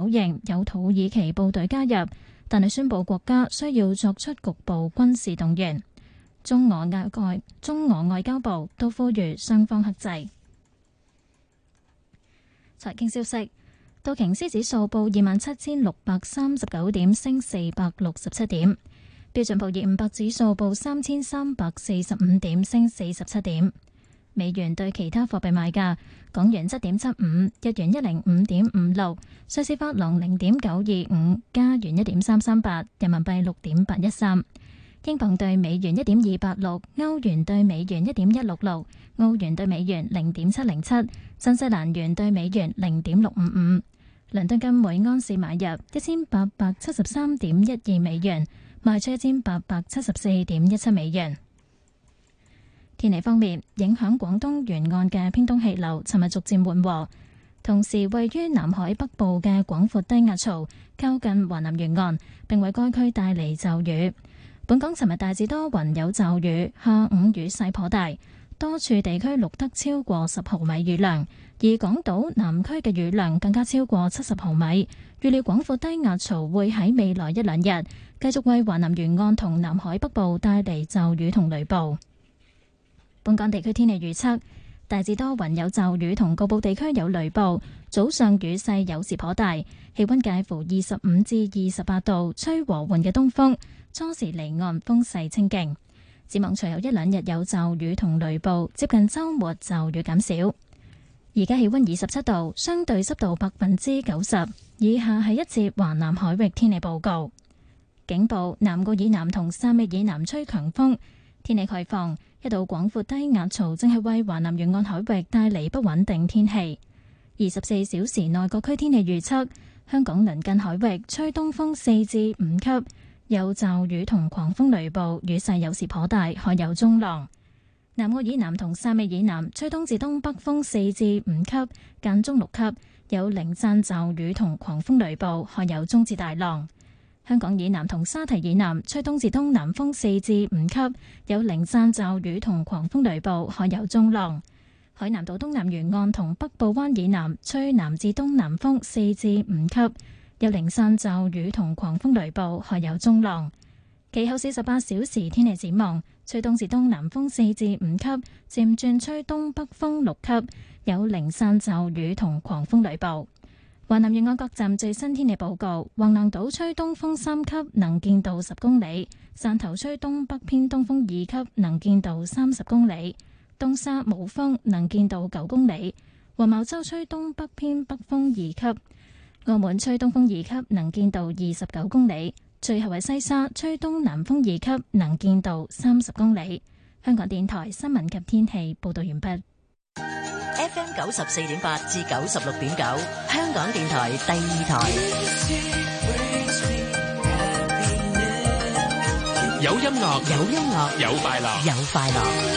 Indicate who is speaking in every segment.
Speaker 1: 認有土耳其部隊加入，但係宣布國家需要作出局部軍事動員。中俄外交部都呼籲雙方克制。財經消息，道瓊斯指數報27,639點，升467點；標準普爾500指數報3,345點，升47點。美元對其他貨幣賣價：港元7.75，日元105.56，瑞士法郎0.925，加元1.338，人民幣6.813。英鎊對美元1.286，歐元對美元1.166，澳元對美元0.707，新西蘭元對美元0.655。倫敦金每安士買入1873.12美元，賣出1874.17美元。天氣方面，影響廣東沿岸嘅偏東氣流尋日逐漸緩和，同時位於南海北部嘅廣闊低壓槽靠近華南沿岸，並為該區帶嚟驟雨。本港尋日大致多雲有驟雨，下午雨勢頗大，多處地區錄得超過10毫米雨量，而港島南區嘅雨量更加超過70毫米。預料廣闊低壓槽會喺未來一兩日繼續為華南沿岸同南海北部帶嚟驟雨同雷暴。本港地區天氣預測，大致多雲有驟雨同局部地區有雷暴，早上雨勢有時頗大，氣溫介乎25至28度，吹和緩嘅東風，初時離岸風勢清勁。展望隨後一兩日有驟雨同雷暴，接近週末驟雨減少。而家氣溫27度，相對濕度90%。以下係一節華南海域天氣報告。警報：南澳以南同汕尾以南吹強風。天氣概況：一道廣闊低壓槽正係為華南沿岸海域帶嚟不穩定天氣。24小時內各區天氣預測：香港鄰近海域吹東風4至5級，有驟雨同狂風雷暴，雨勢有時頗大，海有中浪。南澳以南同汕尾以南吹東至東北風4至5級，間中6級，有零散驟雨同狂風雷暴，海有中至大浪。香港以南同沙堤以南吹東至東南風4至5級，有零散驟雨同狂風雷暴，海有中浪。海南島東南沿岸同北部灣以南吹南至東南風4至5級，有零散驟雨同狂風雷暴，海有中浪。其後48小時天氣展望，吹東至東南風4至5級，漸轉吹東北風6級，有零散驟雨同狂風雷暴。華南沿岸各站最新天氣報告：橫瀾島吹東風3級，能見度10公里；汕頭吹東北偏東風2級，能見度30公里；東沙冇風，能見度9公里；黃茅洲吹東北偏北風2級；澳門吹東風2級，能見度29公里；最後係西沙吹東南風2級，能見度30公里。香港電台新聞及天氣報道完畢。
Speaker 2: FM 94.8至96.9，香港電台第二台。
Speaker 3: 有音樂，
Speaker 2: 有音樂，
Speaker 3: 有快樂，
Speaker 2: 有快樂。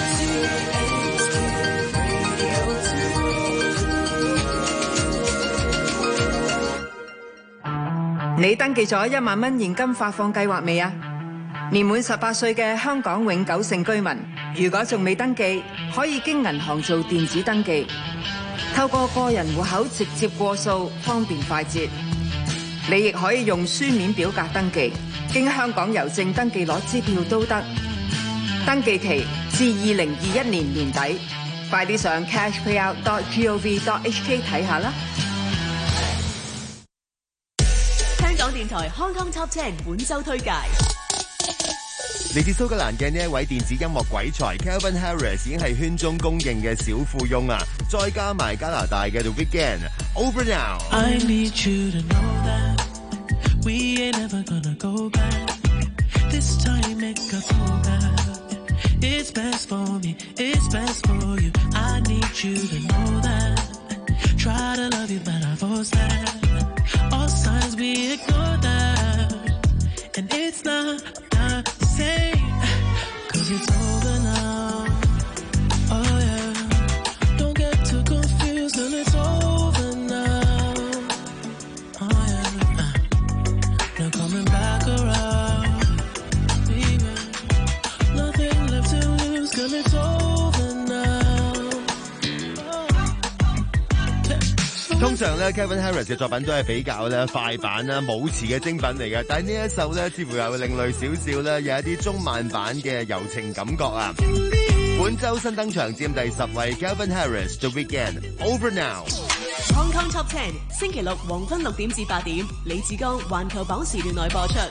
Speaker 4: 你登記咗1萬蚊現金發放計劃未啊？年滿18歲嘅香港永久性居民，如果仲未登記，可以經銀行做電子登記，透過個人戶口直接過數，方便快捷。你亦可以用書面表格登記，經香港郵政登記攞支票都得。登記期至2021年年底，快啲上 cashpayout.gov.hk 睇下啦。
Speaker 2: 香港電台康康 Top 10本周推介。
Speaker 5: 嚟自蘇格蘭嘅呢一位電子音樂鬼才 Calvin Harris 已經係圈中公認嘅小富翁啊！再加埋加拿大嘅 The Weeknd Over Now。I need you to know that we ain't never gonna go back. This time make a throwback. It's best for me, it's best for you. I need you to know that. Try to love you but I force that. All signs we ignore that. And it's not the same, 'cause it's over now. Oh yeah, don't get too confused, girl, it's over now. Oh yeah, no coming back around. Baby, nothing left to lose, girl, it's over now. 通常咧 Calvin Harris 嘅作品都係比較咧快板啦、舞詞嘅精品嚟嘅，但係呢一首咧似乎又另類少少啦，有一啲中慢版嘅柔情感覺啊！本周新登場佔第10位 Calvin Harris The Weekend Over Now。
Speaker 3: Hong Kong Top 10星期六黃昏6點至8點，李志剛環球榜時段內播出。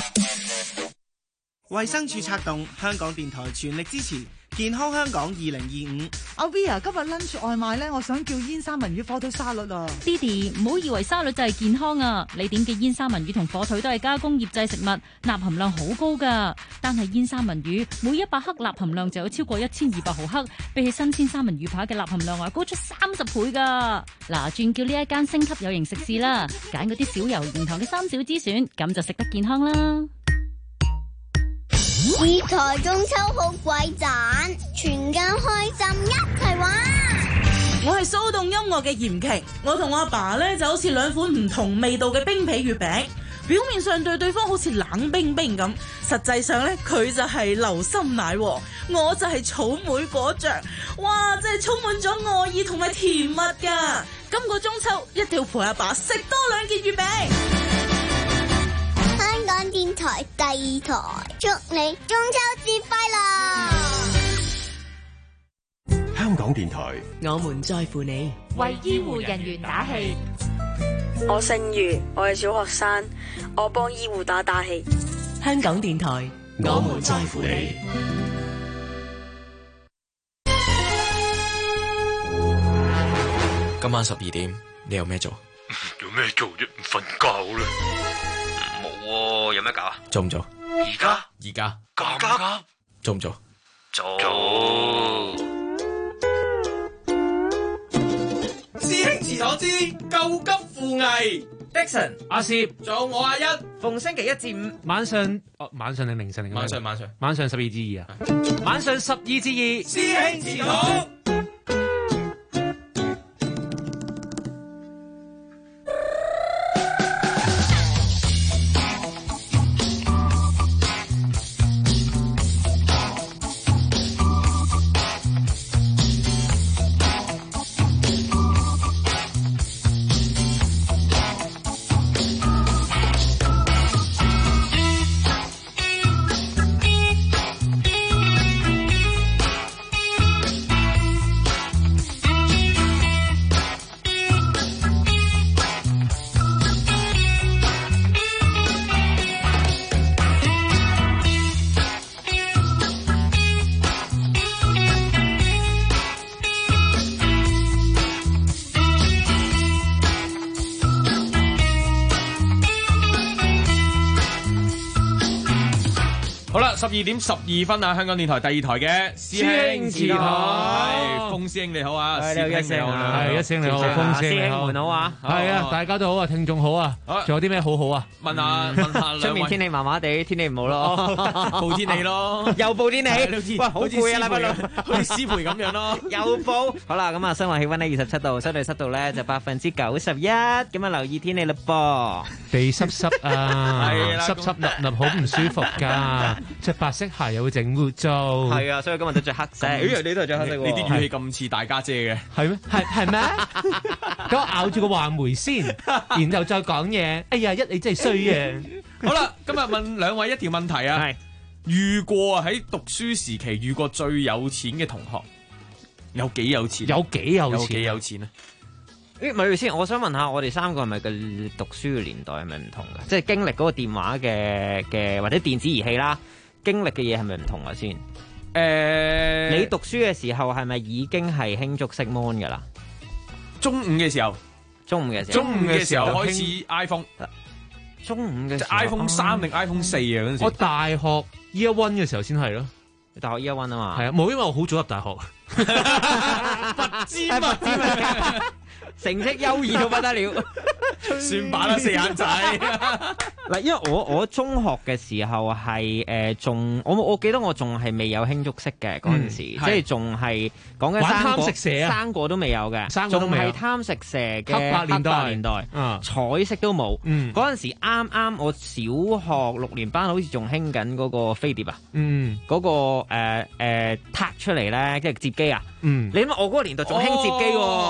Speaker 6: 衛生署策動，香港電台全力支持健康香港2025。
Speaker 7: 阿 V 啊，今日 lunch 外賣咧，我想叫煙三文魚火腿沙律啊。
Speaker 8: 爹哋，唔好以為沙律就係健康啊！你點嘅煙三文魚同火腿都係加工醃製食物，鈉含量好高噶。單係煙三文魚每100克鈉含量就有超過1200毫克，比起新鮮三文魚排嘅鈉含量高出30倍噶。嗱，轉叫呢一間升級有型食肆啦，揀嗰啲少油鹽糖嘅3小之選，咁就食得健康啦。
Speaker 9: 二台中秋好鬼盞，全家開心一齊玩。
Speaker 10: 我係騷動音樂嘅嚴瓊，我同我阿爸咧就好似兩款唔同味道嘅冰皮月餅，表面上對對方好似冷冰冰咁，實際上咧佢就係流心奶黃，我就係草莓果醬，哇！真係充滿咗愛意同埋甜蜜噶。今個中秋一定要陪阿爸食多2件月餅。
Speaker 9: 香港電台第2台，祝你中秋節快樂！
Speaker 5: 香港電台，
Speaker 3: 我們在乎你，
Speaker 8: 為醫護人員打氣。
Speaker 11: 我姓余，我係小學生，我幫醫護打氣。
Speaker 3: 香港電台，我們在乎你。
Speaker 12: 今晚12點，你有咩做？
Speaker 13: 有咩做啫？唔瞓覺啦。冇喎，有咩搞啊？
Speaker 12: 做唔做？
Speaker 13: 而家咁急？
Speaker 12: 做唔做？
Speaker 13: 做。
Speaker 14: 師兄自所知，救急扶危。Dixon 阿攝，做我阿一，逢星期1至5
Speaker 15: 晚上定凌晨定晚上12至2啊，晚上12至2，
Speaker 14: 師兄自好。12點12分啊！香港電台第2台嘅師兄自台，風師兄你好啊，師兄你好，
Speaker 15: 係一聲你好，風師兄你好啊，係啊，大家都好啊，聽眾好啊，仲有啲咩好好啊？
Speaker 14: 問下
Speaker 16: 出面天氣麻麻地，天氣唔好咯，
Speaker 14: 報天氣咯，
Speaker 16: 又報天氣，哇，好攰啊，禮拜六
Speaker 14: 好似師培咁樣咯，
Speaker 16: 又報。好啦，咁啊，室外氣溫咧27度，相對濕度咧就91%，咁啊留意天氣嘞噃。
Speaker 15: 地濕啊，濕立立好唔舒服噶。着白色鞋又會整污糟，
Speaker 16: 係啊，所以今日都着黑色。你都係着黑色喎。
Speaker 14: 你啲語氣咁似大家姐嘅，
Speaker 15: 係咩？係咩？咁我咬住個話梅先，然後再講嘢。哎呀，你真係衰嘅。
Speaker 14: 好啦，今日問兩位一條問題啊。係遇過喺讀書時期遇過最有錢嘅同學，有幾有錢？
Speaker 15: 有幾有錢啊？
Speaker 16: 咪住先，我想問下，我哋三個係咪嘅讀書嘅年代係咪唔同嘅？即係經歷嗰個電話嘅或者電子儀器啦，經歷嘅嘢係咪唔同啊？先，你讀書嘅時候係咪已經係輕觸式 mon 噶啦？
Speaker 14: 中午嘅時候開始 iPhone，
Speaker 16: 中午嘅
Speaker 14: 即係 iPhone 3定 iPhone 4啊嗰陣時。
Speaker 15: 我大學 Year 1嘅時候先係咯，
Speaker 16: 大學 Year 1啊嘛。
Speaker 15: 係啊，冇因為我好早入大學，
Speaker 14: 不知啊。
Speaker 16: 成績優異到不得了，
Speaker 14: 算把啦四眼仔。
Speaker 16: 嗱，因為我中學嘅時候係仲我記得我仲係未有輕觸式嘅嗰陣時，即係仲係講緊
Speaker 15: 貪食蛇啊，
Speaker 16: 生果都未有嘅，仲係貪食蛇嘅
Speaker 15: 黑白年代，
Speaker 16: 彩色都冇。嗰陣時啱啱我小學6年班，好似仲興緊嗰個飛碟啊，嗰個撻出嚟咧，即係接機啊。你諗我嗰個年代仲興接機喎。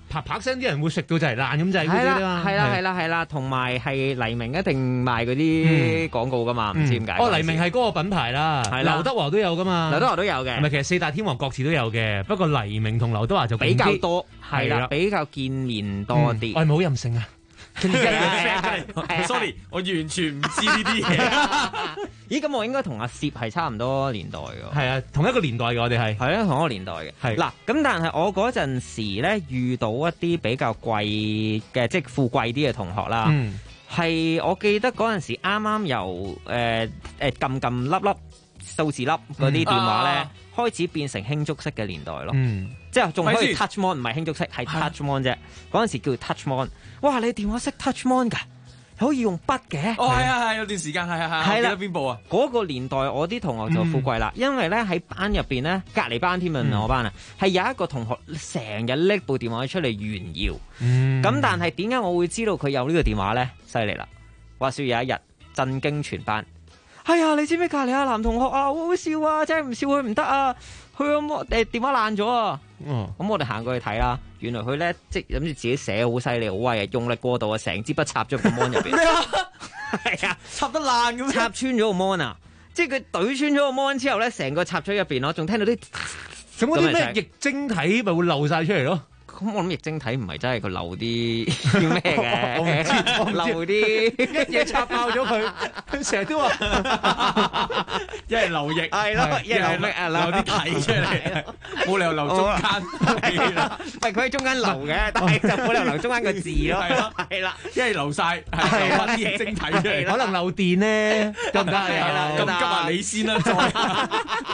Speaker 15: 啪啪聲啲人會食到就係爛咁滯嗰啲啦。
Speaker 16: 係啦，同埋係黎明一定賣嗰啲廣告噶嘛，唔知點解。
Speaker 15: 黎明係嗰個品牌啦，劉德華都有噶嘛。
Speaker 16: 劉德華都有嘅。
Speaker 15: 唔係，其實四大天王各自都有嘅，不過黎明同劉德華就
Speaker 16: 比較多，係啦，比較見面多啲。
Speaker 15: 我係咪好任性啊？
Speaker 14: sorry， 我完全唔知呢啲嘢。
Speaker 16: 咦，咁我應該同阿攝係差唔多年代㗎。
Speaker 15: 係啊，同一個年代嘅我哋係。
Speaker 16: 係啊，同一個年代嘅。係嗱，咁但係我嗰陣時咧遇到一啲比較貴嘅，即係富貴啲嘅同學啦。係我記得嗰陣時啱啱由撳粒數字粒嗰啲電話咧，開始變成輕觸式嘅年代咯。即係仲可以 touch mon， 唔係輕觸式，係 touch mon 啫。嗰陣時叫 touch mon。哇！你電話識 touch mon 㗎？可以用筆嘅。
Speaker 14: 哦，係有段時間係。記得邊部啊？
Speaker 16: 嗰個年代我啲同學就富貴啦，因為咧喺班入邊咧，隔離班添啊，我班啊，係有一個同學成日拎部電話出嚟炫耀。咁但係點解我會知道佢有呢個電話咧？犀利啦！話說有一日震驚全班。係啊，你知唔知隔離阿男同學啊，好好笑啊，真係唔笑佢唔得啊！佢個電話爛咗啊！咁我哋行過去睇啦，原來佢咧即係諗住自己寫好犀利好威啊，用力過度啊，成支筆插咗個 mon 入邊。咩啊？係啊，插得爛咁，插穿咗個 mon 啊！即係佢懟穿咗個 mon 之後咧，成個插咗入邊咯，仲聽到啲
Speaker 15: 咁嗰啲咩液晶體咪會漏晒出嚟咯。
Speaker 16: 咁我諗液晶體唔係真係佢漏啲叫咩嘅，我唔知漏啲
Speaker 15: 一嘢插爆咗佢，佢成日都話
Speaker 14: 一係流液，
Speaker 16: 係咯，一係
Speaker 14: 流啲體出嚟，冇理由流中間。
Speaker 16: 唔係佢喺中間流嘅，但係就冇理由流中間個字咯。係啦，
Speaker 14: 一係流晒，流翻啲液晶體出嚟，
Speaker 15: 可能漏電咧，得唔得啊？
Speaker 14: 咁急啊，你先啦，再。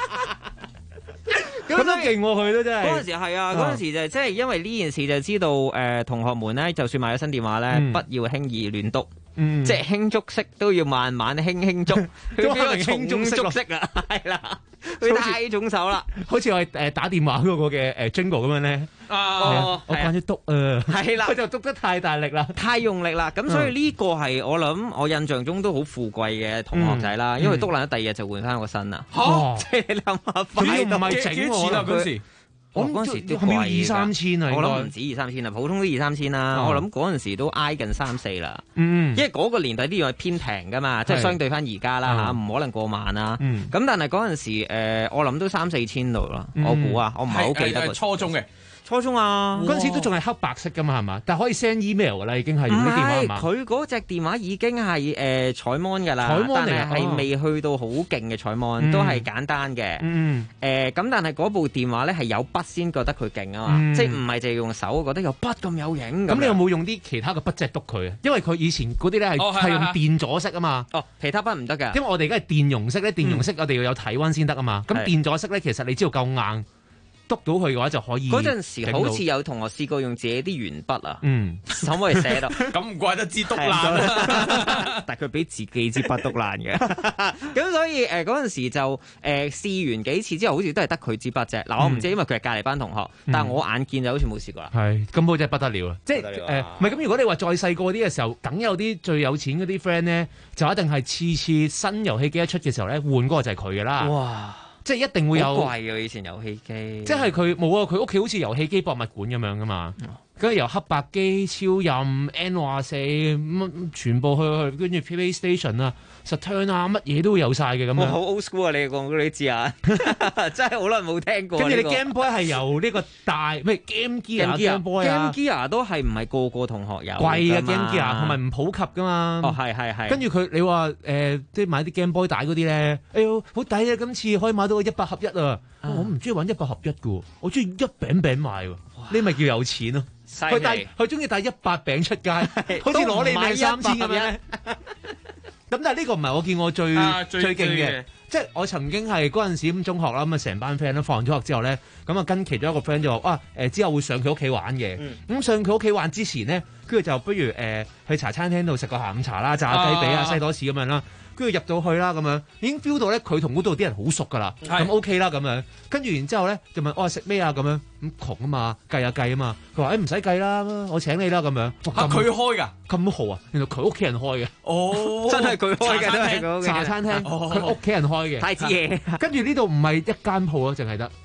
Speaker 15: 咁都勁喎，佢都真係。
Speaker 16: 嗰陣時係啊，嗰陣時就即係因為呢件事就知道同學們咧，就算買咗新電話咧，不要輕易亂篤，即係輕觸式都要慢慢輕觸，佢比較重觸式啊，係啦，佢太重手啦，
Speaker 15: 好似我打電話嗰個嘅Jingle 咁樣咧。我慣咗篤啊，
Speaker 16: 係啦，
Speaker 15: 佢就篤得太大力啦，
Speaker 16: 太用力啦，咁所以呢個係我諗我印象中都好富貴嘅同學仔啦，因為篤爛咗第二日就換翻個新啦。即係你諗下，
Speaker 15: 仲要唔係整我啦嗰時。
Speaker 16: 我嗰陣時都貴
Speaker 15: 2-3千啊，
Speaker 16: 我諗唔止2-3千啊，普通都2-3千啦。我諗嗰陣時都挨近3-4啦。因為嗰個年代啲嘢係偏平噶嘛，即係相對翻而家啦嚇，唔可能過萬啦。咁但係嗰陣時我諗都3-4千度啦。我估啊，我唔係好記得。初中啊，
Speaker 15: 嗰陣時都仲係黑白色噶嘛，係嘛？但係可以 send email 噶啦，已經係用啲電話係嘛？
Speaker 16: 佢嗰隻電話已經係彩 mon 噶啦，但係未去到好勁嘅彩 mon，都係簡單嘅。咁但係嗰部電話咧係有筆先覺得佢勁啊嘛，即係唔係淨係用手覺得有筆咁有型。
Speaker 15: 咁你有冇用啲其他嘅筆隻篤佢啊？因為佢以前嗰啲咧係用電阻式啊嘛。
Speaker 16: 哦，其他筆唔得㗎。
Speaker 15: 因為我哋而家係電容式咧，電容式我哋要有體溫先得啊嘛。咁電阻式咧，其實你知道夠硬。篤到佢嘅話就可以。
Speaker 16: 嗰陣時好似有同學試過用自己啲鉛筆啊，可唔可以寫到？
Speaker 14: 咁唔怪得知篤爛啦。
Speaker 16: 但係佢俾自己支筆篤爛嘅。咁所以嗰陣時就試完幾次之後，好似都係得佢支筆啫。嗱，我唔知，因為佢係隔離班同學，但係我眼見就好似冇試過啦。
Speaker 15: 係，咁好真係不得了啊！即係唔係咁？如果你話再細個啲嘅時候，梗有啲最有錢嗰啲 friend 咧，就一定係次新遊戲機一出嘅時候咧，換嗰個就係佢㗎啦。
Speaker 16: 哇！
Speaker 15: 即係一定會有
Speaker 16: 好貴嘅以前遊戲機，
Speaker 15: 即係佢冇啊！佢屋企好似遊戲機博物館咁樣噶嘛，跟住由黑白機、超任、N64全部去，跟住 PlayStation 啊、Saturn 啊，乜嘢都會有晒嘅咁樣。
Speaker 16: 好 old school 啊！你講你知啊，真係好耐冇聽過。
Speaker 15: 跟住你 Game Boy 係由呢個大咩 Game Gear、Game
Speaker 16: Boy、Game Gear 都係唔係個個同學有
Speaker 15: 貴嘅 Game Gear，同埋唔普及噶嘛。
Speaker 16: 哦，係。跟
Speaker 15: 住佢你話即係買啲 Game Boy 帶嗰啲咧，哎呦好抵啊！今次可以買到個100合1啊！我唔中意玩100合1嘅，我中意一餅餅買喎。呢咪叫有錢咯！佢中意帶100餅出街，好似攞你命3000咁樣。咁但係呢個唔係我見我最勁嘅，即係我曾經係嗰陣時咁中學啦，咁啊成班 friend 都放咗學之後咧，咁啊跟其中一個 friend 就話之後會上佢屋企玩嘅。咁上佢屋企玩之前咧，跟住就不如去茶餐廳度食個下午茶啦，炸雞髀啊、西多士咁樣啦。跟住入到去啦，咁樣已經 feel 到咧，佢同嗰度啲人好熟噶啦，咁 OK 啦咁樣。跟住然之後咧，就問我食咩啊咁樣，咁窮啊嘛，計啊嘛。佢話唔使計啦，我請你啦咁樣。
Speaker 14: 佢開㗎，
Speaker 15: 咁豪啊！原來佢屋企人開嘅。
Speaker 16: 哦，真係佢開嘅，
Speaker 15: 茶餐廳，佢屋企人開嘅。
Speaker 16: 太子爺。
Speaker 15: 跟住呢度唔係一間鋪啊，淨係得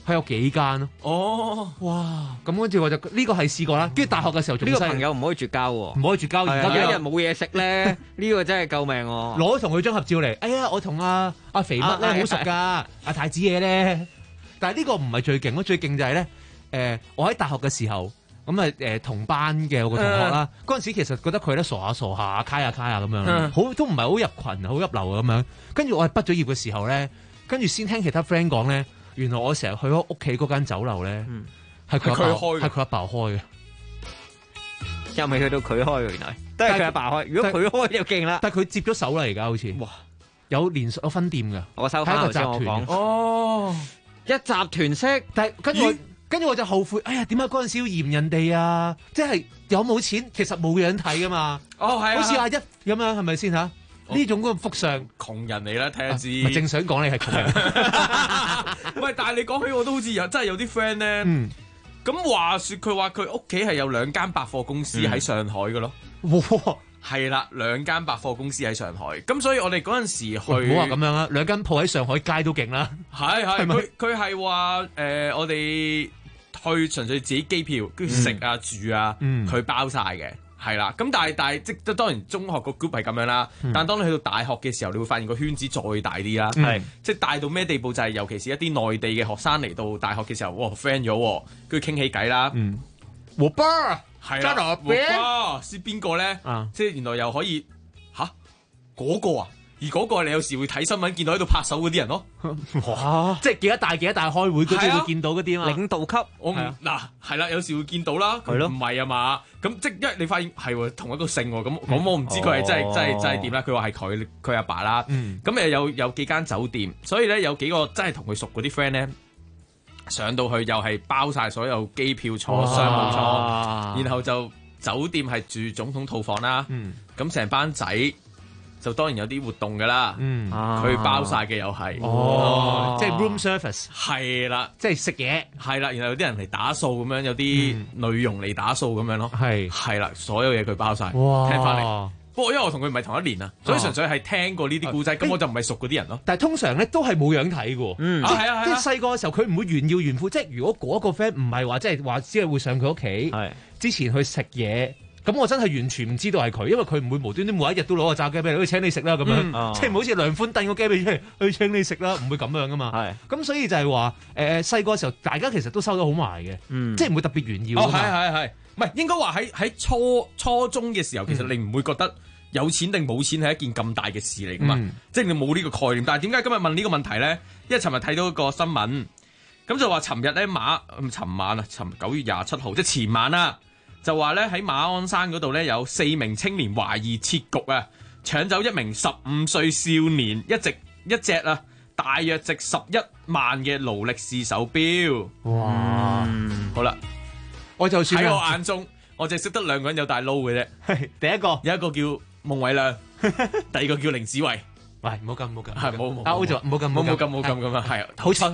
Speaker 15: 佢有幾間咯。
Speaker 14: 哦，
Speaker 15: 哇！咁跟住我就呢個係試過啦。跟住大學嘅時候仲
Speaker 16: 呢個朋友唔可以絕交喎，
Speaker 15: 唔可以絕交。而家
Speaker 16: 有一日冇嘢食咧，呢個真係救命喎！
Speaker 15: 攞同佢張合照嚟，哎呀，我同阿肥乜咧好熟㗎，阿太子爺咧。但係呢個唔係最勁咯，最勁就係咧，我喺大學嘅時候。咁啊同班嘅我個同學啦，嗰陣時其實覺得佢咧傻下卡下咁樣，好都唔係好入群、好入流咁樣。跟住我係畢咗業嘅時候咧，跟住先聽其他 friend 講咧，原來我成日去我屋企嗰間酒樓咧，係佢阿爸開嘅，
Speaker 16: 又未去到佢開嘅，原來都係佢阿爸開。如果佢開就勁啦，
Speaker 15: 但係佢接咗手啦，而家好似哇有有分店㗎，
Speaker 16: 我收翻頭先我講
Speaker 14: 哦，
Speaker 16: 一集團式，
Speaker 15: 但係跟住我就後悔，哎呀，點解嗰陣時要嫌人哋啊？即係有冇錢，其實冇樣睇噶嘛。
Speaker 14: 哦，係啊，
Speaker 15: 好似阿一咁樣，係咪先嚇？呢種嗰個福相，
Speaker 14: 窮人嚟啦，睇下知。
Speaker 15: 咪正想講你係窮人。
Speaker 14: 喂，但係你講起我都好似真係有啲 friend 咧。咁話説佢話佢屋企係有2間百貨公司喺上海嘅咯。
Speaker 15: 哇！
Speaker 14: 係啦，2間百貨公司喺上海。咁所以我哋嗰陣時去，
Speaker 15: 唔好話咁樣啦，2間鋪喺上海街都勁啦。
Speaker 14: 係佢係話我哋去純粹自己機票，跟住食啊住啊，佢包晒嘅，係啦。咁但係即當然中學個 group 係咁樣啦。但當你去到大學嘅時候，你會發現個圈子再大啲啦。係即係大到咩地步？就係尤其是一啲內地嘅學生嚟到大學嘅時候，哇 friend 咗，跟住傾起偈啦。
Speaker 15: 和巴
Speaker 14: 係啦，和巴係邊個咧？即係原來又可以嗰個啊！而嗰個你有時會睇新聞見到喺度拍手嗰啲人咯，
Speaker 15: 哇！即係幾多大開會嗰啲會見到嗰啲啊，
Speaker 16: 領導級。
Speaker 14: 我嗱係啦，有時會見到啦，係咯，唔係啊嘛？咁即因為你發現係同一個姓喎，咁我唔知佢係真係點啦。佢話係佢阿爸啦，咁有幾間酒店，所以咧有幾個真係同佢熟嗰啲 friend 咧，上到去又係包晒所有機票坐商務艙，然後就酒店係住總統套房啦，咁成班仔。就當然有啲活動㗎啦，佢包晒嘅又係，
Speaker 15: 即係 room service，
Speaker 14: 係啦，
Speaker 15: 即係食嘢，
Speaker 14: 係啦，然後有啲人嚟打掃咁樣，有啲女傭嚟打掃咁樣咯，係啦，所有嘢佢包晒，聽翻嚟。不過因為我同佢唔係同一年啊，所以純粹係聽過呢啲故仔，咁我就唔係熟嗰啲人咯。
Speaker 15: 但係通常咧都係冇樣睇嘅，係啊，即係細個嘅時候佢唔會炫耀炫富，即係如果嗰個 friend 唔係話即係話只係會上佢屋企，之前去食嘢。咁我真係完全唔知道係佢，因為佢唔會無端端每一日都攞個炸雞俾你，去請你食啦咁樣，即係唔好似梁寬燉個雞俾出嚟去請你食啦，唔會咁樣噶嘛。咁所以就係話細個嘅時候，大家其實都收得好埋嘅，即係唔會特別炫耀。
Speaker 14: 係，唔係應該話喺初中嘅時候，其實你唔會覺得有錢定冇錢係一件咁大嘅事嚟噶嘛，即係你冇呢個概念。但係點解今日問呢個問題咧？因為尋日睇到一個新聞，咁就話尋日咧尋晚啊，9月27號即係前晚啊。就話咧喺馬鞍山嗰度咧有4名青年懷疑設局啊，搶走1名15歲少年一隻啊，大約值11萬嘅勞力士手錶。哇！好啦，
Speaker 15: 我就算
Speaker 14: 喺我眼中，我淨係識得2個人有大撈嘅啫。
Speaker 15: 第一個
Speaker 14: 有一個叫孟偉亮，第二個叫凌子維。
Speaker 15: 喂，唔好咁，唔好咁，
Speaker 14: 係冇
Speaker 15: 阿 O 就唔好咁
Speaker 14: 咁啊，係好彩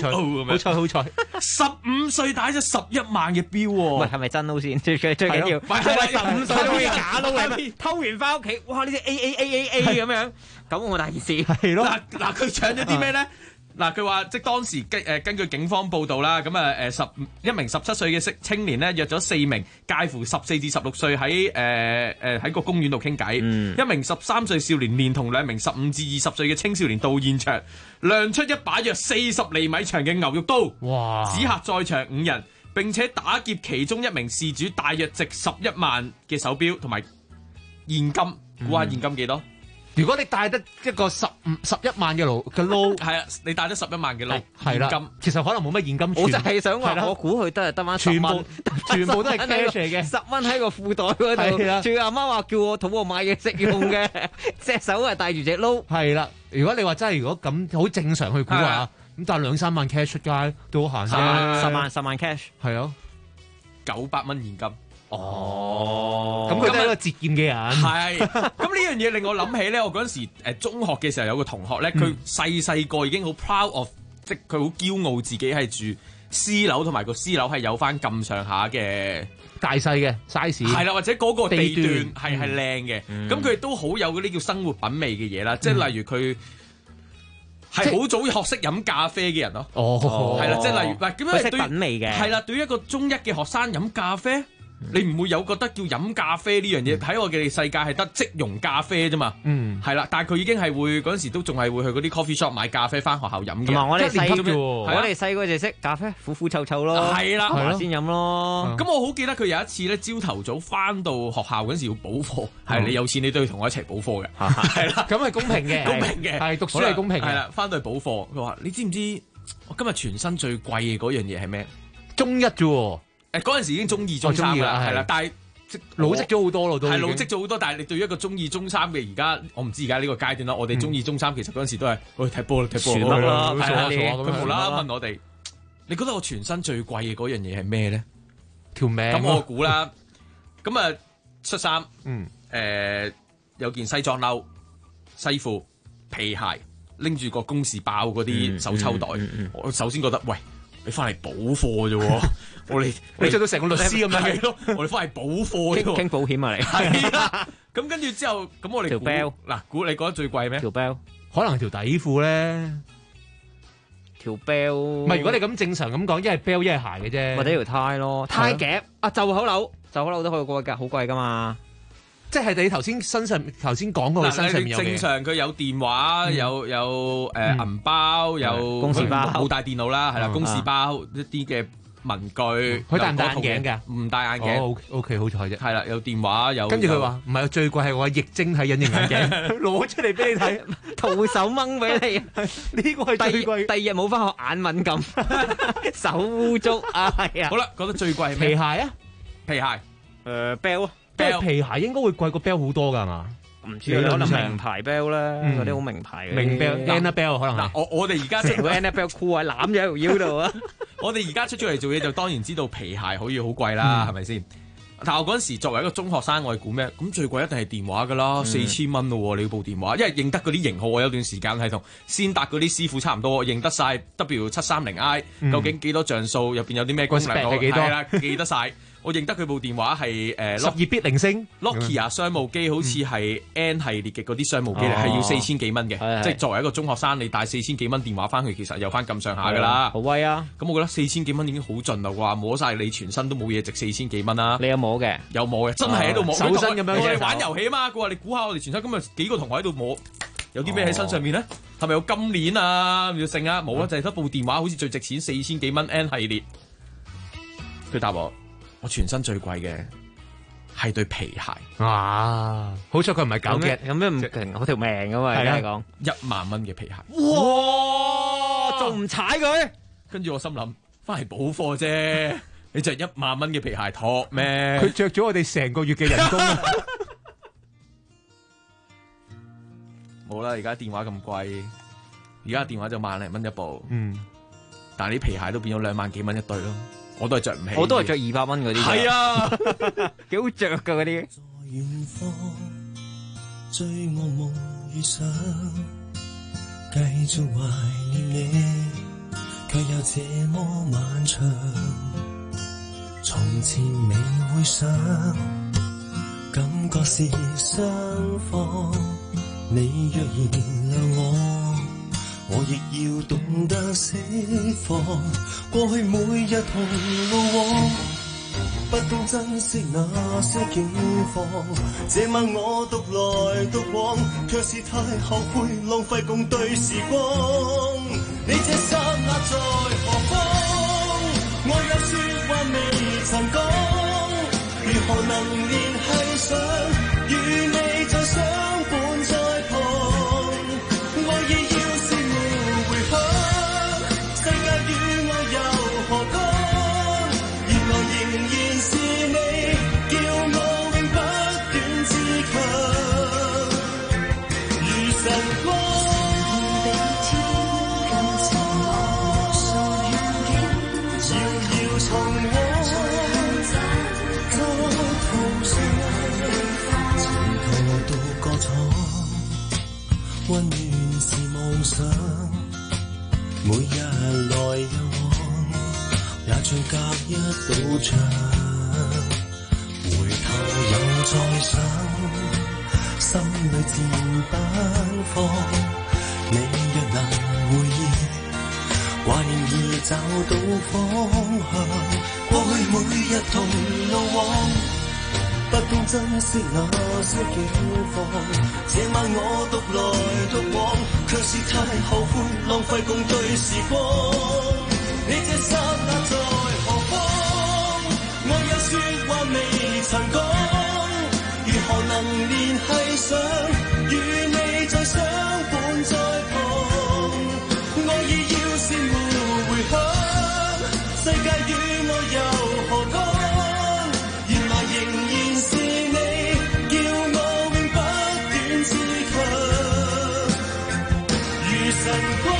Speaker 14: ，15歲打咗11萬嘅錶喎，
Speaker 16: 喂，係咪真撈先？最緊要，係15歲都假撈嘅，偷完翻屋企，哇！呢啲 A 咁樣，咁我大件事
Speaker 15: 係咯。
Speaker 14: 嗱，佢搶咗啲咩咧？嗱，佢話即當時根據警方報道啦，咁一名17歲嘅青年咧約咗4名介乎14至16歲喺個公園度傾偈，1名13歲少年連同2名15至20歲嘅青少年到現場，亮出一把約40厘米長嘅牛肉刀，指嚇在場5人，並且打劫其中1名事主大約值11萬嘅手錶同埋現金，估下現金幾多？
Speaker 15: 如果你帶得一個11萬嘅撈，
Speaker 14: 係啊，你帶得11萬嘅撈，
Speaker 15: 係啦，其實可能冇乜現金。
Speaker 16: 我就係想話，我估佢得翻10蚊，
Speaker 15: 全部都係 cash 嚟嘅
Speaker 16: ，10蚊喺個褲袋嗰度。仲要阿媽話叫我肚餓買嘢食用嘅，隻手係帶住隻撈。
Speaker 15: 係啦，如果你話真係如果咁好正常去估下，咁帶2-3萬 cash 出街都好閒啫。
Speaker 16: 10萬 cash，
Speaker 15: 係啊
Speaker 14: ，900蚊現金。
Speaker 15: 哦，咁佢都係一個節儉嘅人。
Speaker 14: 係，咁呢樣嘢令我諗起咧，我嗰陣時中學嘅時候有個同學咧，佢細個已經好 proud of，即係佢好驕傲自己係住私樓，同埋個私樓係有翻咁上下嘅
Speaker 15: 大細嘅 size。係
Speaker 14: 啦，或者嗰個地段係靚嘅，咁佢亦都好有嗰啲叫生活品味嘅嘢啦，即係例如佢係好早學識飲咖啡嘅人咯。
Speaker 15: 哦，
Speaker 14: 係啦，即係例如嗱，咁樣
Speaker 16: 識品味嘅
Speaker 14: 係啦，對於一個中一嘅學生飲咖啡。你唔會有覺得叫飲咖啡呢樣嘢，喺我嘅世界係得即溶咖啡啫嘛，係啦，但係佢已經係會嗰陣時都仲係會去嗰啲 coffee shop 買咖啡翻學校飲嘅。
Speaker 16: 同埋我哋細個就識咖啡苦苦臭臭咯，
Speaker 14: 係啦，
Speaker 16: 先飲咯。
Speaker 14: 咁我好記得佢有一次咧，朝頭早翻到學校嗰陣時要補課，係你有錢你都要同我一齊補課嘅，係啦，
Speaker 15: 咁係公平嘅，
Speaker 14: 公平嘅，
Speaker 15: 係讀書係公平嘅。
Speaker 14: 係啦，翻到去補課，佢話你知唔知我今日全身最貴嘅嗰樣嘢係咩？
Speaker 15: 中一啫喎，
Speaker 14: 嗰陣時已經中二中三啦，係啦，但係。
Speaker 15: 老積咗好多咯，都
Speaker 14: 係老積咗好多，但係你對於一個中二中三嘅而家，我唔知而家呢個階段啦。我哋中二中三其實嗰陣時都係去踢波啦，踢波啦，佢無啦啦問我哋，你覺得我全身最貴嘅嗰樣嘢係咩咧？
Speaker 15: 條命。
Speaker 14: 咁我估啦，咁啊恤衫，有件西裝褸、西褲、皮鞋，拎住個公事包嗰啲手抽袋，我首先覺得喂。你翻嚟補課啫喎，
Speaker 15: 你着到成個律師咁樣
Speaker 14: 咯，我哋翻嚟補課
Speaker 16: 傾保險啊你。
Speaker 14: 係啦，咁跟住之後，咁我哋
Speaker 16: 條 belt
Speaker 14: 嗱，估你覺得最貴咩？
Speaker 16: 條 belt
Speaker 15: 可能條底褲咧，
Speaker 16: 條 belt
Speaker 15: 唔係如果你咁正常咁講，一係 belt 一係鞋嘅啫，
Speaker 16: 或者條呔咯，呔夾啊袖口褸都可以貴㗎，好貴㗎嘛。
Speaker 15: 即係你頭先講嗰個身上面有嘅。
Speaker 14: 正常佢有電話，有銀包，有
Speaker 16: 公事包，
Speaker 14: 冇帶電腦啦，係啦，公事包一啲嘅文具。
Speaker 15: 佢戴唔戴眼鏡㗎？
Speaker 14: 唔戴眼鏡。
Speaker 15: OK 好彩啫。
Speaker 14: 係啦，有電話有。
Speaker 15: 跟住佢話唔係最貴係我液晶體隱形眼鏡，攞出嚟俾你睇，
Speaker 16: 徒手掹俾你。
Speaker 15: 呢個係最貴。
Speaker 16: 第二日冇翻學眼敏感，手污糟啊，係啊。
Speaker 14: 好啦，覺得最貴係
Speaker 15: 皮鞋啊，
Speaker 14: 皮鞋
Speaker 16: ，belt。
Speaker 15: 皮鞋應該會貴過 belt 好多㗎係嘛？
Speaker 16: 唔知可能名牌 belt 啦，嗰啲好名牌嘅。
Speaker 15: 名 belt，Annabelle 可能係。
Speaker 14: 我哋而家
Speaker 16: 成個 Annabelle 褲啊攬咗喺條腰度啊！
Speaker 14: 我哋而家出咗嚟做嘢就當然知道皮鞋可以好貴啦，係咪先？但係我嗰陣時作為一個中學生，我係估咩？咁最貴一定係電話㗎啦，4000蚊咯，你部電話，因為認得嗰啲型號，我有段時間係同先達嗰啲師傅差唔多，我認得晒 W730i 究竟幾多像素，入邊有啲咩功能，係啦，記得晒。我認得佢部電話係
Speaker 15: 12bit 鈴聲
Speaker 14: Nokia 商務機，好似係 N 系列嘅嗰啲商務機嚟，係要4000幾蚊嘅。即係作為一個中學生，你帶4000幾蚊電話翻去，其實有翻咁上下㗎啦。
Speaker 16: 好威啊！
Speaker 14: 咁我覺得4000幾蚊已經好盡啦，話摸晒你全身都冇嘢值4000幾蚊啦。
Speaker 16: 你有摸嘅？
Speaker 14: 有摸嘅，真係喺度摸。
Speaker 15: 手身咁樣。
Speaker 14: 我哋玩遊戲啊嘛，佢話你估下我哋全身今日幾個同學喺度摸，有啲咩喺身上面咧？係咪有金鏈啊？要剩啊？冇啊，就係得部電話，好似最值錢4000幾蚊 N 系列。佢答我全身最貴嘅係對皮鞋
Speaker 15: 啊！好彩佢唔係搞嘅，
Speaker 16: 有咩唔平？我條命噶嘛，而家講
Speaker 14: 1萬蚊嘅皮鞋，
Speaker 16: 哇！仲唔踩佢？
Speaker 14: 跟住我心諗，翻嚟補課啫，你着1萬蚊嘅皮鞋托咩？
Speaker 15: 佢着咗我哋成個月嘅人工。
Speaker 14: 冇啦，而家電話咁貴，而家電話就1萬零蚊一部，但係啲皮鞋都變咗2萬幾蚊一對咯。我都係着唔起，
Speaker 16: 我都係着200蚊嗰啲。
Speaker 14: 係啊，
Speaker 16: 幾好着噶嗰啲。
Speaker 17: 在遠方追我夢遇上，繼續懷念你，卻又這麼漫長。從前未會想，感覺是雙方。你若原諒我亦要懂得釋放，過去每日同路往，不懂珍惜那些境況。這晚我獨來獨往，卻是太後悔浪費共對時光。你這剎那在何方？我有説話未曾講，如何能聯繫上？與你再相伴在旁，愛意要是沒回響，世界與我又何干？原來仍然是你，叫我永不斷自強，如晨光。遙遙從往，在途上，前途到歌廠，溫暖是夢想，每日來又往，也像隔一道牆。回頭又再想，心裏自然奔放。你若能回憶，懷念已找到方向。過去每日同路往，不懂珍惜那些景況。這晚我獨來獨往，卻是太後悔浪費共對時光。你這剎那在何方？我有說話未曾講，如何能聯繫上？與你再相伴在旁，愛意要是沒回響，世界與我又何干？原來仍然是你，叫我永不斷自強，如晨光。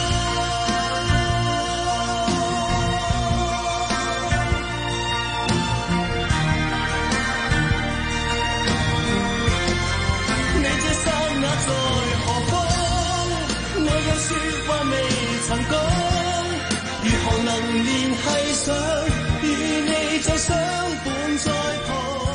Speaker 17: 如何能聯繫上？與你再相伴在旁。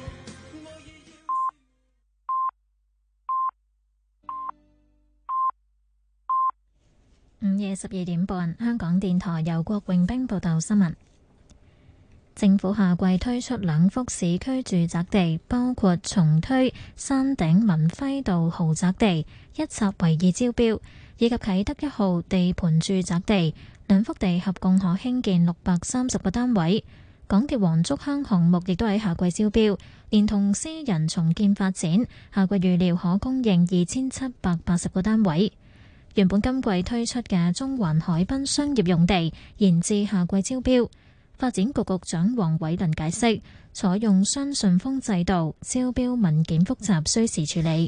Speaker 1: 午夜12點半，香港電台由郭永兵報道新聞。政府下季推出2幅市區住宅地，包括重推山頂文輝道豪宅地，一拆為2招標，以及啟德1號地盤住宅地，2幅地合共可興建630個單位。港鐵黃竹坑項目亦都喺下季招標，連同私人重建發展，下季預料可供應2780個單位。原本今季推出嘅中環海濱商業用地，延至下季招標。發展局局長黃偉綸解釋，採用雙信封制度，招標文件複雜，需時處理。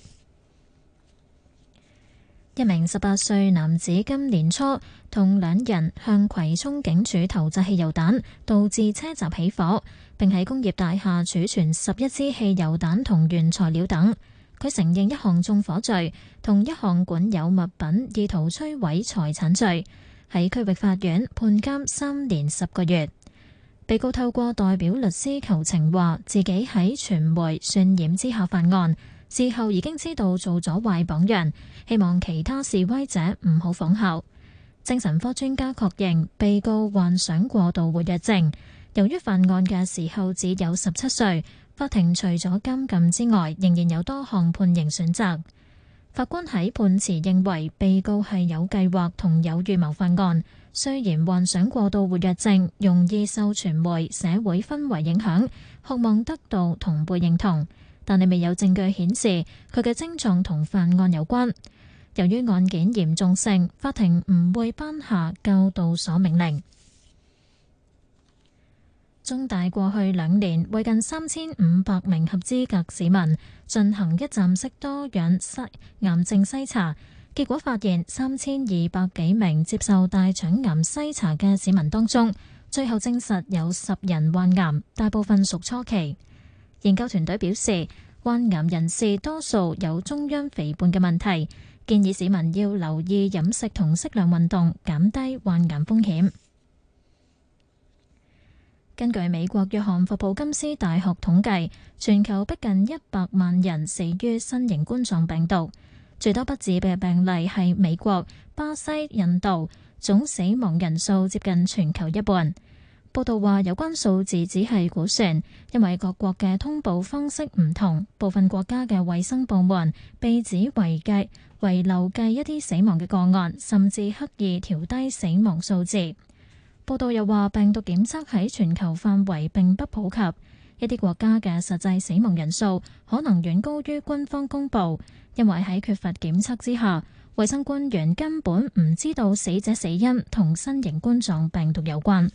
Speaker 1: 一名18歲男子今年初同2人向葵涌警署投擲汽油彈，導致車閘起火，並喺工業大廈儲存11支汽油彈同原材料等。佢承認1項縱火罪同1項管有物品意圖摧毀財產罪，喺區域法院判監3年10個月。被告透過代表律師求情，話自己喺傳媒渲染之下犯案，事後已經知道做咗壞榜樣，希望其他示威者唔好仿效。精神科專家確認被告患上過度活躍症，由於犯案嘅時候只有17歲，法庭除咗監禁之外，仍然有多項判刑選擇。法官喺判詞認為被告係有計劃同有預謀犯案。雖然患上過度活躍症，容易受傳媒、社會氛圍影響，渴望得到同輩認同，但係未有證據顯示佢嘅症狀同犯案有關。由於案件嚴重性，法庭唔會頒下教導所命令。中大過去2年為近3500名合資格市民進行一站式多樣癌症篩查。結果發現3200幾名接受大腸癌篩查嘅市民當中，最後證實有10人患癌，大部分屬初期。研究團隊表示，患癌人士多數有中央肥胖嘅問題，建議市民要留意飲食同適量運動，減低患癌風險。根據美國約翰霍普金斯大學統計，全球逼近100萬人死於新型冠狀病毒。最多不治嘅病例係美國、巴西、印度，總死亡人數接近全球一半。報道話有關數字只係估算，因為各國嘅通報方式唔同，部分國家嘅衛生部門被指遺漏計一啲死亡嘅個案，甚至刻意調低死亡數字。報道又話病毒檢測喺全球範圍並不普及，一啲國家嘅實際死亡人數可能遠高於軍方公佈。因為喺缺乏檢測之下，衛生官員根本唔知道死者死因同新型冠狀病毒有關。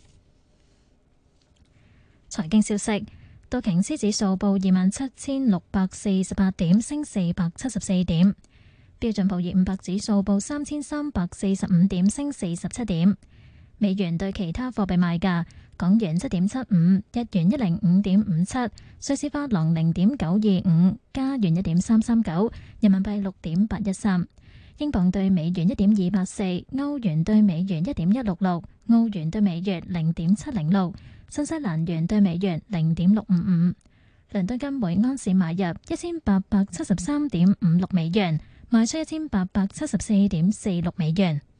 Speaker 1: 財經消息，道瓊斯指數報27,648點，升474點；標準普爾500指數報3,345點，升47點。美元對其他貨幣賣價：港元7.75，日元105.57，瑞士法郎0.925，加元1.339，人民幣6.813，英鎊對美元1.284，歐元對美元1.166，澳元對美元0.706，新西蘭元對美元0.655。倫敦金每安士買入1873.56美元，賣出1874.46美元。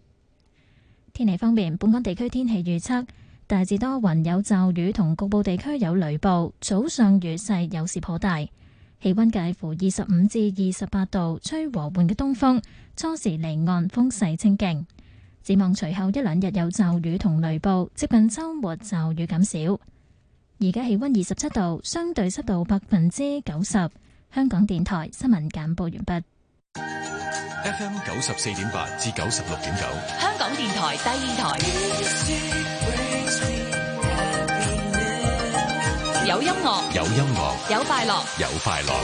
Speaker 1: 天氣方面，本港地區天氣預測大致多雲有驟雨同局部地區有雷暴，早上雨勢有時頗大，氣溫介乎25至28度，吹和緩嘅東風，初時離岸風勢清勁。展望隨後一兩日有驟雨同雷暴，接近週末驟雨減少。而家氣溫27度，相對濕度90%。香港電台新聞簡報完畢。
Speaker 18: FM 94.8至96.9，
Speaker 2: 香港電台第二台，有音樂，
Speaker 18: 有音樂，
Speaker 2: 有快樂，
Speaker 18: 有快樂。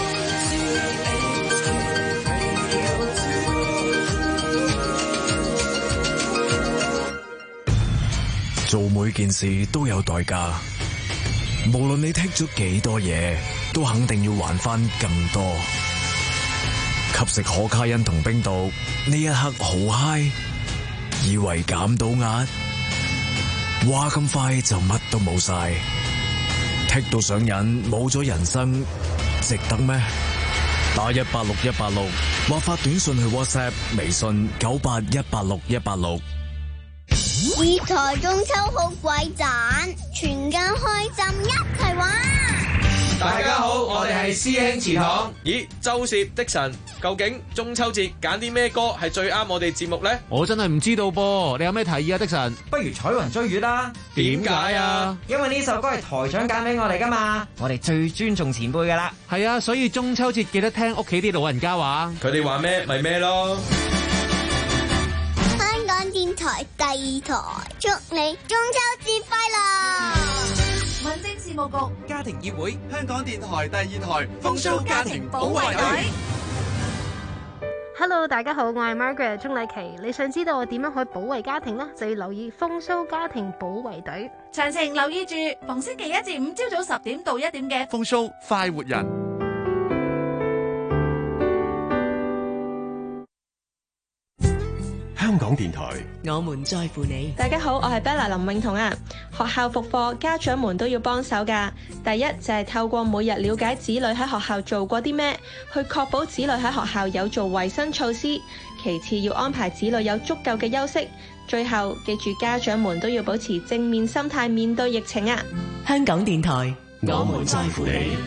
Speaker 19: 做每件事都有代價，無論你剔咗幾多嘢，都肯定要還翻更多。吸食可卡因同冰毒，呢一刻好嗨，以為減到壓，話咁快就乜都冇晒，剔到上癮，冇咗人生，值得咩？打186186或發短信去 WhatsApp、微信98186-186。
Speaker 9: 二台中秋好鬼盞，全家開心一齊玩。
Speaker 20: 大家好，我哋係師兄祠堂。咦，周攝的神，究竟中秋節揀啲咩歌係最啱我哋節目呢？
Speaker 15: 我真係唔知道噃，你有咩提議啊？的神，
Speaker 21: 不如彩雲追月啦。
Speaker 20: 點解啊？
Speaker 21: 因為呢首歌係台長揀俾我哋噶嘛，我哋最尊重前輩噶啦。
Speaker 15: 係啊，所以中秋節記得聽屋企啲老人家話。
Speaker 20: 佢哋話咩咪咩咯。
Speaker 9: 香港電台第二台，祝你中秋節快樂！
Speaker 22: 民政事務局
Speaker 6: 家庭議會，香港電台第二台風騷家庭保衛隊。
Speaker 23: Hello， 大家好，我係 Margaret 鍾麗琪。你想知道我點樣去保衛家庭呢？就要留意風騷家庭保衛隊。
Speaker 22: 詳情留意住逢星期一至五朝早10點到1點嘅
Speaker 6: 風騷快活人。
Speaker 18: 香港電台，
Speaker 3: 我們在乎你。
Speaker 24: 大家好，我係 Bella 林永彤啊。學校復課，家長們都要幫手㗎。第一就係透過每日了解子女喺學校做過啲咩，去確保子女喺學校有做衛生措施。其次要安排子女有足夠嘅休息。最後記住家長們都要保持正面心態面對疫情啊。
Speaker 3: 香港電台，
Speaker 18: 我們在乎你。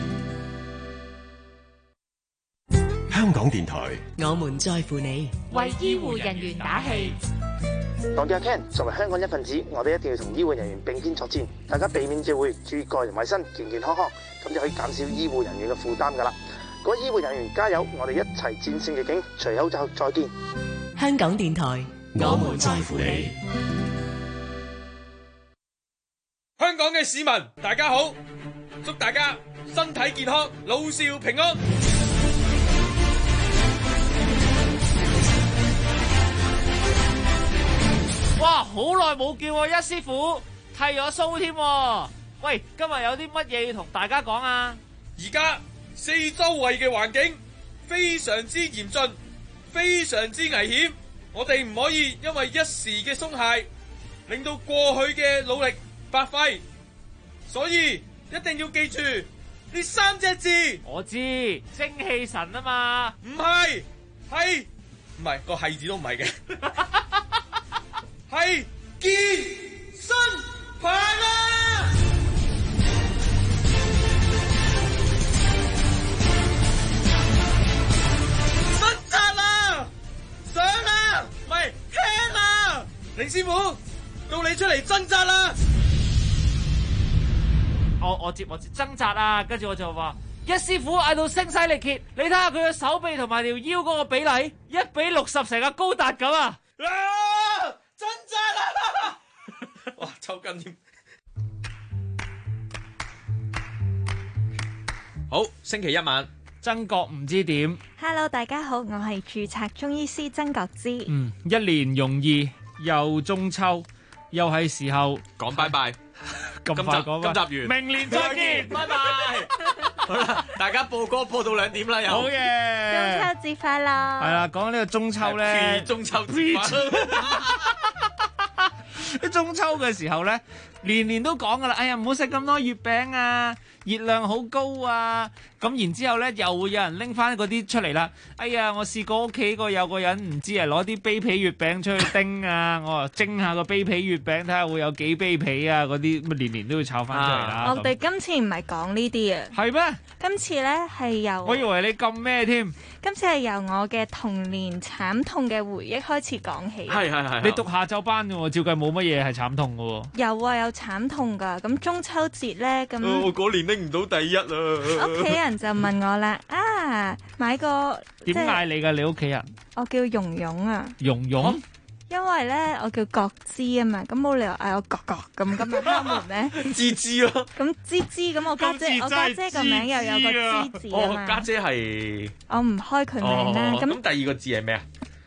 Speaker 18: 香港電台，
Speaker 3: 我們在乎你，
Speaker 22: 為醫護人員打氣。
Speaker 25: 我叫阿 Ken， 作為香港一份子，我哋一定要同醫護人員並肩作戰，大家避免聚會，注意個人衛生，健健康康，咁就可以減少醫護人員嘅負擔㗎喇。各位醫護人員加油，我哋一齊戰勝疫境，除口罩再見。
Speaker 3: 香港電台，
Speaker 18: 我們在乎你。
Speaker 20: 香港嘅市民，大家好，祝大家身體健康，老少平安。
Speaker 15: 哇，好耐冇見喎，一師傅剃咗鬚添。喂，今日有啲乜嘢要同大家講啊？
Speaker 20: 而家四周圍嘅環境非常之嚴峻，非常之危險，我哋唔可以因為一時嘅鬆懈，令到過去嘅努力白費。所以一定要記住呢3隻字。
Speaker 15: 我知，精氣神啊嘛。
Speaker 20: 唔係，係唔係個係字都唔係嘅。係健身棒啊！掙扎啦，上啦，唔係聽啦，凌師傅，到你出嚟掙扎啦！
Speaker 15: 我接掙扎啊，跟住我就話一師傅嗌到聲嘶力竭，你睇下佢嘅手臂同埋條腰嗰個比例，1比60成個高達咁啊！
Speaker 20: 掙扎啦！哇，抽筋添。好，星期一晚，
Speaker 15: 曾國唔知點。
Speaker 26: Hello， 大家好，我係註冊中醫師曾國之。
Speaker 15: 一年容易，又中秋，又係時候
Speaker 20: 講拜拜。
Speaker 15: 咁快講
Speaker 20: 今集完，
Speaker 15: 明年再見，拜拜。
Speaker 20: 好啦，大家播歌播到2點啦，又
Speaker 15: 好嘅。
Speaker 26: 中秋節快樂。
Speaker 15: 係啦，講呢個中秋咧，
Speaker 20: 中秋節。
Speaker 15: 喺中秋嘅時候咧，
Speaker 4: 年年都講噶啦，哎呀唔好食咁多月餅啊，熱量好高啊，咁然之後咧又會有人拎翻嗰啲出嚟啦。哎呀，我試過屋企有個人唔知攞啲卑鄙月餅出去叮啊，我話蒸下個卑鄙月餅睇下會有幾卑鄙啊，嗰啲年年都要炒翻出嚟啦。
Speaker 26: 我哋今次唔係講呢啲啊，
Speaker 4: 係咩？
Speaker 26: 今次咧係由
Speaker 4: 我以為你咁咩添？
Speaker 26: 今次係由我嘅童年慘痛嘅回憶開始講起。
Speaker 4: 係，你讀下晝班嘅喎，照計冇乜嘢係慘痛嘅喎。
Speaker 26: 有啊，有慘痛噶。咁中秋節咧，咁
Speaker 14: 我嗰年拎唔到第一啊！
Speaker 26: 屋企人就問我啦，買個
Speaker 4: 點嗌你㗎？你屋企人？
Speaker 26: 我叫蓉蓉啊。
Speaker 4: 蓉蓉。
Speaker 26: 因為咧，我叫國芝啊嘛，咁冇理由嗌我國國咁今日開門咩？
Speaker 14: 芝芝咯。
Speaker 26: 咁芝芝咁我家姐個名又有個芝字啊嘛。
Speaker 14: 家姐係
Speaker 26: 我唔開佢名啦。
Speaker 14: 咁第二個字係咩啊？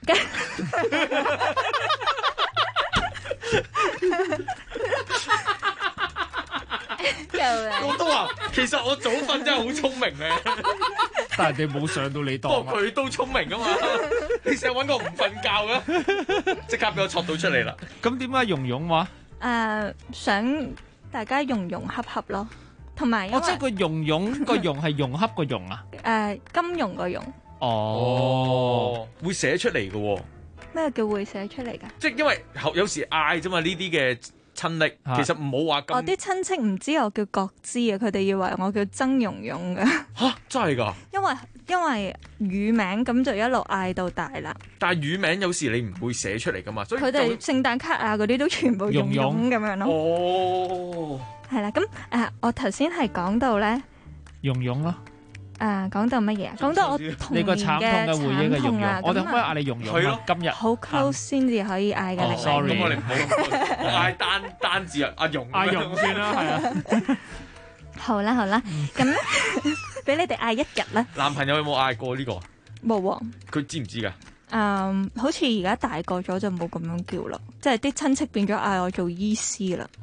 Speaker 14: 我都話，其實我早瞓真係好聰明嘅，
Speaker 4: 但係你冇上到你當。
Speaker 14: 不過佢都聰明啊嘛，你成日揾我唔瞓覺嘅，即刻俾我戳到出嚟啦。
Speaker 4: 咁點解蓉蓉話？
Speaker 26: 想大家融融洽洽咯，同埋
Speaker 4: 即係個蓉蓉個蓉係融洽個蓉啊？
Speaker 26: 金融個融。
Speaker 14: 哦，會寫出嚟嘅喎。
Speaker 26: 咩叫會寫出嚟㗎？
Speaker 14: 即係因為有時嗌啫嘛，呢啲嘅親歷，其實唔好話咁。
Speaker 26: 我啲親戚唔知我叫國芝啊，佢哋以為我叫曾蓉蓉㗎。
Speaker 14: 嚇，真係㗎？
Speaker 26: 因為乳名咁就一路嗌到大啦。
Speaker 14: 但係乳名有時你唔會寫出嚟㗎嘛，所以
Speaker 26: 佢哋聖誕卡啊嗰啲都全部蓉蓉咁樣咯。
Speaker 14: 哦，
Speaker 26: 係啦，咁我頭先係講到咧，
Speaker 4: 蓉蓉咯。
Speaker 26: 講到乜嘢啊？講到我童年嘅慘痛啊！
Speaker 4: 我哋可唔可以嗌你蓉蓉啊？今日
Speaker 26: 好 close 先至可以嗌嘅。
Speaker 14: sorry，咁我哋唔好我嗌單字啊，阿蓉
Speaker 4: 算啦，係啊。
Speaker 26: 好啦，咁咧俾你哋嗌一日啦。
Speaker 14: 男朋友有冇嗌過呢個？
Speaker 26: 冇喎。
Speaker 14: 佢知唔知㗎？
Speaker 26: 好似而家大個咗就冇咁樣叫啦，即係啲親戚變咗嗌我做醫師啦。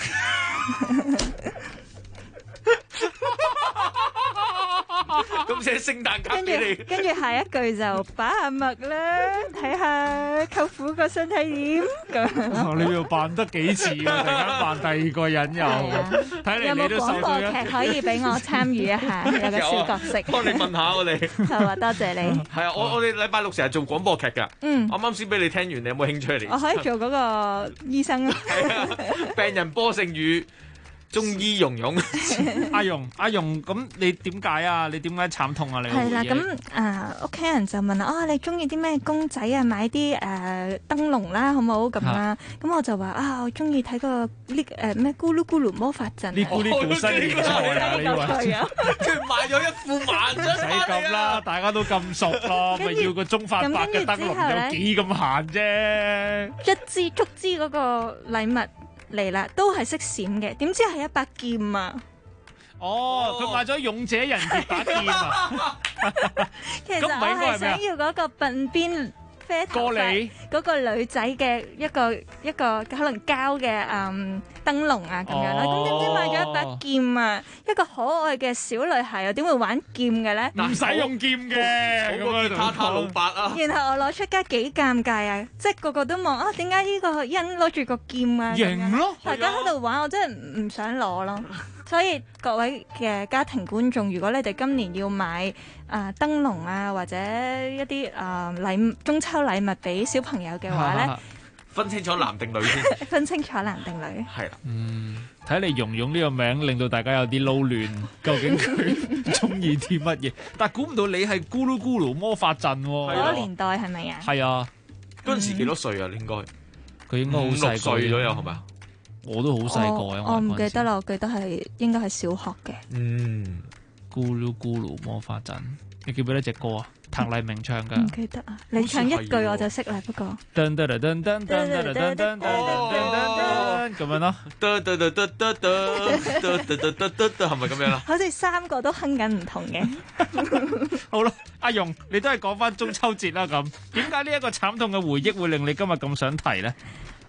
Speaker 14: 咁寫聖誕卡俾你，
Speaker 26: 跟住下一句就把下脈啦，睇下舅父個身體點咁。
Speaker 4: 你要扮得幾次啊？突然間扮第二個人又，睇嚟你都受到。
Speaker 26: 有冇廣播劇可以俾我參與一下？有個小角色。
Speaker 14: 幫你問下我哋。
Speaker 26: 好啊，多謝你。
Speaker 14: 係啊，我哋禮拜六成日做廣播劇㗎。啱啱先俾你聽完，你有冇興趣嚟？
Speaker 26: 我可以做嗰個醫生。
Speaker 14: 係啊，病人波聖宇。中醫蓉蓉，
Speaker 4: 阿蓉，咁你點解啊？你點解慘痛啊？你
Speaker 26: 係啦，咁屋企人就問啦，你中意啲咩公仔啊？買啲燈籠啦，好唔好咁啦？咁我就話我中意睇個咩咕嚕咕嚕魔法陣。
Speaker 4: 呢咕呢咕新年財啊！你話，
Speaker 14: 佢買咗一副萬張，
Speaker 4: 唔使咁啦，大家都咁熟咯，咪要個中發白嘅燈籠有幾咁閒啫？
Speaker 26: 竹枝嗰個禮物。嚟啦，都係識閃嘅，點知係一把劍啊！
Speaker 4: 佢買咗勇者人傑把劍啊！
Speaker 26: 其實我係想要嗰個鬢邊啡頭髮嗰個女仔嘅一個可能膠嘅燈籠啊咁樣啦，咁點知買咗一把劍啊！一個可愛嘅小女孩又點會玩劍嘅咧？
Speaker 4: 唔使用劍嘅，咁樣
Speaker 14: 他老伯啊！
Speaker 26: 然後我攞出街幾尷尬啊！即係個個都望點解呢個人攞住個劍啊？
Speaker 4: 型咯！
Speaker 26: 大家喺度玩，我真係唔想攞咯。所以各位嘅家庭觀眾，如果你哋今年要買燈籠啊，或者一啲中秋禮物俾小朋友嘅話咧，
Speaker 14: 分清楚男定女先。
Speaker 26: 分清楚男定女。
Speaker 14: 係啦。
Speaker 4: 睇嚟蓉蓉呢個名令到大家有啲撈亂，究竟佢中意啲乜嘢？但係估唔到你係咕嚕咕嚕魔法陣喎。
Speaker 26: 嗰個年代係咪啊？
Speaker 4: 係啊。
Speaker 14: 嗰陣時幾多歲啊？應該
Speaker 4: 佢應該好細個
Speaker 14: 歲左右係咪啊？
Speaker 4: 我都好細個啊！
Speaker 26: 我唔記得啦，我記得應該係小學嘅。
Speaker 4: 咕嚕咕嚕魔法陣，你記唔記得隻歌啊？譚麗明唱㗎。
Speaker 26: 唔記得啊！你唱一句我就識啦，不過。
Speaker 4: 噔噔噔噔噔噔噔噔噔噔咁樣咯。
Speaker 14: 噔噔噔噔噔噔噔噔噔係咪咁樣啦？
Speaker 26: 好似三個都哼緊唔同嘅。
Speaker 4: 好啦，阿蓉，你都係講翻中秋節啦咁。點解呢一個慘痛嘅回憶會令你今日咁想提咧？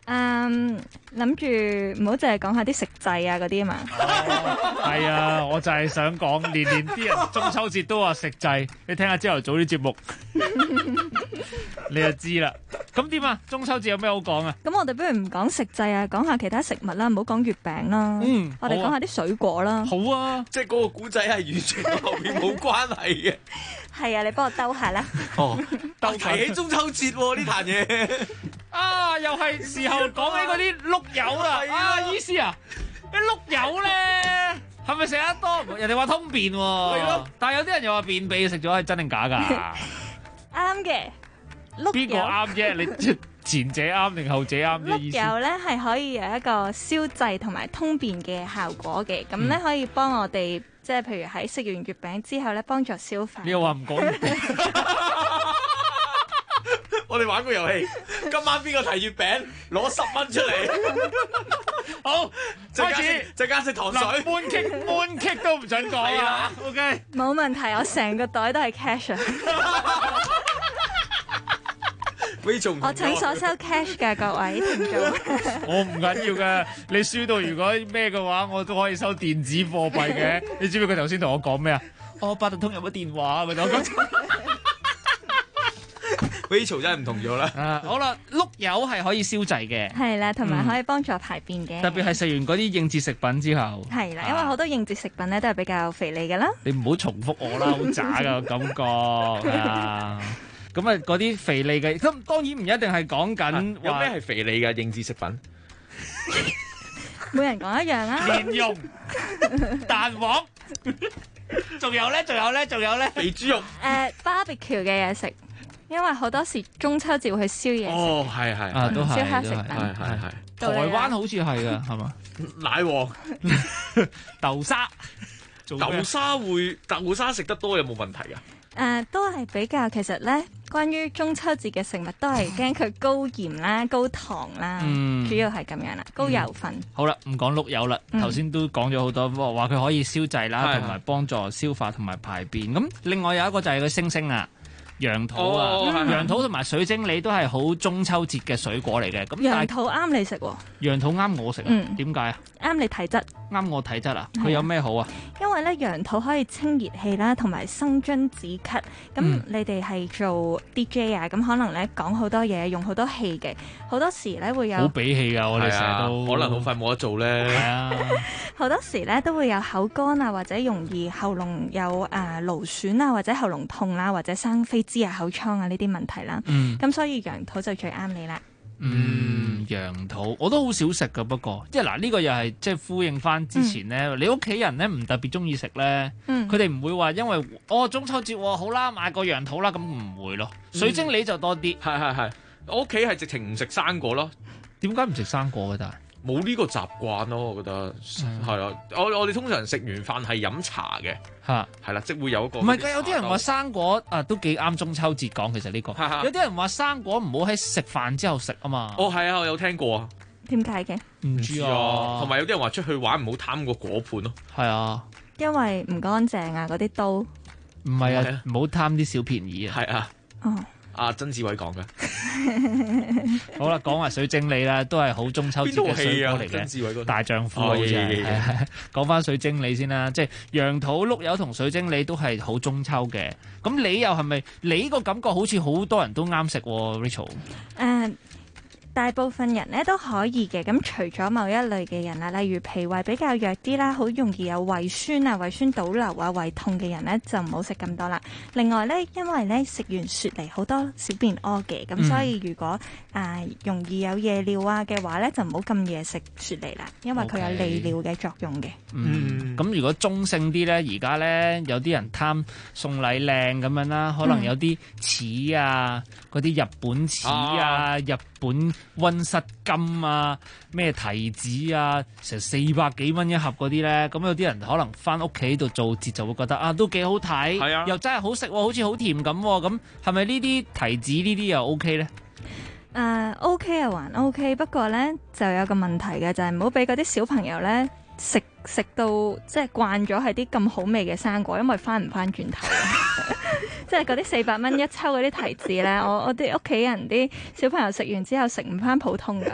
Speaker 26: 諗住唔好淨係講下啲食祭啊嗰啲啊嘛。
Speaker 4: 係啊，我就係想講，年年啲人中秋節都話食祭，你聽下朝頭早啲節目，你就知啦。咁點啊？中秋節有咩好講啊？
Speaker 26: 咁我哋不如唔講食祭啊，講下其他食物啦，唔好講月餅啦。我哋講下啲水果啦。
Speaker 4: 好啊，
Speaker 14: 即係嗰個古仔係完全同後面冇關係嘅。
Speaker 26: 係啊，你幫我兜下啦。
Speaker 14: 哦，提起中秋節喎呢壇嘢。
Speaker 4: 啊，又係時候講起嗰啲碌柚啦。啊，醫師啊，啲碌柚咧係咪食得多？人哋話通便喎。係咯。但係有啲人又話便秘，食咗係真定假㗎？
Speaker 26: 啱嘅。
Speaker 4: 邊個啱啫？你前者啱定後者啱啫？意思。
Speaker 26: 碌柚咧係可以有一個消滯同埋通便嘅效果嘅，咁咧可以幫我哋即係譬如喺食完月餅之後咧幫助消化。
Speaker 4: 你又話唔講月餅？
Speaker 14: 我哋玩個遊戲，今晚邊個提月餅攞10蚊出嚟？
Speaker 4: 好，開始
Speaker 14: 陣間食糖水，
Speaker 4: 半棘都唔准講啦。OK，
Speaker 26: 冇問題，我成個袋都係 cash 啊！我請所收 cash 㗎，各位聽眾。
Speaker 4: 我唔緊要㗎，你輸到如果咩嘅話，我都可以收電子貨幣嘅。你知唔知佢頭先同我講咩啊？八達通有乜電話佢同我講。
Speaker 14: Rachel 真係唔同咗啦。
Speaker 4: 好啦，碌柚係可以消滯嘅，
Speaker 26: 係啦，同埋可以幫助排便嘅。
Speaker 4: 特別係食完嗰啲應節食品之後。
Speaker 26: 係啦，因為好多應節食品咧都係比較肥膩㗎啦。
Speaker 4: 你唔好重複我啦，好渣㗎感覺啊！咁啊，嗰啲肥膩嘅，咁當然唔一定係講緊
Speaker 14: 有咩係肥膩嘅應節食品？
Speaker 26: 每人講一樣啊！
Speaker 4: 蓮蓉、蛋黃，仲有咧，
Speaker 14: 肥豬肉。
Speaker 26: barbecue 嘅嘢食，因為好多時中秋節會去燒嘢食。
Speaker 14: 哦，係
Speaker 4: 啊，都係，
Speaker 26: 燒黑食品。
Speaker 14: 係。
Speaker 4: 台灣好似係㗎，係嘛？
Speaker 14: 奶黃、
Speaker 4: 豆沙，
Speaker 14: 豆沙食得多有冇問題啊？
Speaker 26: 都係比較，其實咧，關於中秋節嘅食物都係驚佢高鹽啦、高糖啦，主要係咁樣啦，高油分。
Speaker 4: 好啦，唔講碌柚啦，頭先都講咗好多，話佢可以消滯啦，同埋幫助消化同埋排便。咁另外有一個就係個星星啊。楊桃啊，楊桃同埋水晶梨都係好中秋節嘅水果嚟嘅。咁
Speaker 26: 楊桃啱你食喎。
Speaker 4: 楊桃啱我食啊？點解啊？
Speaker 26: 啱你體質。
Speaker 4: 啱我體質啊？佢有咩好啊？
Speaker 26: 因為咧楊桃可以清熱氣啦，同埋生津止咳。咁你哋係做 DJ 啊，咁可能咧講好多嘢，用好多氣嘅，好多時咧會有
Speaker 4: 好俾氣㗎，我哋成日都
Speaker 14: 可能好快冇得做咧。
Speaker 4: 係啊，
Speaker 26: 好多時咧都會有口乾啊，或者容易喉嚨有勞損啊，或者喉嚨痛啦，或者生痱滋啊、口瘡啊呢啲問題啦。咁所以楊桃就最啱你啦。
Speaker 4: 楊桃我都好少食噶，不過即係嗱呢個又係即係呼應翻之前咧，你屋企人咧唔特別中意食咧，佢哋唔會話因為中秋節好啦買個楊桃啦，咁唔會咯。水晶梨就多啲，
Speaker 14: 係，我屋企係直情唔食生果咯。
Speaker 4: 點解唔食生果嘅？但係
Speaker 14: 冇呢個習慣咯，我覺得係啊。我哋通常食完飯係飲茶嘅，係啦，即會有一個。
Speaker 4: 唔係㗎，有啲人話生果都幾啱中秋節講，其實呢個。有啲人話生果唔好喺食飯之後食啊嘛。
Speaker 14: 哦，係啊，我有聽過啊。
Speaker 26: 點解嘅？
Speaker 4: 唔知啊。
Speaker 14: 同埋有啲人話出去玩唔好貪個果盤咯。
Speaker 4: 係啊。
Speaker 26: 因為唔乾淨啊，嗰啲刀。
Speaker 4: 唔係啊，唔好貪啲小便宜啊。
Speaker 14: 係啊。
Speaker 26: 哦。
Speaker 14: 阿曾志偉講嘅。
Speaker 4: 好啦，講埋水晶梨啦，都係好中秋節嘅水果嚟嘅。
Speaker 14: 曾志偉嗰
Speaker 4: 大丈夫好似係。講翻水晶梨先啦，即係楊桃、碌柚同水晶梨都係好中秋嘅。咁梨又係咪？梨個感覺好似好多人都啱食，Rachel。
Speaker 26: 大部分人咧都可以嘅，咁除咗某一類嘅人啊，例如脾胃比較弱啲啦，好容易有胃酸啊、胃酸倒流啊、胃痛嘅人咧，就唔好食咁多啦。另外咧，因為咧食完雪梨好多小便屙嘅，咁所以如果容易有夜尿啊嘅話咧，就唔好咁夜食雪梨啦，因為佢有利尿嘅作用嘅。
Speaker 4: 咁如果中性啲咧，而家咧有啲人貪送禮靚咁樣啦，可能有啲柿啊，嗰啲日本柿啊、日本溫室金啊，咩提子啊，成400幾蚊一盒嗰啲咧，咁有啲人可能翻屋企度做節就會覺得都幾好睇，係啊，又真係好食喎，好似好甜咁，咁係咪呢啲提子呢啲又 OK 咧
Speaker 26: ？OK 啊，還 OK，不過咧就有個問題嘅，就係唔好俾嗰啲小朋友咧食食到即係慣咗係啲咁好味嘅生果，因為翻唔翻轉頭。即係嗰啲400蚊一抽嗰啲提子咧，我啲屋企人啲小朋友食完之後食唔翻普通㗎。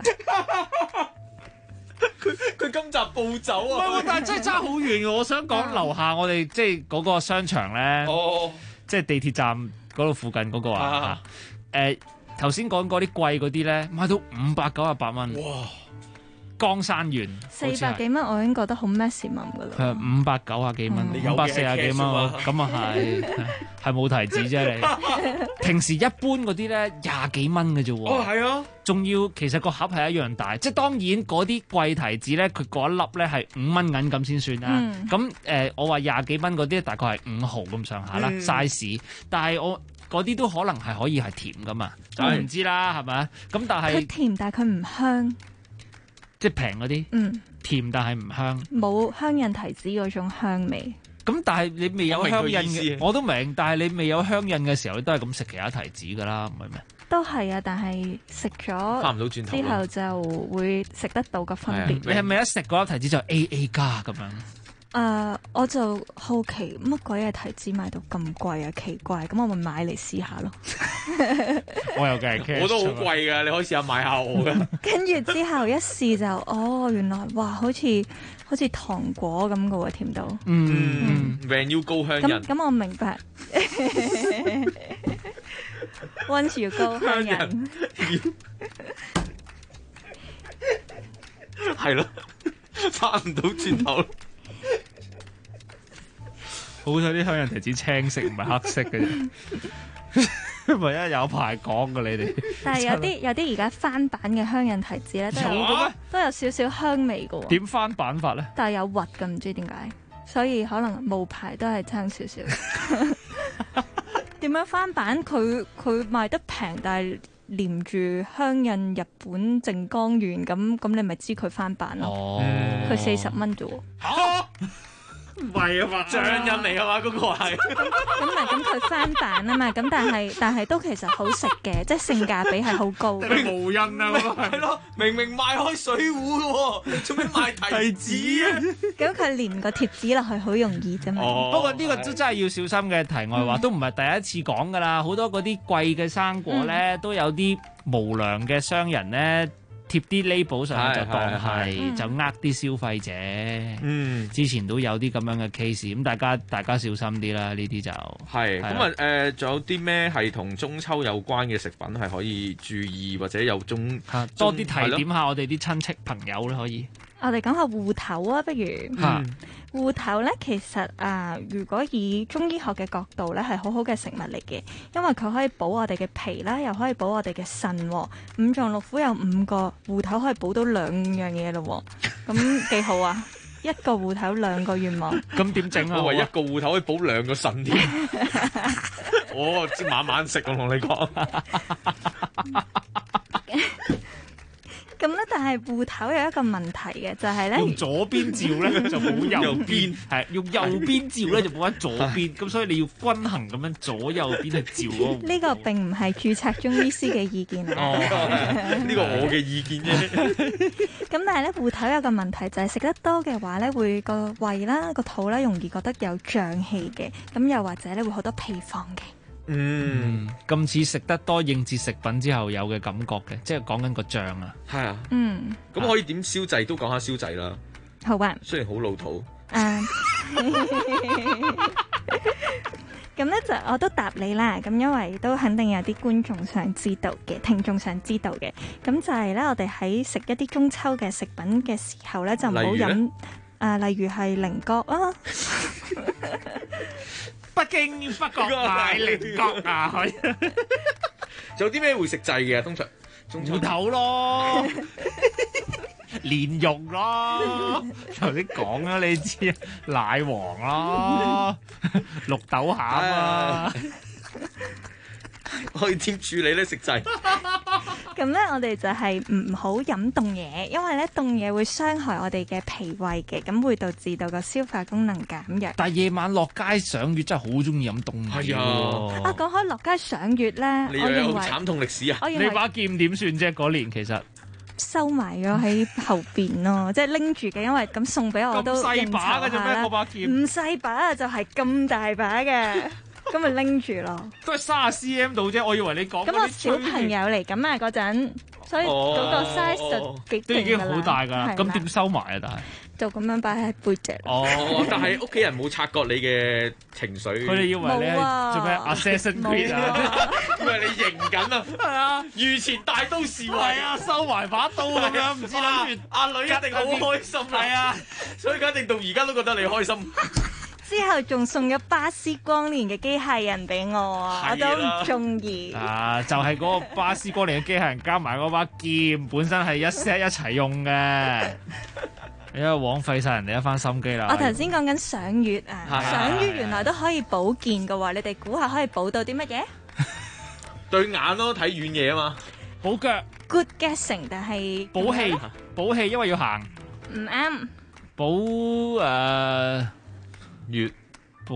Speaker 14: 佢今集暴走啊！
Speaker 4: 唔係，但係真係爭好遠嘅。我想講樓下我哋即係嗰個商場咧，即係地鐵站嗰度附近嗰個啊。頭先講嗰啲貴嗰啲咧，買到598蚊。哇！江山園
Speaker 26: 400幾蚊，我已經覺得好 maximum 噶啦。
Speaker 4: 係590幾蚊，540幾蚊，咁啊係冇提子啫你。平時一般嗰啲咧20幾蚊嘅啫喎。
Speaker 14: 哦，係啊。
Speaker 4: 仲要其實個盒係一樣大，即係當然嗰啲貴提子咧，佢嗰一粒咧係5蚊銀咁先算啦。咁我話20幾蚊嗰啲大概係5毫咁上下啦 size， 但係我嗰啲都可能係可以係甜噶嘛，就唔知啦係咪？咁但係
Speaker 26: 佢甜，但係佢唔香。
Speaker 4: 即係平嗰啲，甜但係唔香，
Speaker 26: 冇香印提子嗰種香味。
Speaker 4: 咁但係你未有香印嘅，我都明。但係你未有香印嘅時候，你都係咁食其他提子噶啦，唔係咩？
Speaker 26: 都係啊，但係食咗
Speaker 14: 翻唔到轉頭
Speaker 26: 之後就會食得到個分別。
Speaker 4: 你係咪一食嗰粒提子就 AA 加咁樣？
Speaker 26: 我就好奇乜鬼嘢提子賣到咁貴啊，奇怪，咁我咪買嚟試下咯。
Speaker 4: 我有嘅，
Speaker 14: 我都好貴㗎，你可以試下買下我㗎。
Speaker 26: 跟住之後一試就，原來哇，好似糖果咁嘅喎，甜到。
Speaker 14: 命要高香印。
Speaker 26: 咁我明白。Once you go 香印。
Speaker 14: 係咯，翻唔到轉頭。
Speaker 4: 好彩啲香印提子青色唔係黑色嘅啫，唯一有排講㗎你哋。
Speaker 26: 但係有啲而家翻版嘅香印提子咧，都有少少香味嘅喎。
Speaker 4: 點翻版法咧？
Speaker 26: 但係有核嘅，唔知點解，所以可能冒牌都係差少少。點樣翻版？佢賣得平，但係連住香印日本靜岡縣咁，你咪知佢翻版咯。佢40蚊啫喎。
Speaker 4: 唔係啊嘛，
Speaker 14: 醬印嚟啊嘛，嗰個係。
Speaker 26: 咁佢翻版啊嘛，咁但係都其實好食嘅，即係性價比係好高。
Speaker 4: 無印啊嘛，
Speaker 14: 係咯，明賣開水壺嘅喎，做咩賣提子啊？
Speaker 26: 咁佢連個貼紙落去好容易啫嘛。
Speaker 4: 不過呢個都真係要小心嘅題外話，都唔係第一次講㗎啦。好多嗰啲貴嘅生果咧，都有啲無良嘅商人咧。貼啲 label 上去就當係就呃啲消費者。之前都有啲咁樣嘅 case，咁大家小心啲啦，呢啲就
Speaker 14: 係咁啊。仲有啲咩係同中秋有關嘅食品係可以注意或者有
Speaker 4: 多啲提點下我哋啲親戚朋友咧可以。
Speaker 26: 我哋講下芋頭啊，不如芋頭咧，其實如果以中醫學嘅角度咧，係好好嘅食物嚟嘅，因為佢可以補我哋嘅脾啦，又可以補我哋嘅腎。五臟六腑有5個，芋頭可以補到2樣嘢咯，咁幾好啊！一個芋頭2個願望。咁
Speaker 4: 點整啊？
Speaker 14: 我話一個芋頭可以補2個腎添。我即晚晚食，我同你講。
Speaker 26: 咁咧，但係芋頭有一個問題嘅，就係咧，
Speaker 4: 用左邊照咧就冇右邊，係用右邊照咧就冇喺左邊，咁所以你要均衡咁樣左右邊去照嗰個。
Speaker 26: 呢個並唔係註冊中醫師嘅意見啊。
Speaker 14: 呢個我嘅意見啫。
Speaker 26: 咁但係咧，芋頭有個問題就係食得多嘅話咧，會個胃啦、個肚啦，容易覺得有脹氣嘅，咁又或者咧會好多屁放嘅。
Speaker 4: 咁似食得多應節食品之後有嘅感覺嘅，即係講緊個脹啊。
Speaker 14: 係啊。咁可以點消滯都講下消滯啦。
Speaker 26: 好啊。
Speaker 14: 雖然好老土。
Speaker 26: 咁咧就我都答你啦。咁因為都肯定有啲觀眾想知道嘅，聽眾想知道嘅。咁就係咧，我哋喺食一啲中秋嘅食品嘅時候咧，就唔好飲例如係菱角啊。
Speaker 4: 北京北角買菱角啊！
Speaker 14: 仲有啲咩會食滯嘅？通常
Speaker 4: 芋頭咯，蓮蓉咯，頭先講啦，你知奶黃咯，綠豆餡啊，
Speaker 14: 可以點處理咧？食滯
Speaker 26: 咁咧，我哋就係唔好飲凍嘢，因為咧凍嘢會傷害我哋嘅脾胃嘅，咁會導致到個消化功能減弱。
Speaker 4: 但係夜晚落街賞月真係好中意飲凍嘢喎。
Speaker 26: 講開落街賞月咧，
Speaker 14: 你有慘痛歷史啊！
Speaker 4: 你把劍點算啫？嗰年其實
Speaker 26: 收埋咗喺後邊咯，即係拎住嘅，因為咁送俾我都
Speaker 4: 咁細把嘅啫咩？嗰把劍
Speaker 26: 唔細把啊，就係咁大把嘅，咁咪拎住咯。
Speaker 4: 都係30 cm 度啫，我以為你講。
Speaker 26: 咁我小朋友嚟咁啊嗰陣，所以嗰個 size 就幾
Speaker 4: 都已經好大㗎啦。
Speaker 26: 係啦
Speaker 4: 咁點收埋啊？但係
Speaker 26: 就咁樣擺喺背脊。
Speaker 14: 哦，但係屋企人冇察覺你嘅情緒，
Speaker 4: 佢哋以為你係做咩 Assassin's Creed 啊？
Speaker 14: 以為你型緊啊！
Speaker 4: 係啊，
Speaker 14: 御前大刀示威
Speaker 4: 啊，收埋把刀咁樣，唔知諗住
Speaker 14: 阿女一定好開心
Speaker 4: 係啊，
Speaker 14: 所以佢一定到而家都覺得你開心。
Speaker 26: 之後仲送咗巴斯光年嘅機械人俾我啊，我都唔中意。
Speaker 4: 啊，就係嗰個巴斯光年嘅機械人加埋嗰把劍，本身係一 set 一齊用嘅。你又枉費晒人哋一番心機啦！
Speaker 26: 我頭先講緊賞月啊，賞月原來都可以保健嘅喎，你哋估下可以保到啲乜嘢？
Speaker 14: 對眼咯，睇遠嘢啊嘛。
Speaker 4: 保腳
Speaker 26: ，good guessing， 但係
Speaker 4: 保氣，保氣，因為要行。
Speaker 26: 唔啱。
Speaker 4: 保
Speaker 14: 月，保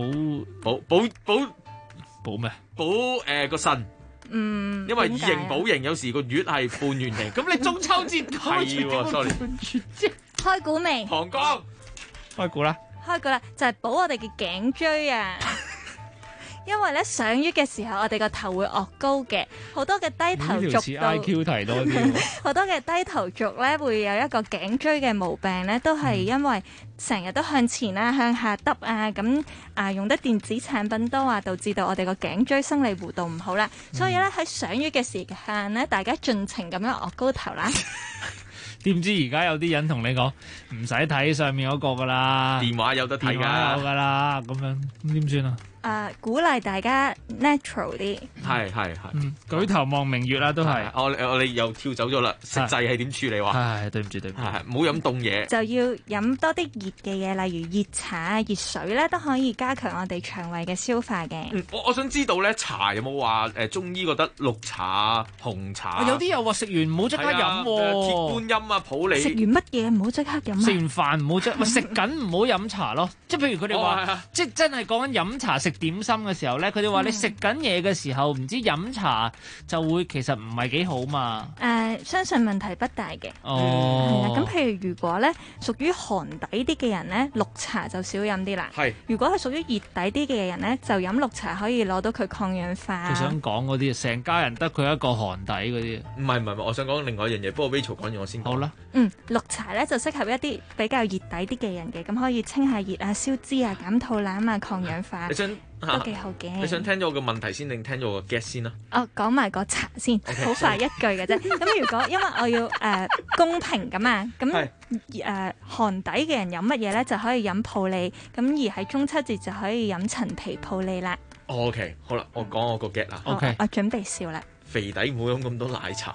Speaker 14: 咩？保個腎。因為以形補形，有時個月係半圓形。
Speaker 4: 咁你中秋節
Speaker 14: 係喎 ，sorry。
Speaker 26: 開估未？
Speaker 14: 膀胱。
Speaker 4: 開估啦。
Speaker 26: 開估啦，就係補我哋嘅頸椎啊！因為咧賞月嘅時候，我哋個頭會昂高嘅，好多嘅低頭族
Speaker 4: 似 IQ 題多啲。
Speaker 26: 好多嘅低頭族咧會有一個頸椎嘅毛病咧，都係因為成日都向前啊、向下耷啊，咁用得電子產品多啊，導致到我哋個頸椎生理弧度唔好啦。所以咧喺賞月嘅時間咧，大家盡情咁樣昂高頭啦。
Speaker 4: 點知而家有啲人同你講唔使睇上面嗰個噶啦，
Speaker 14: 電話有得睇㗎，
Speaker 4: 電話有㗎啦，咁樣咁點算啊？
Speaker 26: 鼓勵大家 natural 啲，
Speaker 14: 係，
Speaker 4: 舉頭望明月啦，都係。
Speaker 14: 我哋又跳走咗啦，食滯係點處理話？
Speaker 4: 係對唔住，
Speaker 14: 唔好飲凍嘢，
Speaker 26: 就要飲多啲熱嘅嘢，例如熱茶、熱水咧，都可以加強我哋腸胃嘅消化嘅。
Speaker 14: 我想知道咧，茶有冇話中醫覺得綠茶、紅茶？
Speaker 4: 有啲又話食完唔好即刻飲喎。
Speaker 14: 鐵觀音啊，普洱。
Speaker 26: 食完乜嘢唔好即刻飲？
Speaker 4: 食完飯唔好即，食緊唔好飲茶咯。即係譬如佢哋話，即係真係講緊飲茶食點心嘅時候咧，佢哋話你食緊嘢嘅時候唔知飲茶就會其實唔係幾好嘛。
Speaker 26: 相信問題不大嘅。
Speaker 4: 哦，
Speaker 26: 係啦。咁譬如如果咧屬於寒底啲嘅人咧，綠茶就少飲啲啦。
Speaker 14: 係。如
Speaker 26: 果係屬於熱底啲嘅人咧，就飲綠茶可以攞到佢抗氧化。
Speaker 4: 佢想講嗰啲，成家人得佢一個寒底嗰啲。
Speaker 14: 唔係，我想講另外一樣嘢。不過 Rachel 講完我先講。
Speaker 4: 好啦。
Speaker 26: 綠茶咧就適合一啲比較熱底啲嘅人嘅，咁可以清下熱啊、消脂啊、減肚腩啊、抗氧化。
Speaker 14: 你想
Speaker 26: 都幾好嘅。
Speaker 14: 你想聽咗我個問題先定聽咗個 guess 先啦？
Speaker 26: 講埋個茶先，好快一句嘅啫。咁如果因為我要公平咁啊，咁寒底嘅人飲乜嘢咧，就可以飲普洱，咁而喺中秋節就可以飲陳皮普洱啦。
Speaker 14: OK， 好啦，我講我個 get 啦。
Speaker 26: OK，我準備笑啦。
Speaker 14: 肥底唔好飲咁多奶茶。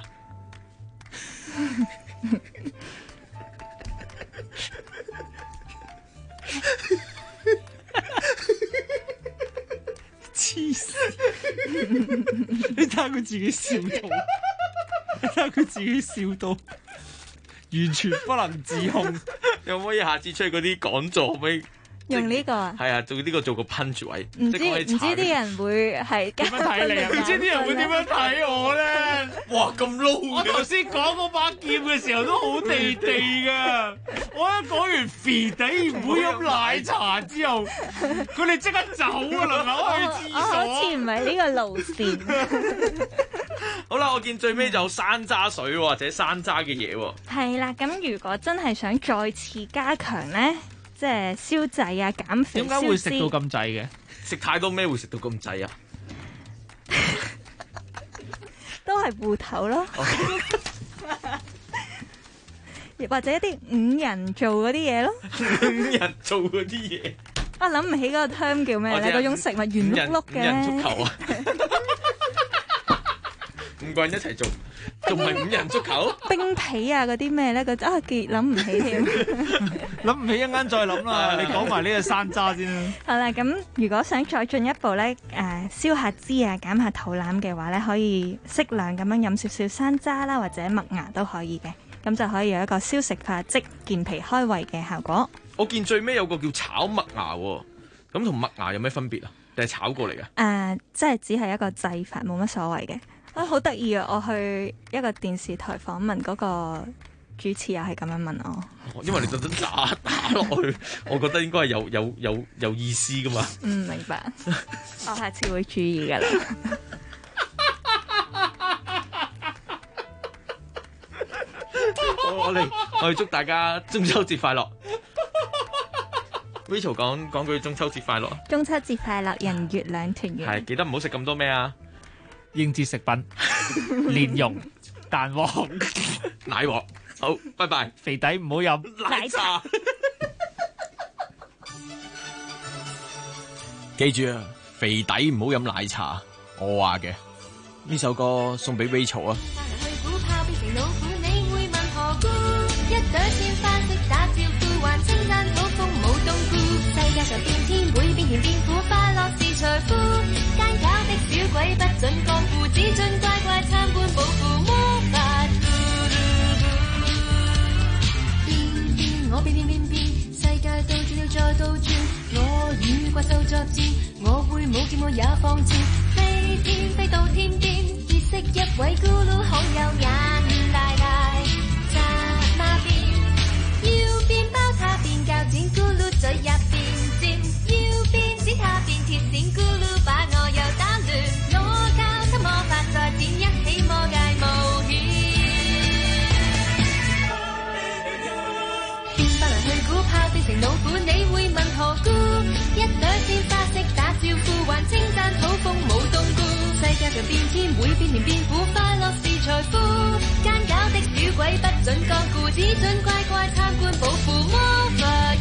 Speaker 4: 黐線！你睇下佢自己笑到，你睇下佢自己笑到，完全不能自控。
Speaker 14: 有冇可以下次出去嗰啲講座可以
Speaker 26: 用呢個啊？
Speaker 14: 係啊，做呢個做個 punch 位。
Speaker 26: 唔知啲人會係
Speaker 4: 點樣睇你啊？唔知啲人會點樣睇我咧？
Speaker 14: 哇，咁 low！
Speaker 4: 我頭先講嗰把劍嘅時候都好地地噶。我一講完肥底唔會飲奶茶之後，佢哋即刻走啊！輪流去廁所。
Speaker 26: 我好似唔係呢個路線。
Speaker 14: 好啦，我見最尾就有山楂水或者山楂嘅嘢喎。
Speaker 26: 係啦，咁如果真係想再次加強咧，即係消滯啊、減肥。
Speaker 4: 點解會食到咁滯嘅？
Speaker 14: 食太多咩會食到咁滯啊？
Speaker 26: 都係芋頭咯。或者一啲五仁做嗰啲嘢咯。
Speaker 14: 五仁做嗰啲嘢。
Speaker 26: 我諗唔起嗰個 term 叫咩咧？嗰種食物圓碌碌嘅。
Speaker 14: 五仁足球啊！五個人一齊做，仲唔係五人足球？
Speaker 26: 冰皮啊嗰啲咩咧？諗唔起添，
Speaker 4: 諗唔起一陣再諗啦。你講埋呢個山楂先啦。
Speaker 26: 好啦，咁如果想再進一步咧，消下脂啊，減下肚腩嘅話咧，可以適量咁樣飲少少山楂啦，或者麥芽都可以嘅，咁就可以有一個消食化積、健脾開胃嘅效果。
Speaker 14: 我見最尾有個叫炒麥芽喎，咁同麥芽有咩分別啊？定係炒過嚟嘅？
Speaker 26: 即係只係一個製法，冇乜所謂嘅。 好得意啊！我去一個電視台訪問嗰個主持又係咁樣問我，
Speaker 14: 因為你特登打落去，我覺得應該係有意思噶嘛。
Speaker 26: 明白，我下次會注意噶啦。
Speaker 14: 我哋祝大家中秋節快樂。Rachel 講句中秋節快樂。
Speaker 26: 中秋節快樂，人月兩團圓。
Speaker 14: 係記得唔好食咁多咩啊？
Speaker 4: 應節食品、蓮蓉、蛋黃、
Speaker 14: 奶黃。好，拜拜。
Speaker 4: 肥底唔好飲
Speaker 14: 奶茶。記住啊，肥底唔好飲奶茶。我話嘅呢首歌送俾 Rachel 啊。
Speaker 5: 一朵鮮花式打招呼，還稱讚好風舞冬菇。世界上變天會變甜變苦，快樂是財富。奸狡的小鬼不准光顧，只准乖乖參觀保護魔法。變變我變變變變，世界倒轉了再倒轉。我與怪獸作戰，我會舞劍我也放箭。飛天飛到天邊，結識一位咕嚕好有眼大大。要變包他變鉸剪，咕嚕嘴入變尖；要變指他變鐵線，咕嚕把我又打亂。我教他魔法再展，一起魔界冒險。變翻嚟去估炮變成老虎，你會問何故？一朵鮮花式打招呼，還稱讚好風舞冬菇。世界上變天會變甜變苦，快樂是財富。奸狡的小鬼不准光顧，只准乖乖參觀保護魔法。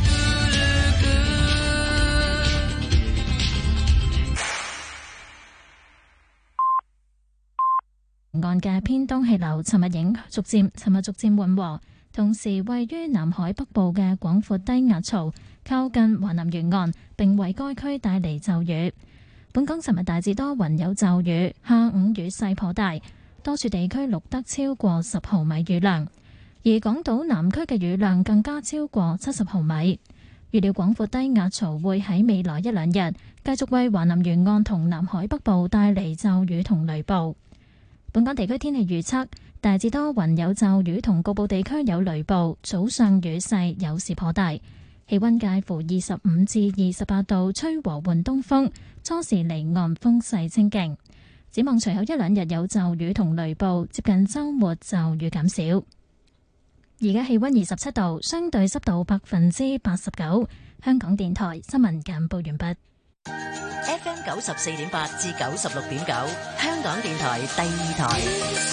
Speaker 1: 岸嘅偏東氣流尋日逐漸緩和，同時位於南海北部嘅廣闊低壓槽靠近華南沿岸，並為該區帶嚟驟雨。本港尋日大致多雲有驟雨，下午雨勢頗大，多處地區錄得超過10毫米雨量，而港島南區嘅雨量更加超過70毫米。預料廣闊低壓槽會喺未來一兩日繼續為華南沿岸同南海北部帶嚟驟雨同雷暴。本港地區天氣預測，大致多雲有驟雨同局部地區有雷暴，早上雨勢有時頗大，氣溫介乎25至28度，吹和緩東風，初時離岸風勢清勁。展望隨後一兩日有驟雨同雷暴，接近週末驟雨減少。而家氣溫27度，相對濕度89%。香港電台新聞簡報完畢。
Speaker 2: FM 94.8至96.9，香港電台第二台。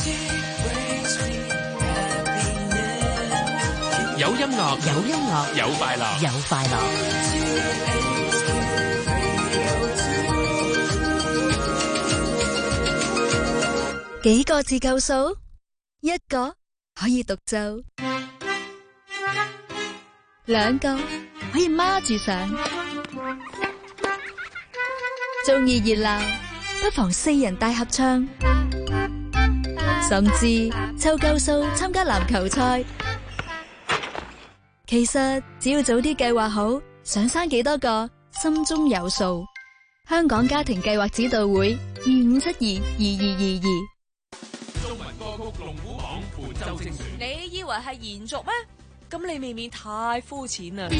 Speaker 18: 有音樂，
Speaker 2: 有音樂，
Speaker 18: 有快樂，
Speaker 2: 有快樂。
Speaker 7: 幾個字夠數？一個可以獨奏，兩個可以孖住上。鍾意熱鬧，不妨4人大合唱，甚至湊夠數參加籃球賽。其實只要早啲計劃好，想生幾多個，心中有數。香港家庭計劃指導會25722222。
Speaker 18: 中文歌曲龍虎榜本周精選。
Speaker 8: 你以為係延續咩？咁你未免太膚淺啦！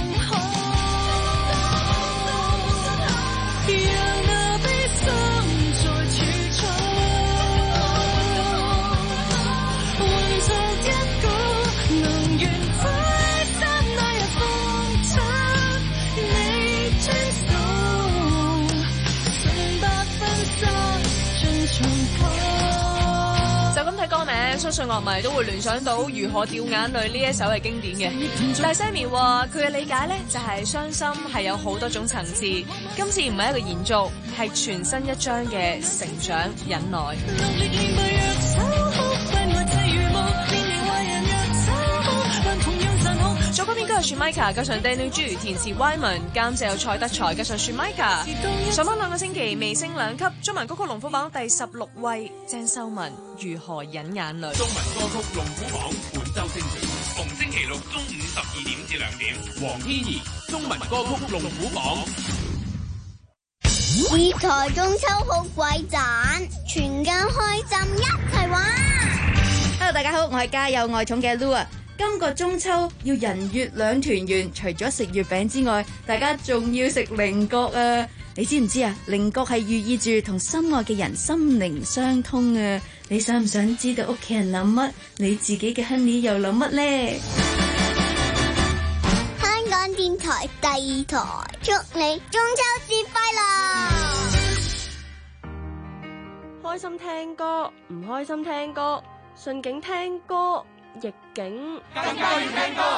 Speaker 8: 歌名相信樂迷都會聯想到如何掉眼淚呢一首係經典嘅，但係 Sammy 話佢嘅理解呢就係傷心係有好多種層次，今次唔係一個延續，係全新一章嘅成長忍耐。作曲編曲係雪 Micah， 加上 Danny G， 填詞 Wyman， 監製有蔡德才，加上雪 Micah。上榜2個星期，微升2級，中文歌曲龍虎榜第16位，鄭秀文如何忍眼淚。
Speaker 18: 中文歌曲龍虎榜本周精選，逢星期六中午12點至2點，黃天怡中文歌曲龍虎榜。
Speaker 9: 二台中秋好鬼盞，全家開心一齊玩。
Speaker 22: Hello， 大家好，我係家有愛寵嘅 Lu 啊。今個中秋要人月兩團圓，除咗食月餅之外，大家仲要食菱角啊！你知唔知啊？菱角係寓意住同心愛嘅人心靈相通啊！你想唔想知道屋企人諗乜，你自己嘅 Honey 又諗乜呢？
Speaker 9: 香港電台第二台，祝你中秋節快樂！
Speaker 24: 開心聽歌，唔開心聽歌，順境聽歌，逆境
Speaker 10: 更加要聽歌。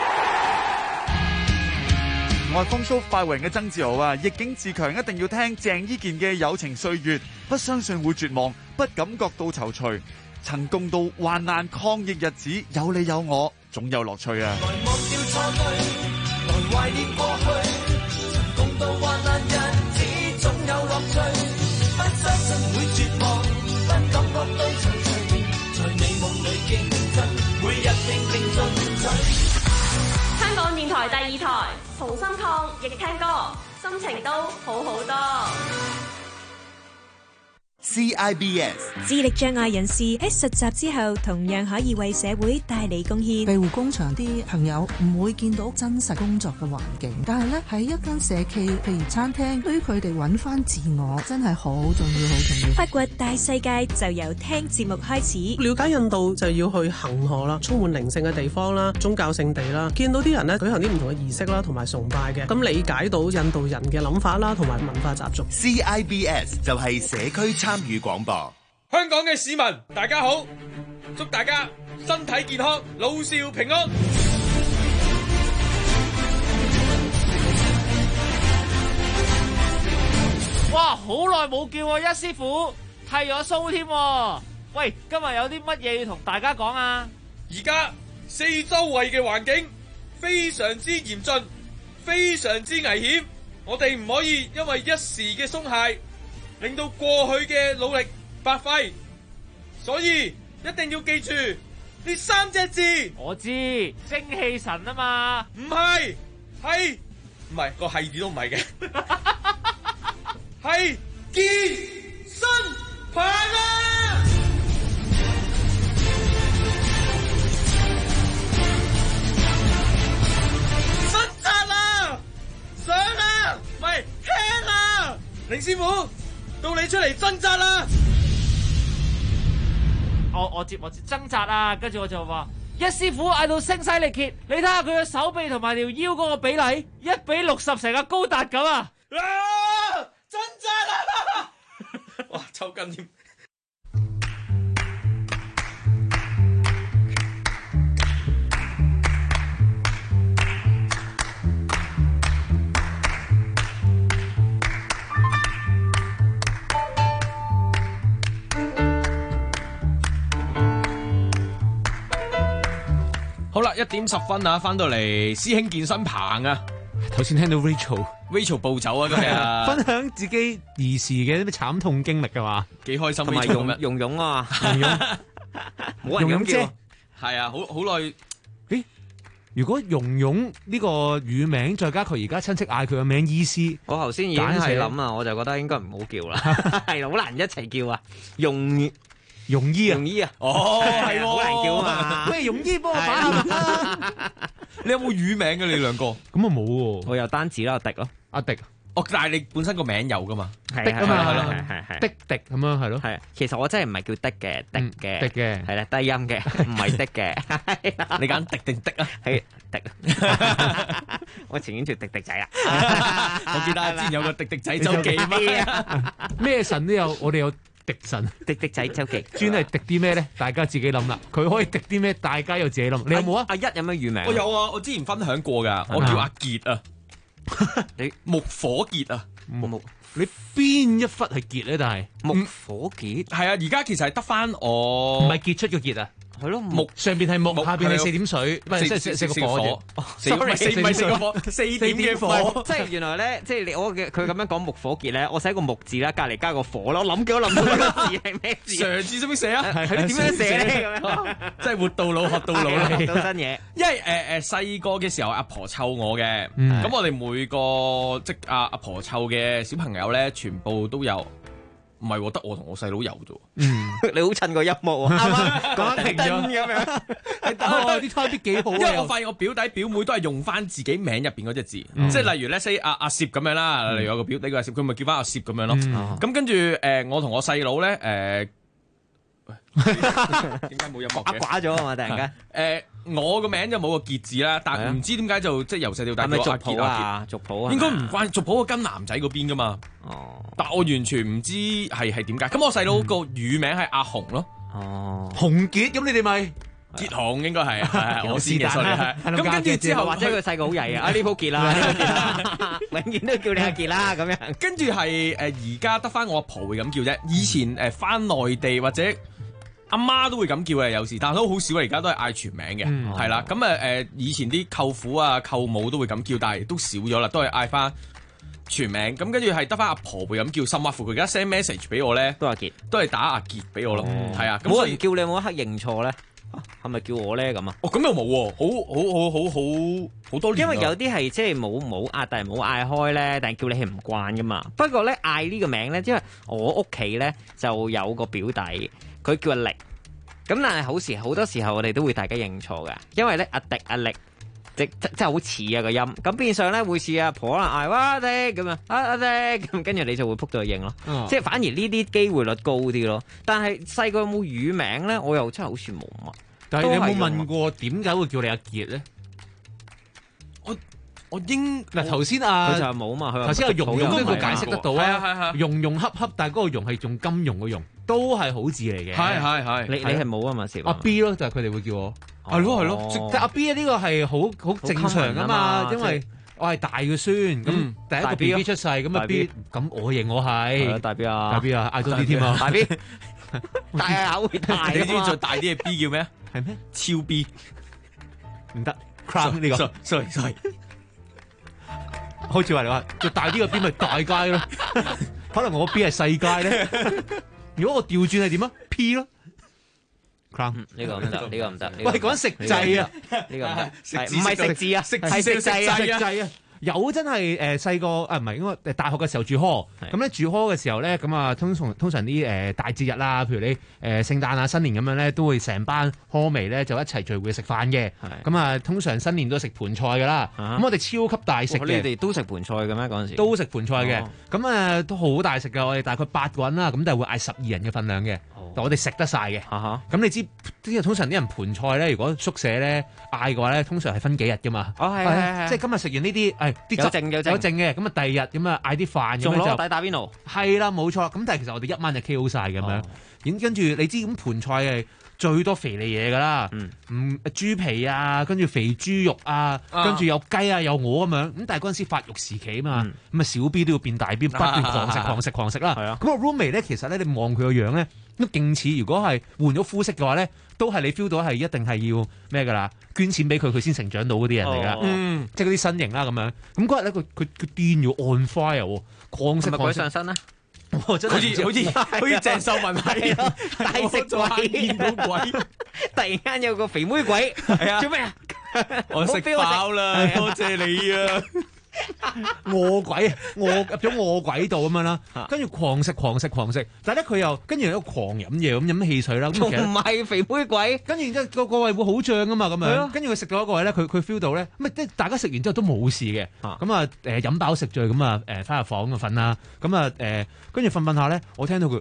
Speaker 11: 我係風騷快活人嘅曾志豪啊！逆境自強一定要聽鄭伊健嘅《友情歲月》，不相信會絕望，不感覺到躊躇，曾共度患難抗疫日子，有你有我，總有樂趣啊！
Speaker 10: 來忘掉錯對，來懷念過去，曾共度患難日子，總有樂趣，不相信會絕望，不感覺到躊躇，在你夢裏競爭，每日拼命進取。
Speaker 24: 香港電台第二台，同心抗疫聽歌，心情都好好多。
Speaker 12: CIBS
Speaker 13: 智力障礙人士喺實習之後，同樣可以為社會帶嚟貢獻。
Speaker 16: 庇護工場啲朋友唔會見到真實工作嘅環境，但係咧喺一間社企，譬如餐廳，對於佢哋揾翻自我，真係好重要，好重要。
Speaker 13: 發掘大世界就由聽節目開始。
Speaker 17: 了解印度就要去恒河啦，充滿靈性嘅地方啦，宗教聖地啦，見到啲人咧舉行啲唔同嘅儀式啦，同埋崇拜嘅，咁理解到印度人嘅諗法啦，同埋文化習俗。
Speaker 12: CIBS 就係社區參與廣播。
Speaker 20: 香港嘅市民大家好，祝大家身體健康，老少平安。
Speaker 4: 哇，好耐冇見喎，一師傅剃咗鬚添。喂，今日有啲乜嘢要同大家講啊？
Speaker 20: 而家四周圍嘅環境非常之嚴峻，非常之危險，我哋唔可以因為一時嘅鬆懈，令到過去嘅努力白費，所以一定要記住呢三隻字。
Speaker 4: 我知精氣神啊嘛，
Speaker 20: 唔係，係唔係個係字都唔係嘅，係健身棒啊！伸扎啦，上啦，唔係聽啦，凌師傅。到你出嚟掙扎啦！
Speaker 4: 我接掙扎啊，跟住我就話一師傅嗌到聲嘶力竭，你睇下佢嘅手臂同埋條腰嗰個比例1:60，成個高達咁啊！
Speaker 20: 掙扎啦！哇，抽筋添！
Speaker 14: 好啦，1:10啊，翻到嚟師兄健身棚啊！
Speaker 15: 頭先聽到 Rachel
Speaker 14: 暴走啊，今日
Speaker 15: 分享自己兒時嘅啲慘痛經歷㗎嘛，
Speaker 14: 幾開心。
Speaker 21: 同埋蓉蓉啊，冇人咁叫，
Speaker 14: 係啊，好耐。
Speaker 15: 誒，如果蓉蓉呢個乳名，再加佢而家親戚嗌佢個名醫師，
Speaker 21: 我頭先已經係諗啊，我就覺得應該唔好叫啦，係好難一齊叫啊，
Speaker 15: 容醫
Speaker 21: 啊！
Speaker 14: 哦，係
Speaker 21: 好難叫啊嘛！
Speaker 15: 喂，容醫幫我打下。
Speaker 14: 你有冇乳名嘅你兩個？
Speaker 15: 咁啊冇喎，
Speaker 21: 我有單字啦，阿迪咯，
Speaker 15: 阿迪。
Speaker 14: 哦，但係你本身個名有噶嘛？
Speaker 15: 迪啊嘛，係迪咁樣係咯。
Speaker 21: 係，其實我真係唔係叫迪嘅，迪嘅，係啦，低音嘅，唔係迪嘅。
Speaker 14: 你揀迪定迪啊？
Speaker 21: 係迪。我前面條迪迪仔啊！
Speaker 14: 我記得之前有個迪迪仔周記
Speaker 15: 咩神都有，我哋有。迪神
Speaker 21: 迪迪仔周記，
Speaker 15: 專係迪啲咩咧？大家自己諗啦。佢可以迪啲咩？大家又自己諗。你有冇啊？
Speaker 21: 阿一有咩乳名？
Speaker 14: 我有啊，我之前分享過噶，我叫阿傑啊。
Speaker 21: 你
Speaker 14: 木火傑啊？
Speaker 21: 木
Speaker 15: 你邊一忽係傑咧？但係
Speaker 21: 木火傑
Speaker 14: 係啊，而家其實係得翻我，
Speaker 15: 唔係傑出個傑啊，
Speaker 21: 係咯，
Speaker 15: 木上邊係木，下邊係4點水，唔係即係四個火。
Speaker 21: sorry，
Speaker 14: 4唔係4個火，4點嘅火。
Speaker 21: 即係原來咧，即係佢咁樣講木火傑咧，我寫個木字啦，隔離加個火咯，我諗幾多諗到呢個字係咩字？
Speaker 14: 常字識唔識寫啊？
Speaker 21: 係點樣寫咧？咁樣
Speaker 14: 即係活到老學到老啦，
Speaker 21: 學到新嘢。
Speaker 14: 因為細個嘅時候，阿婆湊我嘅，咁我哋每個即阿婆湊嘅小朋友咧，全部都有。唔係喎，得我同我細佬有啫喎。
Speaker 21: 你好襯個音樂喎，啱啱講
Speaker 14: 停咗
Speaker 21: 咁樣。
Speaker 15: 啲差啲幾好。
Speaker 14: 因為我發現我表弟表妹都係用翻自己名入邊嗰隻字，即係例如咧 say 阿攝咁樣啦，例如有個表弟叫阿攝，佢咪叫翻阿攝咁樣咯。咁跟住我同我細佬咧點解冇音樂嘅？
Speaker 21: 掛咗啊嘛！突然間
Speaker 14: 我個名就冇個傑字啦，但係唔知點解就即係由細到大
Speaker 21: 係咪族
Speaker 14: 叫阿傑
Speaker 21: 譜啊？族譜啊？
Speaker 14: 應該唔關族譜，個跟男仔嗰邊噶嘛。哦，但我完全唔知係點解。咁我細佬個乳名係阿紅咯。
Speaker 15: 哦，紅傑，咁你哋咪
Speaker 14: 傑紅應該係我先嘅，所以係。咁跟住之後，
Speaker 21: 或者佢細個好曳啊！呢鋪傑啦，永遠都叫你阿傑啦咁樣。
Speaker 14: 跟住係而家得翻我阿婆會咁叫啫。以前翻內地或者阿媽都會咁叫嘅，有時，但係都好少啦。而家都係嗌全名嘅，係啦。咁以前啲舅父啊、舅母都會咁叫，但係都少咗啦，都係嗌翻全名。咁跟住係得翻阿婆會咁叫，甚或乎佢而家 send message 俾我咧，
Speaker 21: 都阿傑，
Speaker 14: 都係打阿傑俾我咯。係啊，咁
Speaker 21: 冇人叫你有冇一刻認錯咧？係咪叫我咧咁啊？
Speaker 14: 哦，咁又冇喎，好多年。
Speaker 21: 因為有啲係即係冇嗌，但係冇嗌開咧，但係叫你係唔慣噶嘛。不過咧嗌呢個名咧，因為我屋企咧就有個表弟。佢叫阿力，咁但係好多時候我哋都會大家認錯㗎，因為咧阿迪阿力即係好似啊個音，咁變相咧會似阿婆可能嗌哇阿迪咁啊阿迪咁，跟住你就會撲到去認咯，即係反而呢啲機會率高啲咯。但係細個有冇乳名咧？我又真係好似冇乜。
Speaker 15: 但係你有冇問過點解會叫你阿傑咧？
Speaker 14: 我應
Speaker 15: 嗱頭先啊，
Speaker 21: 佢就係冇嘛。佢
Speaker 15: 頭先阿蓉蓉都佢解釋得到啊，
Speaker 14: 係
Speaker 15: 蓉蓉恰恰，但係嗰個蓉係用金融嘅蓉，都係好字嚟嘅。
Speaker 14: 係
Speaker 21: 你係冇啊嘛？
Speaker 15: 阿 B 咯，就係佢哋會叫我。
Speaker 14: 係咯，
Speaker 15: 即係阿 B 呢個係好正常噶嘛，因為我係大嘅孫，咁第一個 B B 出世，咁啊 B，咁我認我係
Speaker 21: 大 B 啊，
Speaker 15: 大 B 啊，嗌多啲添啊，
Speaker 21: 大 B，大口會大。
Speaker 14: 你知唔知再大啲嘅 B 叫咩？
Speaker 15: 係咩？
Speaker 14: 超 B，
Speaker 15: 唔得 ，Crown 呢個
Speaker 14: ，sorry。
Speaker 15: 好似話你話，最大啲個 B 咪大街咯，可能我 B 係細街咧。如果我調轉係點啊 ？P 咯 ，Crown
Speaker 21: 呢個唔得，呢個唔得。
Speaker 15: 喂，講食掣啊，
Speaker 21: 呢個唔得，唔係食字啊，係食
Speaker 15: 掣啊。有真係細個唔係應該大學嘅時候住 hall，咁咧住 hall 嘅時候咧，咁啊通常啲大節日啦，譬如你聖誕啊、新年咁樣咧，都會成班 hall 妹咧就一齊聚會食飯嘅。咁啊通常新年都食盤菜㗎啦。咁我哋超級大食嘅。
Speaker 21: 你哋都食盤菜嘅咩？嗰陣時
Speaker 15: 都食盤菜嘅。咁都好大食㗎。我哋大概8個人啦，咁但係會嗌12人嘅份量嘅。但我哋食得晒嘅。咁你知通常啲人盤菜咧，如果宿舍咧嗌嘅話咧，通常係分幾日㗎嘛。即係今日食完呢啲。啲有剩嘅，咁啊第二日咁啊嗌啲飯咁樣就
Speaker 21: 仲攞打邊爐，
Speaker 15: 係啦冇錯。咁但係其實我哋一晚就 KO 晒咁樣。跟住你知咁盤菜係最多肥膩嘢㗎啦，豬皮啊，跟住肥豬肉啊，跟住有雞啊有鵝咁樣。咁但係嗰陣時發育時期啊嘛，咁啊小 B 都要變大 B，不斷狂食啦。咁個 roommate 咧，其實咧你望佢個樣咧都勁似，如果係換咗膚色嘅話咧，都係你 feel 到係一定係要咩㗎啦？捐錢俾佢，佢先成長到嗰啲人嚟㗎，即係嗰啲身形啦咁樣。咁嗰日咧，佢癲咗 on fire 喎，狂食。
Speaker 21: 係咪佢上身咧？
Speaker 15: 好似鄭秀文係
Speaker 21: 大食鬼，
Speaker 14: 見到鬼，
Speaker 21: 突然間有個肥妹鬼，做咩啊？
Speaker 14: 我食飽啦，多謝你啊！
Speaker 15: 餓鬼，入咗餓鬼度咁樣啦，跟住狂食，但係咧佢又跟住又狂飲嘢咁飲汽水啦，
Speaker 21: 仲唔係肥妹鬼？
Speaker 15: 跟住然之後個胃會好脹噶嘛咁樣，跟住佢食到一個位咧，佢 feel 到咧，咁即係大家食完之後都冇事嘅，咁啊飲飽食醉咁啊翻入房就瞓啦，咁啊跟住瞓下咧，我聽到佢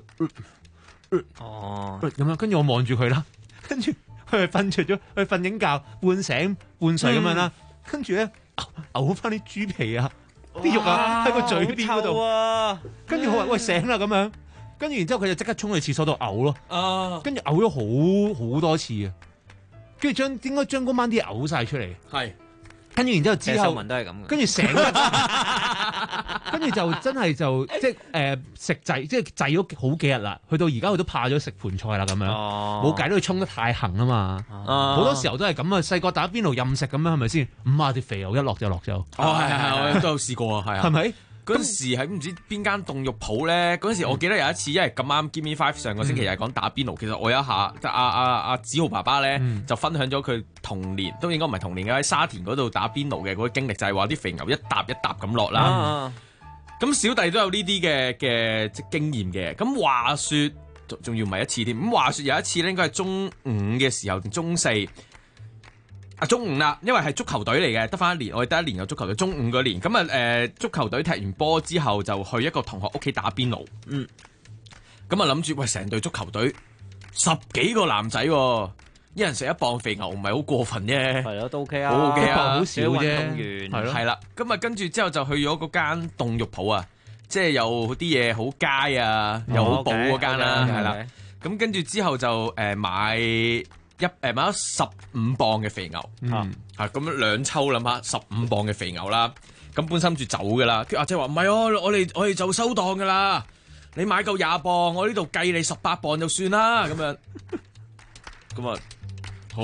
Speaker 15: 咁樣，跟住我望住佢啦，跟住佢係瞓着咗，佢瞓緊覺，半醒半睡咁樣啦，跟住咧。嘔翻啲豬皮啊，啲肉啊喺個嘴邊嗰度，跟住我話喂醒啦咁樣，跟住然之後佢就即刻衝去廁所度嘔咯，跟住嘔咗好多次啊，跟住應該將嗰晚啲嘔晒出嚟，
Speaker 14: 係，
Speaker 15: 跟住然之後
Speaker 21: 謝秀文都係咁嘅，
Speaker 15: 跟住成跟住就真係就即係食滯，即係滯咗好幾日啦。去到而家佢都怕咗食盤菜啦咁樣，冇計都佢衝得太行啊嘛。好多時候都係咁啊，細個打邊爐任食咁樣係咪先？啲肥牛一落就落咗。
Speaker 14: 係，我都有試過啊，係啊。
Speaker 15: 係咪？
Speaker 14: 嗰陣時喺唔知邊間凍肉鋪咧，嗰陣時我記得有一次，因為咁啱 Give Me Five 上個星期又係講打邊爐，其實我有一下阿子豪爸爸咧就分享咗佢童年，都應該唔係童年嘅喺沙田嗰度打邊爐嘅嗰個經歷，就係話啲肥牛一笪一笪咁落啦。咁小弟都有呢啲嘅經驗嘅。咁話說仲要唔係一次添。咁話說有一次咧，應該係中五嘅時候定中四。中五啦，因為係足球隊嚟嘅，得翻一年，我哋得一年有足球隊。中五嗰年，咁啊足球隊踢完波之後，就去一個同學屋企打邊爐。咁啊諗住，喂，成隊足球隊10幾個男仔，一人食1磅肥牛，唔係好過分啫。
Speaker 21: 係咯，都 OK 啊，
Speaker 14: 好 OK 啊，
Speaker 21: 好少啫。
Speaker 14: 係啦，咁啊跟住之後就去咗嗰間凍肉鋪啊，即係有啲嘢好佳啊，又好補嗰間啦，係啦。咁跟住之後就買咗15磅嘅肥牛，咁2抽諗下15磅嘅肥牛啦，咁本心住走噶啦，跟住阿姐話唔係我哋就收檔噶啦，你買夠20磅，我呢度計你18磅就算啦，咁樣，咁啊好，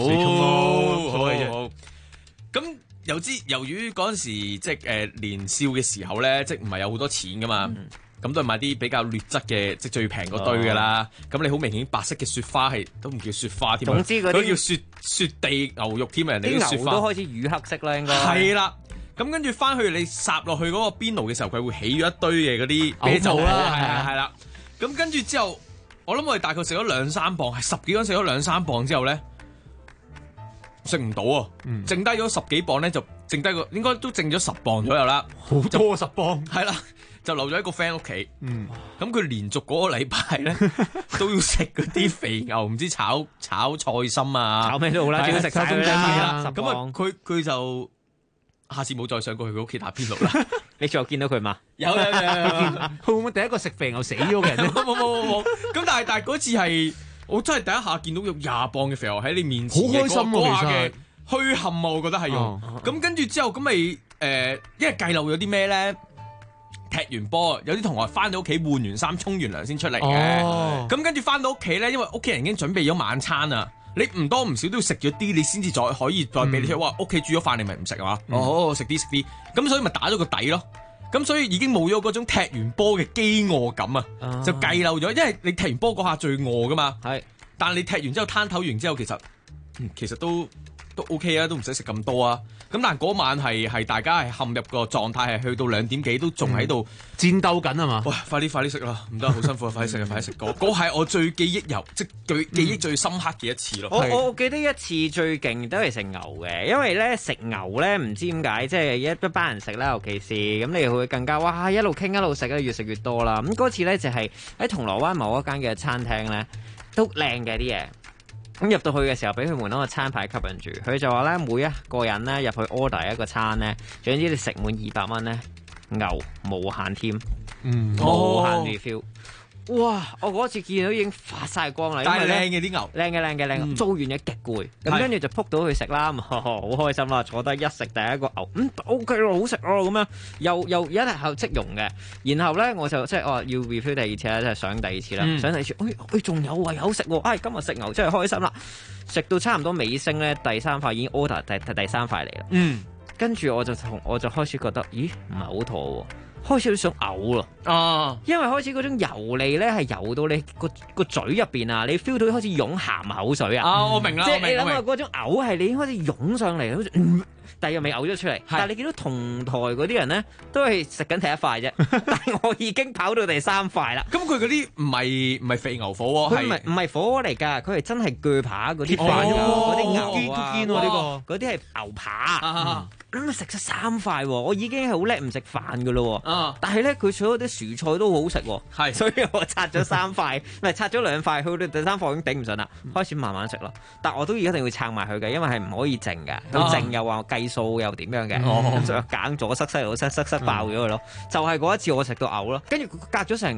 Speaker 14: 咁由於嗰陣時即係年少嘅時候咧，即係唔係有好多錢噶嘛。咁都係買啲比較劣質嘅，即係最平嗰堆噶啦。咁你好明顯白色嘅雪花係都唔叫雪花添，總之嗰啲叫雪地牛肉添啊！人哋啲雪花
Speaker 21: 都開始乳黑色啦，應該
Speaker 14: 係啦。咁跟住翻去你烚落去嗰個邊爐嘅時候，佢會起咗一堆嘅嗰啲啤酒啦，係啦。咁跟住之後，我諗我哋大概食咗2-3磅，係10幾個人食咗2-3磅之後咧，食唔到啊！剩低咗10幾磅咧，就剩低個應該都剩咗10磅左右啦，
Speaker 15: 好多10磅
Speaker 14: 係啦。就留咗一個 friend 屋企，咁佢連續嗰個禮拜咧都要食嗰啲肥牛，唔知炒菜心啊，
Speaker 21: 炒咩都好啦，只要食晒啦。
Speaker 14: 咁啊，佢就下次冇再上過去佢屋企打邊爐啦。
Speaker 21: 你最後見到佢嘛？
Speaker 14: 有，
Speaker 15: 佢會唔會第一個食肥牛死咗嘅人咧？
Speaker 14: 冇。咁但係嗰次係我真係第一下見到有20磅嘅肥牛喺你面前，
Speaker 15: 好開心啊！其實
Speaker 14: 虛撼啊，我覺得係用。咁跟住之後咁咪因為計漏咗啲咩咧？踢完波，有啲同學翻到屋企換完衫、沖完涼先出嚟嘅。咁跟住翻到屋企咧，因為屋企人已經準備咗晚餐啊，你唔多唔少都要食咗啲，你先至再可以再俾你出。哇！屋企煮咗飯，你咪唔食啊嘛？食啲。咁所以咪打咗個底咯。咁所以已經冇咗嗰種踢完波嘅飢餓感啊，就計漏咗。因為你踢完波嗰下最餓噶嘛。係。但係你踢完之後攤唞完之後，其實都 OK 啊，都唔使食咁多啊。咁但係嗰晚係大家係陷入個狀態，係去到2點幾都仲喺度
Speaker 15: 戰鬥緊啊嘛！
Speaker 14: 哇！快啲食啦，唔得，好辛苦啊！快啲食！嗰係我最記憶即係記憶最深刻嘅一次咯。
Speaker 21: 我記得一次最勁都係食牛嘅，因為咧食牛咧唔知點解，即係一班人食啦，尤其是咁你會更加哇一路傾一路食啊，越食越多啦。咁嗰次咧就係喺銅鑼灣某一間嘅餐廳咧，都靚嘅啲嘢。咁入到去嘅時候，俾佢門口個餐牌吸引住，佢就話咧，每一個人咧入去 order 一個餐咧，總之你食滿200蚊咧，牛無限添，無限 refill。哇！我嗰次見到已經發晒光啦，
Speaker 14: 但係靚嘅啲牛，
Speaker 21: 靚，做完嘢極攰，咁跟住就撲到去食啦，好開心啦！坐低一食第一個牛，OK 咯，好食咯，咁樣又一係後即溶嘅，然後咧我就即係要 refill 第二次啦，即係上第二次啦，上第二次，仲有胃口食喎，今日食牛真係開心啦！食到差唔多尾聲咧，第3塊已經 order 第3塊嚟啦，跟住我就開始覺得，咦唔係好妥喎。開始都想嘔咯，因為開始嗰種油膩咧係油到你個嘴入邊啊，你 feel 到開始湧鹹口水啊！
Speaker 14: 我明啦，
Speaker 21: 即係你諗下嗰種嘔係你已經開始湧上嚟，好似但係又未嘔咗出嚟。但係你見到同台嗰啲人咧，都係食緊第1塊啫，但係我已經跑到第3塊啦。
Speaker 14: 咁佢嗰啲唔係肥牛火鍋，
Speaker 21: 佢唔係火鍋嚟㗎，佢係真係鋸扒嗰啲塊㗎，嗰啲牛啊，嗰啲係牛扒。咁食咗3塊喎，我已經係好叻唔食飯㗎咯喎。但係咧，佢所有啲薯菜都好食喎，所以我拆咗3塊，唔係拆咗2塊，去到第3塊已經頂唔順啦，開始慢慢食咯。但我都一定要撐埋佢嘅，因為係唔可以剩嘅，佢剩又話計數又點樣嘅，咁就揀咗塞爆咗佢咯。就係嗰一次我食到嘔咯，跟住隔咗成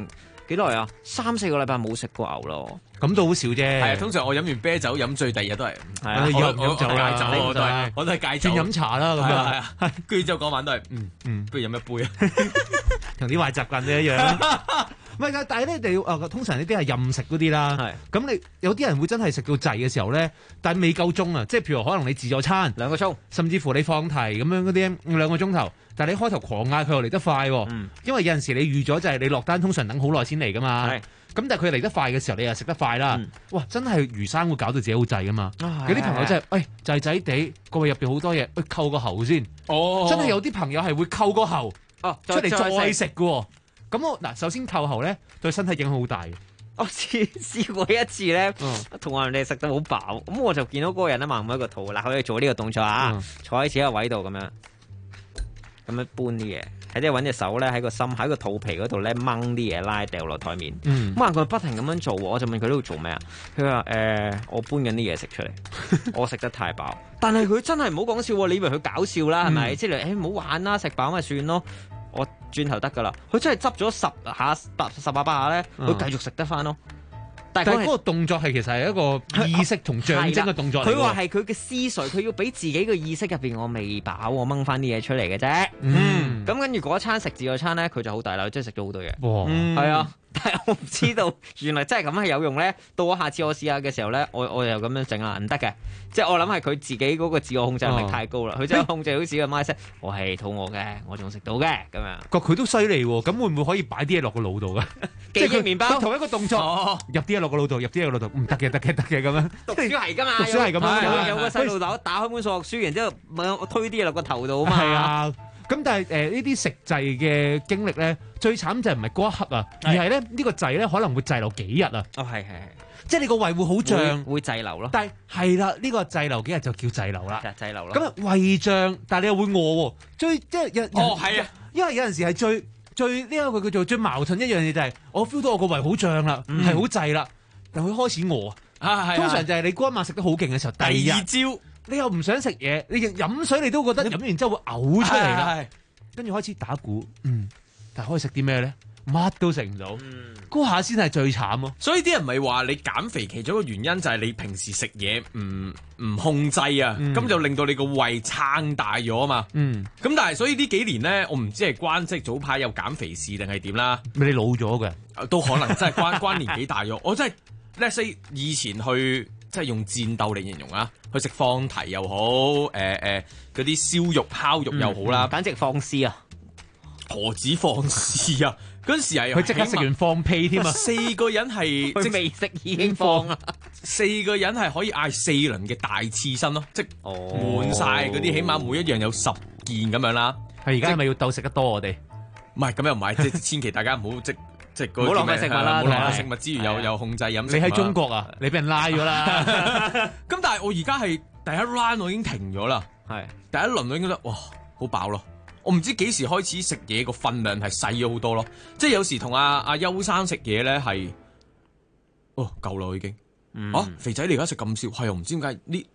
Speaker 21: 幾耐啊？3-4個禮拜冇食過牛咯。
Speaker 15: 咁都好少啫。
Speaker 14: 係啊，通常我飲完啤酒飲醉，第二日都係
Speaker 15: 飲酒啦，
Speaker 14: 戒酒我都係戒酒。
Speaker 15: 轉飲茶啦咁樣。
Speaker 14: 係啊，跟住之後嗰晚都係不如飲一杯啊，
Speaker 15: 同啲壞習慣都一樣。唔係，但係咧，你要通常呢啲係任食嗰啲啦。咁你有啲人會真係食到滯嘅時候咧，但係未夠鐘啊！即係譬如可能你自助餐
Speaker 21: 2個鐘，
Speaker 15: 甚至乎你放題咁樣嗰啲2個鐘頭，但係你開頭狂嗌佢又嚟得快喎。因為有陣時你預咗就係你落單通常等好耐先嚟噶嘛。咁但係佢嚟得快嘅時候，你又食得快啦。哇！真係魚生會搞到自己好滯噶嘛。有啲朋友真係滯滯地個胃入邊好多嘢，扣個喉先。真係有啲朋友係會扣個喉出嚟再食嘅喎。咁我首先扣喉咧，對身體影響好大嘅。
Speaker 21: 我試過一次咧，同人哋食得好飽，咁我就見到嗰個人咧慢慢一個肚，嗱佢哋做呢個動作啊，坐喺自己個位度咁樣搬啲嘢，喺即係揾隻手咧喺個肚皮嗰度咧掹啲嘢拉掉落台面。咁啊佢不停咁樣做，我就問佢呢度做咩啊？佢話我搬緊啲嘢食出嚟，我食得太飽。但係佢真係唔好講笑喎，你以為佢搞笑啦係咪？即係唔好玩啦，食飽咪算咯。我轉頭得噶啦，佢真係執咗10下、10把下咧，佢繼續食得翻咯。但係嗰個動作係其實係一個意識同象徵嘅動作嚟。佢話係佢嘅思緒，佢要俾自己嘅意識入邊，我未飽，我掹翻啲嘢出嚟嘅啫。咁跟住嗰餐食自助餐咧，佢就好大啦，真係食咗好多嘢。係啊。但係我唔知道，原來真係咁係有用咧。到我下次我試下嘅時候咧，我又咁樣整啦，唔得嘅。即係我諗係佢自己嗰個自我控制能力太高啦。佢真係控制好似個 mindset，我係肚餓嘅，我仲食到嘅咁樣。佢都犀利喎，咁會唔會可以擺啲嘢落個腦度㗎？即係佢麵包同一個動作，入啲嘢落個腦度，入啲嘢落個腦度，唔得嘅，得嘅咁樣。讀書係㗎嘛，讀書係咁樣。有個細路仔打開本數學書，然之後我推啲嘢落個頭度啊嘛。係啊。咁但係呢啲食滯嘅經歷咧，最慘就係唔係嗰一刻啊，而係咧呢個滯咧可能會滯留幾日啊。係，即係你個胃會好脹，會滯留咯。但係係啦，呢個滯留幾日就叫滯留啦。滯留咯。咁胃脹，但係你又會餓喎。即係係啊，因為有陣時係最呢一個叫做最矛盾一樣嘢就係我 feel 到我個胃好脹啦，係好滯啦，但佢開始餓啊。通常就係你嗰一晚食得好勁嘅時候，第二朝。你又唔想食嘢，你飲水你都覺得飲完之後會嘔出嚟啦，跟住開始打鼓，但係可以食啲咩咧？乜都食唔到，嗰下先係最慘咯。
Speaker 14: 所以啲人咪話你減肥其中一個原因就係你平時食嘢唔控制啊，咁就令到你個胃撐大咗啊嘛。咁但係所以呢幾年咧，我唔知係關即係早排有減肥事定係點啦。
Speaker 15: 咪你老咗嘅，都
Speaker 14: 可能真係關年紀大咗。我真係 let's say 以前去。即係用戰鬥嚟形容啊！去食放題又好，嗰啲燒肉、烤肉又好啦，
Speaker 21: 簡直放肆啊！
Speaker 14: 何止放肆啊！嗰陣時係
Speaker 15: 佢即刻食完放屁添啊
Speaker 14: ！4個人係
Speaker 21: 即未食已經放啊
Speaker 14: ！4個人係可以嗌4輪嘅大刺身咯，即係滿晒嗰啲，起碼每一樣有10件咁樣啦。
Speaker 15: 係而家係咪要鬥食得多我哋？
Speaker 14: 唔係咁又唔係，即係千祈大家唔好即係
Speaker 21: 唔好浪費食物啦，
Speaker 14: 唔好浪費食物之餘又控制飲食。
Speaker 15: 你喺中國啊，你俾人拉咗啦。
Speaker 14: 咁但係我而家係第一 round 我已經停咗啦，係第一輪我已經覺得哇好飽咯。我唔知幾時開始食嘢個分量係細咗好多咯。即係有時同阿邱生食嘢咧係，夠啦已經。肥仔你而家食咁少，係又唔知點解呢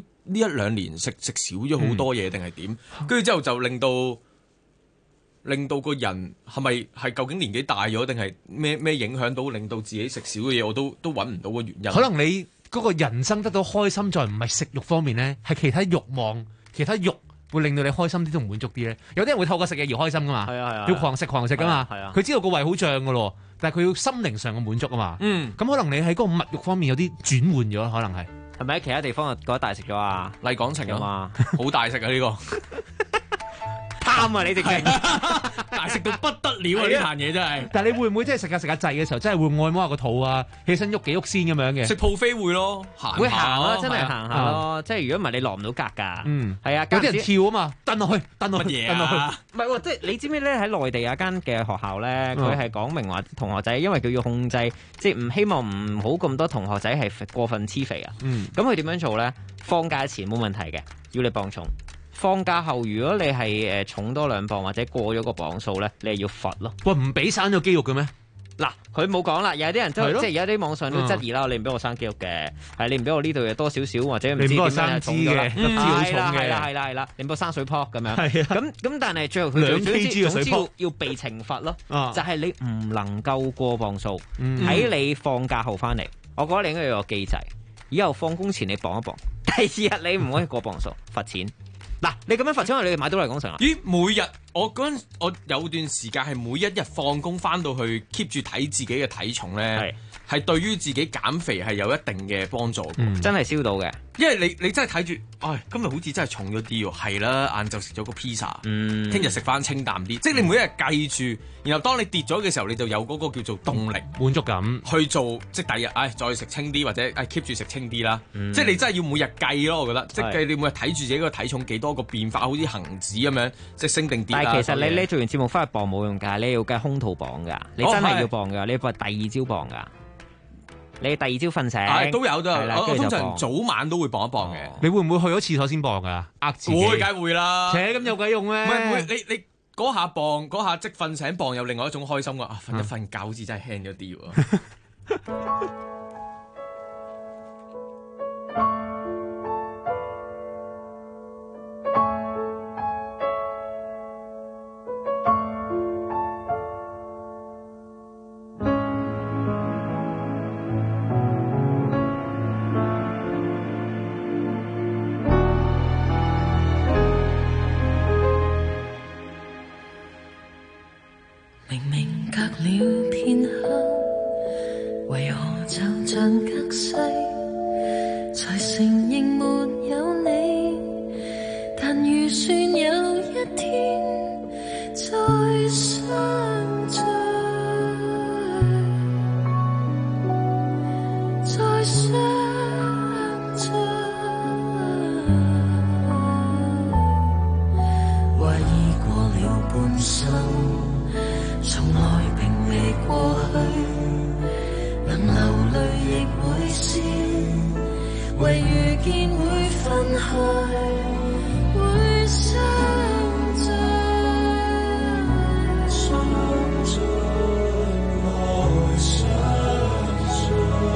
Speaker 14: 1-2年食少咗好多嘢定係點？跟住之後就令到個人係究竟年紀大咗定係咩影響到令到自己食少嘅嘢，我都揾唔到個原因。
Speaker 15: 可能你嗰個人生得到開心，再唔係食慾方面咧，係其他慾望、其他慾會令到你開心啲同滿足啲咧。有啲人會透過食嘢而開心噶嘛，要狂食噶嘛。佢知道個胃好脹噶咯，但係佢要心靈上嘅滿足啊嘛。咁可能你喺嗰個物慾方面有啲轉換咗，可能係
Speaker 21: 咪喺其他地方覺得大食咗啊？
Speaker 14: 麗港城啊嘛，好大食啊呢個。
Speaker 21: 啱啊！你哋
Speaker 14: 大食到不得了啊！呢壇嘢真係。
Speaker 15: 但係你會唔會即係食下滯嘅時候，真係會按摩下個肚啊？起身喐幾喐先咁樣嘅？
Speaker 14: 食 buffet 會咯，
Speaker 21: 會行咯，真係行下咯。即係如果唔係你落唔到格㗎。係啊，
Speaker 15: 有啲人跳啊嘛，蹬落去，蹬落去，
Speaker 14: 乜嘢啊？
Speaker 21: 唔係喎，即係你知唔知咧？喺內地有間嘅學校咧，佢係講明話同學仔，因為佢要控制，即係唔希望唔好咁多同學仔係過分黐肥啊。咁佢點樣做咧？放假前冇問題嘅，要你磅重。放假後，如果你係重多2磅或者過咗個磅數咧，你係要罰咯。
Speaker 15: 喂，唔俾生咗肌肉嘅咩？
Speaker 21: 嗱，佢冇講啦，有啲人都
Speaker 15: 係咯
Speaker 21: 即係有啲網上都質疑啦，你唔俾我生肌肉嘅，係你唔俾我呢度嘢多少少，或者唔知點樣重咗啦，係啦，你唔俾我生水泡咁樣，咁但係最後佢總之要被懲罰咯，就係你唔能夠過磅數，喺你放假後翻嚟，我覺得你應該有個機制，以後放工前你磅一磅，第二日你唔可以過磅數，罰錢。嗱，你咁樣罰錢，你哋買到嚟講成啊？
Speaker 14: 咦，每日我有段時間係每一日放工翻到去 keep 住睇自己嘅體重咧，係對於自己減肥係有一定嘅幫助，
Speaker 21: 真係燒到嘅。
Speaker 14: 因為你真係睇住，今日好似真係重咗啲喎，係啦，晏晝食咗個 pizza，聽日食翻清淡啲，即係你每一日計住，然後當你跌咗嘅時候，你就有嗰個叫做動力、
Speaker 15: 滿足感
Speaker 14: 去做，即係第日再食清啲或者keep 住食清啲啦。即係你真係要每日計咯，我覺得，即係你每日睇住自己個體重幾多個變化，好似恒指咁樣，即係升定跌。
Speaker 21: 但係其實你做完節目翻去磅冇用㗎，你要計空肚磅㗎，你真係要磅㗎，你要第二朝磅㗎。你第二朝瞓醒，
Speaker 14: 都有我通常早晚都會磅一磅嘅。
Speaker 15: 你會唔會去咗廁所先磅㗎？呃自己？
Speaker 14: 會，梗係會啦。
Speaker 15: 咁有鬼用咩？
Speaker 14: 唔係你嗰下磅，嗰下即瞓醒磅，有另外一種開心㗎。瞓一瞓覺好似真係輕咗啲喎。
Speaker 10: 明明隔了片刻，為何就像隔世，才承認沒有你，但預算有一天再相聚，再相聚，懷疑過了半生，從來並未過去，能流淚亦會笑，為遇見會分開，會相聚，相聚，愛相聚，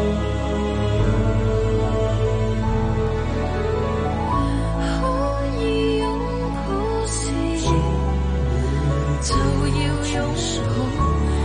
Speaker 10: 可以擁抱時，就要擁抱。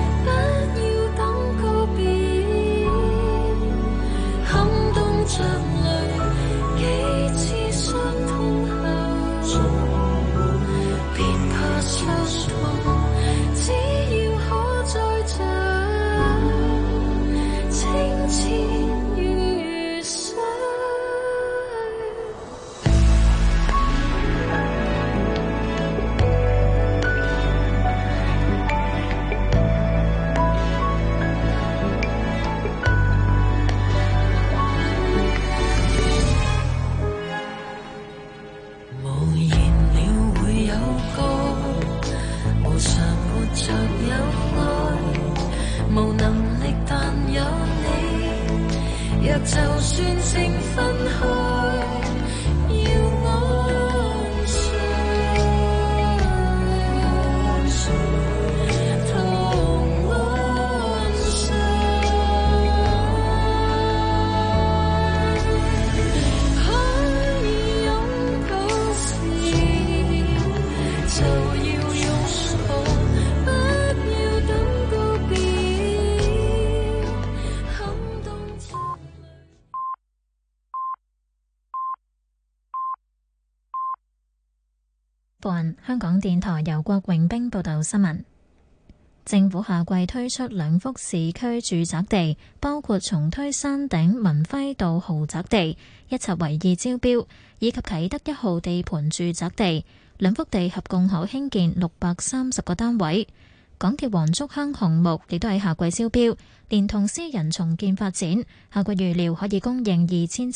Speaker 1: 香港電台由郭榮兵報道新聞。政府下季推出2幅市區住宅地，包括重推山頂文輝道豪宅地，一拆為2招標，以及啟德1號地盤住宅地。2幅地合共可興建630個單位。港鐵黃竹坑項目亦都喺夏季招標，連同私人重建發展，下季預料可以供應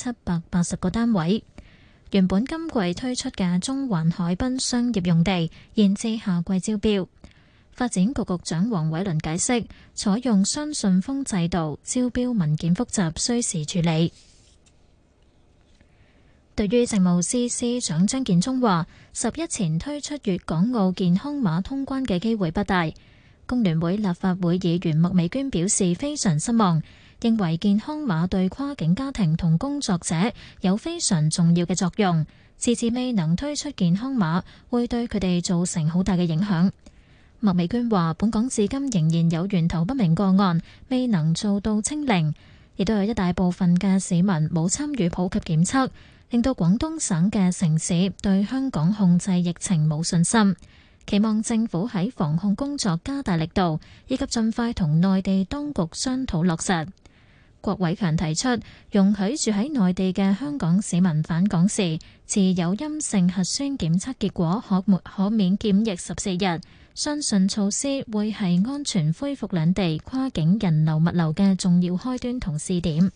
Speaker 1: 2780個單位。原本今季推出嘅中環海濱商業用地延至下季招標。發展局局長黃偉綸解釋，採用雙信封制度，招標文件複雜，需時處理。對於政務司司長張建宗話，11前推出粵港澳健康碼通關嘅機會不大。 工聯會立法會議員麥美娟表示非常失望，認為健康碼對跨境家庭同工作者有非常重要嘅作用，遲遲未能推出健康碼，會對佢哋造成好大嘅影響。麥美娟話：本港至今仍然有源頭不明個案，未能做到清零，亦都有一大部分嘅市民冇參與普及檢測，令到廣東省嘅城市對香港控制疫情冇信心。期望政府喺防控工作加大力度，以及盡快同內地當局商討落實。郭偉強提出，容許住喺內地嘅香港市民返港時持有陰性核酸檢測結果可免檢疫14日，相信措施會係安全恢復兩地跨境人流物流嘅重要開端同試點。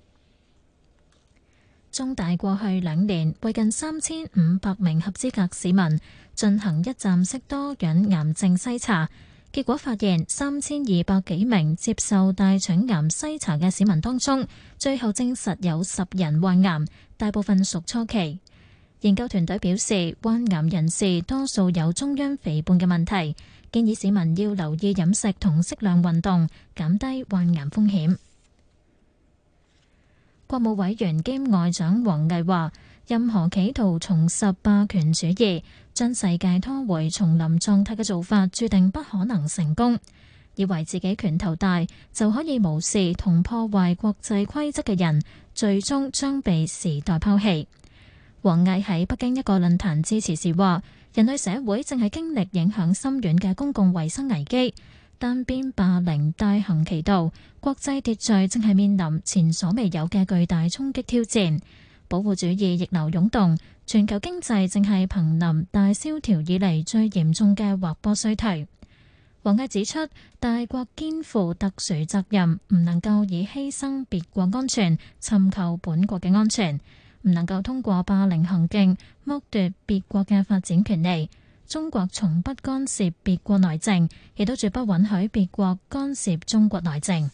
Speaker 1: 中大過去2年為近3500名合資格市民進行一站式多樣癌症篩查，結果發現3200幾名接受大腸癌篩查嘅市民當中，最後證實有10人患癌，大部分屬初期。研究團隊表示，患癌人士多數有中央肥胖嘅問題，建議市民要留意飲食同適量運動，減低患癌風險。國務委員兼外長王毅話：任何企圖重拾霸權主義、將世界拖回叢林狀態嘅做法，注定不可能成功。以為自己拳頭大就可以無視同破壞國際規則嘅人，最終將被時代拋棄。王毅喺北京一個論壇致辭時話：人類社會正係經歷影響深遠嘅公共衛生危機。單邊霸凌大行其道，國際秩序正係面臨前所未有嘅巨大衝擊挑戰。保護主義逆流湧動，全球經濟正係瀕臨大蕭條以嚟最嚴重嘅滑坡衰退。王毅指出，大國肩負特殊責任，唔能夠以犧牲別國安全尋求本國嘅安全，唔能夠通過霸凌行徑剝奪別國嘅發展權利。中國從不干涉別國內政，亦都絕不允許別國干涉中國內政。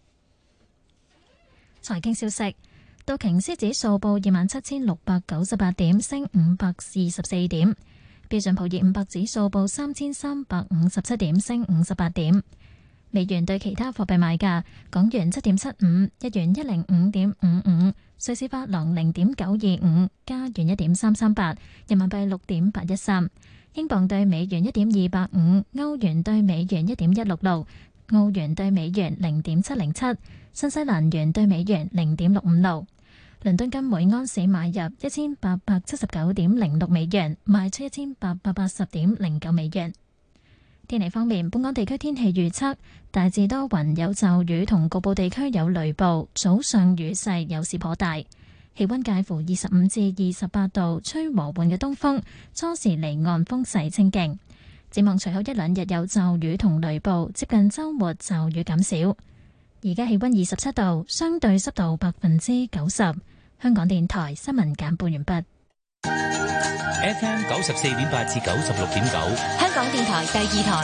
Speaker 1: 財經消息：道瓊斯指數報27,698點，升524點；標準普爾500指數報3,357點，升58點。美元對其他貨幣賣價：港元7.75，日元105.55，瑞士法郎0.925，加元1.338，人民幣6.813。英鎊對美元1.285，歐元對美元1.166，澳元對美元0.707，新西蘭元對美元0.656。倫敦金每安士買入1879.06美元，賣出1880.09美元。天氣方面，本港地區天氣預測大致多雲，有驟雨同局部地區有雷暴，早上雨勢有時頗大。氣溫介乎25至28度，吹和緩嘅東風，初時離岸風勢清勁。展望隨後一兩日有驟雨同雷暴，接近週末驟雨減少。而家氣溫27度，相對濕度90%。香港電台新聞簡報完畢。
Speaker 18: FM 94.8至96.9，
Speaker 2: 香港電台第2台。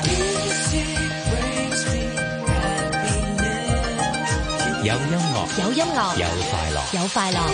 Speaker 18: 有音樂，
Speaker 2: 有音樂，
Speaker 18: 有快樂，
Speaker 2: 有快樂。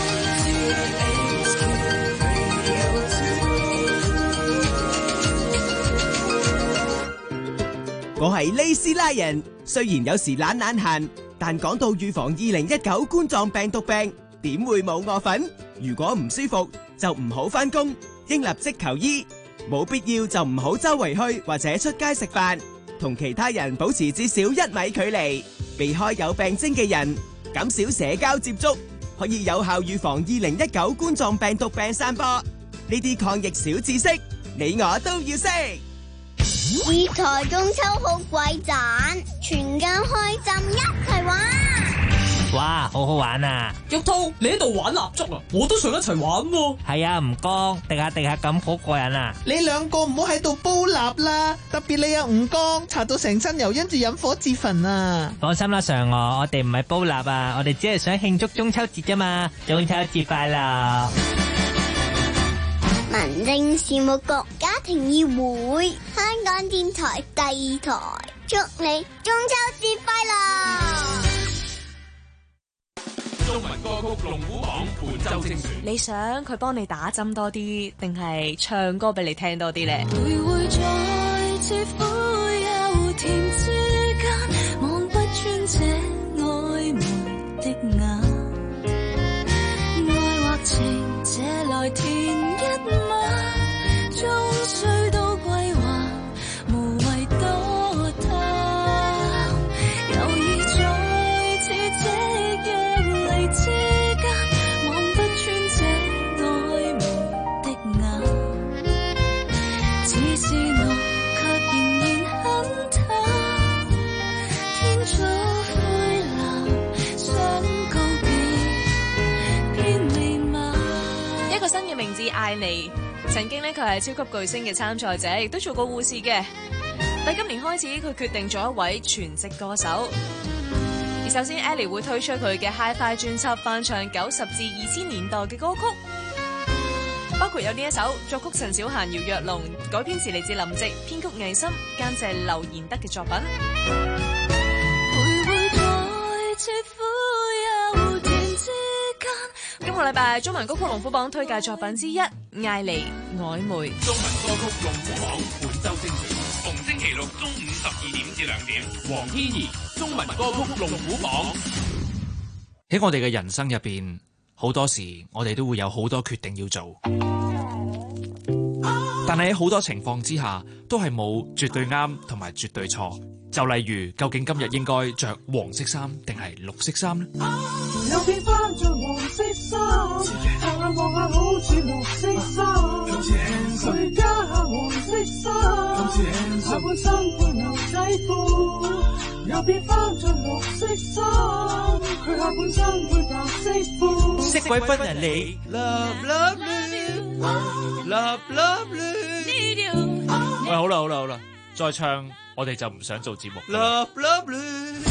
Speaker 3: 我係利斯拉人，雖然有時懶閒，但講到預防2019冠狀病毒病，點會冇我份？如果唔舒服就唔好返工，應立即求醫。冇必要就唔好周圍去或者出街食飯，同其他人保持至少1米距離，避開有病徵嘅人，減少社交接觸，可以有效預防2019冠狀病毒病散播。呢啲抗疫小知識，你我都要識。
Speaker 9: 粵台中秋好鬼盞，全家開心一齊玩。
Speaker 6: 哇，好好玩啊！
Speaker 19: 玉兔，你喺度玩蠟燭啊？我都想一齊玩喎。
Speaker 6: 係啊，吳剛，滴下咁好過癮啊！
Speaker 23: 你兩個唔好喺度煲蠟啦，特別你啊吳剛，搽到成身油，因住飲火自焚啊！
Speaker 6: 放心啦，嫦娥，我哋唔係煲蠟啊，我哋只係想慶祝中秋節啫嘛！中秋節快樂！
Speaker 9: 民政事務局家庭議會，香港電台第2台，祝你中秋節快樂！
Speaker 18: 中文歌曲龍虎榜本周精選，
Speaker 8: 你想佢幫你打針多啲，定係唱歌俾你聽多啲呢？
Speaker 5: 會再次苦又甜情借來填一晚，終須都歸還，無謂多談。猶豫在此夕陽離之間，望不穿這愛慕的眼。只是我卻仍然很淡，天早灰藍，想告別偏未晚。
Speaker 8: 一個新嘅名字艾妮，曾經呢，佢係超級巨星嘅參賽者，亦都做過護士嘅。但今年開始，佢決定做一位全職歌手。而首先 ，Ellie 會推出佢嘅 Hi-Fi 專輯，翻唱90至2000年代嘅歌曲，包括有呢一首作曲陳小嫻、姚若龍，改編詞嚟自林夕，編曲魏森，監製劉賢德嘅作品。
Speaker 5: 徘徊在切膚幽田之間。
Speaker 8: 今個禮拜中文歌曲龍虎榜推介作品之一，艾妮曖昧。
Speaker 18: 中文歌曲龍虎榜本周精選，逢星期六中午12點至2點，黃天怡中文歌曲龍虎榜。
Speaker 7: 喺我哋嘅人生入邊，好多時我哋都會有好多決定要做，但係喺好多情況之下，都係冇絕對啱同埋絕對錯。就例如，究竟今日應該着黃色衫定係綠色衫呢？
Speaker 10: 有變翻着黃色衫，望下望下好似綠色衫，佢加下黃色衫，下半身配牛仔褲。又變翻着綠色衫，佢下半身配白色褲。
Speaker 7: 色鬼分人你 ，love love love love love。喂，好啦，再唱我哋就唔想做節目。Love love love。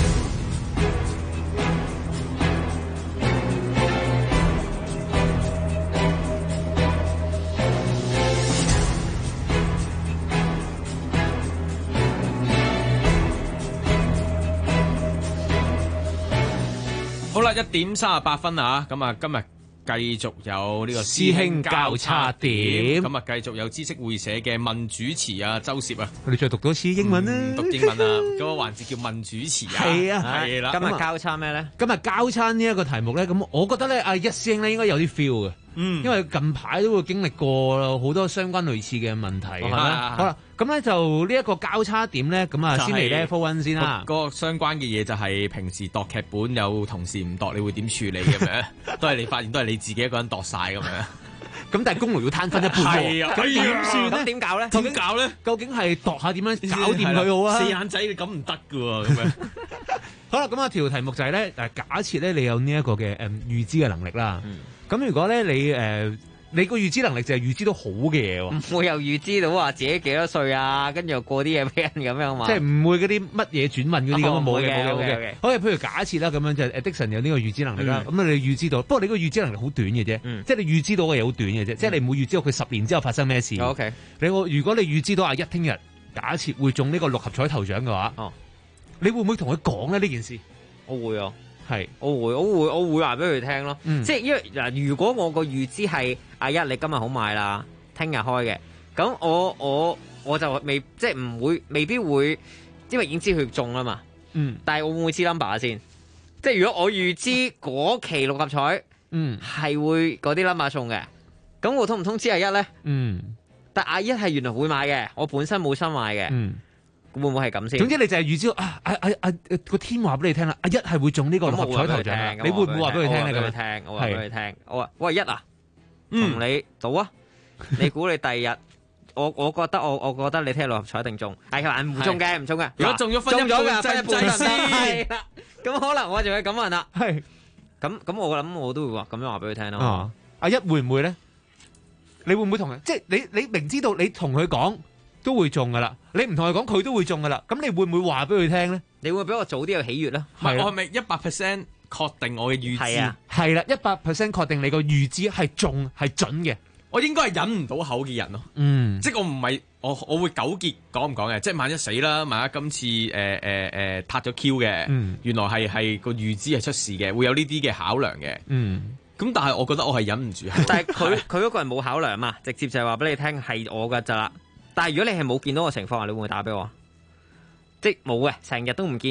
Speaker 14: 好啦，1點38分啊！咁啊，今日繼續有呢個師兄交叉點，咁啊，繼續有知識會社嘅問主持啊，周攝啊，
Speaker 15: 我哋再讀多次英文啦，
Speaker 14: 讀英文啊，嗰個環節叫問主持啊，
Speaker 15: 係啊，
Speaker 14: 係啦。
Speaker 21: 今日交叉咩咧？
Speaker 15: 今日交叉呢一個題目咧，咁我覺得咧，阿一師兄咧應該有啲 feel 嘅，因為近排都會經歷過好多相關類似嘅問題。好啦，咁咧就呢一個交叉點咧，咁啊先嚟咧 Level 1先啦。
Speaker 14: 嗰個相關嘅嘢就係平時度劇本有同事唔度，你會點處理咁樣？都係你發現都係你自己一個人度晒咁樣。
Speaker 15: 咁但係功勞要攤分一半喎。
Speaker 14: 係啊，
Speaker 15: 咁點算咧？
Speaker 21: 咁點搞咧？
Speaker 14: 點搞咧？
Speaker 15: 究竟係度下點樣搞掂佢好啊？
Speaker 14: 四眼仔你咁唔得㗎喎，咁樣。
Speaker 15: 好啦，咁啊條題目就係咧，假設咧你有呢一個嘅預知嘅能力啦。咁如果咧你個預知能力就係預知到好嘅嘢喎，
Speaker 21: 唔會又預知到話自己幾多歲啊，跟住又過啲嘢俾人咁樣嘛，
Speaker 15: 即係唔會嗰啲乜嘢轉問嗰啲咁啊，冇嘅。好，譬如假設啦，咁樣就係Dixon有呢個預知能力啦，咁你預知到，不過你個預知能力好短嘅啫，即係你預知到嘅嘢好短嘅啫，即係你唔會預知到佢10年之後發生咩事。
Speaker 21: OK，
Speaker 15: 如果你預知到阿一聽日假設會中呢個6合彩頭獎嘅話，你會唔會同佢講咧呢件事？
Speaker 21: 我會啊。
Speaker 15: 係，
Speaker 21: 我會話俾佢聽咯，即係因為嗱，如果我個預知係阿一你今日好買啦，聽日開嘅，咁我就即係唔會，未必會，因為已經知佢中啦嘛。但係我會唔會知 number 先？即係如果我預知嗰期6合彩，係會嗰啲 number 中嘅，咁我通唔通知阿一咧？但阿一係原來會買嘅，我本身冇心買嘅。會唔會係咁先？
Speaker 15: 總之你就係預知到個天話俾你聽啦，阿一係會中呢個6合彩頭獎，你會唔會話俾佢聽咧？咁
Speaker 21: 我話俾佢聽，我話喂一啊，同你賭啊，你估你第二日，我覺得你聽6合彩一定中，係話唔中嘅，唔中嘅。
Speaker 14: 如果中咗分一半，
Speaker 21: 分一半
Speaker 14: 先。
Speaker 21: 係啦，咁可能我就會咁問啦。係，咁我諗我都會話咁樣話俾佢聽咯。
Speaker 15: 阿一會唔會咧？你會唔會同佢？即係你明知道你同佢講都會中噶啦，你唔同佢講佢都會中噶啦，咁你會唔會話俾佢聽咧？
Speaker 21: 你會俾我早啲有喜悅咧？
Speaker 14: 我係咪100% 確定我嘅預知？
Speaker 15: 係啦，100% 確定你個預知係中係準嘅。
Speaker 14: 我應該係忍唔到口嘅人咯。即係我唔係我會糾結講唔講嘅，即係萬一死啦，萬一今次撻咗 Q 嘅，原來係個預知係出事嘅，會有呢啲嘅考量嘅。咁但係我覺得我係忍唔住。
Speaker 21: 但係佢嗰個人冇考量嘛，直接就係話俾你聽係我㗎咋啦。但係如果你係冇見到個情況，你會唔會打俾我？即係冇嘅，成日都唔見嘅，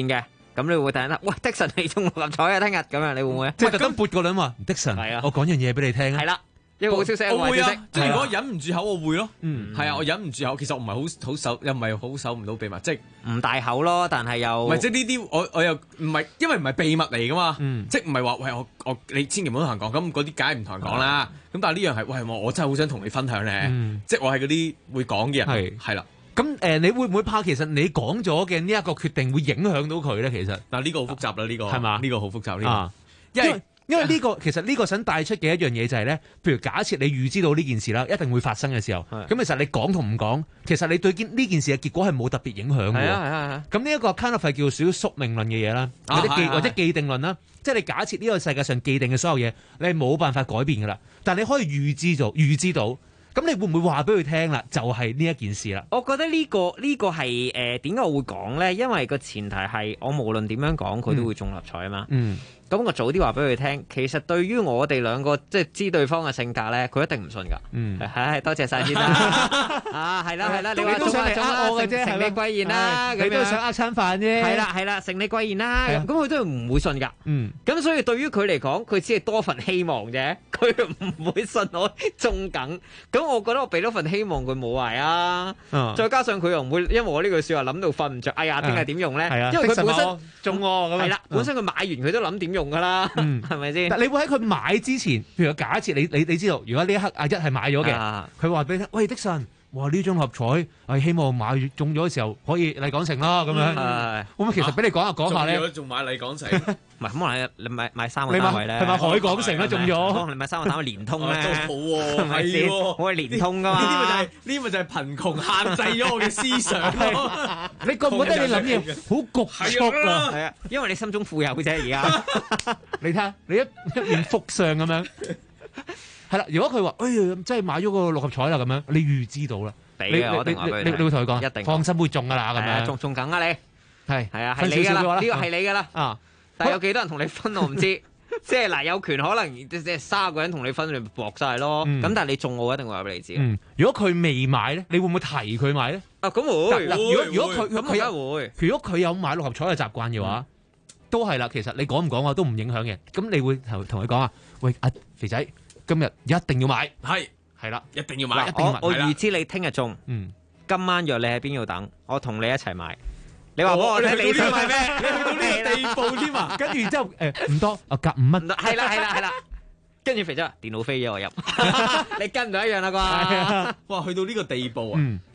Speaker 21: 咁你會唔會突然間喂的神你中六合彩啊？聽日咁樣你會唔會啊？
Speaker 15: 即係特登撥個輪話的神，
Speaker 21: 係啊，
Speaker 15: 我講樣嘢俾你聽啊。
Speaker 21: 係啦。一個好消息，
Speaker 14: 我會啊！即係如果
Speaker 21: 係
Speaker 14: 忍唔住口，我會咯。係啊，我忍唔住口，其實我唔係好守，又唔係好守唔到秘密，即係
Speaker 21: 唔大口咯，但係又
Speaker 14: 唔係即係呢啲，我又唔係，因為唔係秘密嚟噶嘛，即係唔係話喂我你千祈唔好同人講，咁嗰啲梗係唔同人講啦。咁但係呢樣係喂我真係好想同你分享咧，即係我係嗰啲會講嘅人，係啦。
Speaker 15: 咁你會唔會怕其實你講咗嘅呢一個決定會影響到佢咧？其實
Speaker 14: 嗱呢個好複雜啦，呢個
Speaker 15: 係嘛？
Speaker 14: 呢個好複雜呢個，
Speaker 15: 因為呢個其實呢個想帶出嘅一樣嘢就係咧，譬如假設你預知到呢件事啦，一定會發生嘅時候，咁其實你講同唔講，其實你對呢件事嘅結果係冇特別影響嘅。
Speaker 21: 係啊。
Speaker 15: 咁呢一個 kind of 係叫少少宿命論嘅嘢啦，或者既定論啦，即係你假設呢個世界上既定嘅所有嘢，你係冇辦法改變噶啦，但你可以預知到。咁你會唔會話俾佢聽啦？就係呢一件事啦。
Speaker 21: 我覺得呢個係點解我會講咧？因為個前提係我無論點樣講，佢都會中六合彩啊嘛。咁我早啲話俾佢聽，其實對於我哋兩個即係知對方嘅性格咧，佢一定唔信㗎。係多謝晒先啦。啊，係啦，你話
Speaker 15: 都想嚟呃我嘅啫，
Speaker 21: 承你貴言啦，
Speaker 15: 你都想呃餐飯啫。
Speaker 21: 係啦，承你貴言啦。咁佢都唔會信㗎。咁所以對於佢嚟講，佢只係多份希望啫，佢唔會信我中梗。咁我覺得我俾咗份希望佢冇壞啊。再加上佢又唔會因為我呢句説話諗到瞓唔着。哎呀，聽日點用咧？因為佢本身
Speaker 15: 中喎咁。
Speaker 21: 係啦，本身佢買完佢都諗點用㗎啦，係咪先？
Speaker 15: 但你會喺佢買之前，譬如假設你知道，如果呢一刻阿一係買咗嘅，佢話俾你聽，喂的神，哇呢張六合彩係希望買中咗嘅時候可以麗港城啦咁樣。會唔會其實俾你講下咧？
Speaker 14: 仲買麗港城？
Speaker 21: 唔係咁可能你買3個單位咧，
Speaker 15: 係咪海港城咧中咗？
Speaker 21: 你買3個單位連通咧，
Speaker 14: 都好喎，
Speaker 21: 係咪先？我係連通㗎嘛。
Speaker 14: 呢啲咪就係貧窮限制咗我嘅思想咯。
Speaker 15: 你覺唔覺得你諗嘢好局促啊？
Speaker 21: 係啊，因為你心中富有啫而家。
Speaker 15: 你睇下，你一面福相咁樣。係啦，如果佢話，真係買咗個六合彩啦咁樣，你預知到啦。
Speaker 21: 俾嘅，我一定話俾你。
Speaker 15: 你會同佢講，
Speaker 21: 一定
Speaker 15: 放心會中㗎啦咁樣。
Speaker 21: 中梗啊你。係啊，係你㗎啦，呢個係你㗎啦。啊，但係有幾多人同你分我唔知。即係嗱，有權可能即係30個人同你分，你搏晒咯。咁但係你中我一定會話俾你知。
Speaker 15: 如果佢未買咧，你會唔會提佢買咧？
Speaker 21: 啊，咁會。
Speaker 15: 如果佢有買六合彩嘅習慣嘅話，都係啦。其實你講唔講啊，都唔影響嘅。咁你會同佢講啊，喂，阿肥仔，今日一定要買。係啦，一定要買，一定要買。
Speaker 21: 我預知你聽日中。今晚約你喺邊度等，我同你一齊買。你話我睇你想買咩？
Speaker 14: 你去到呢個地步添啊！
Speaker 15: 跟住之後唔多，我夾5蚊。
Speaker 21: 係啦。跟住肥仔話電腦飛咗我入，你跟唔到一樣啦啩？
Speaker 14: 哇！去到呢個地步啊！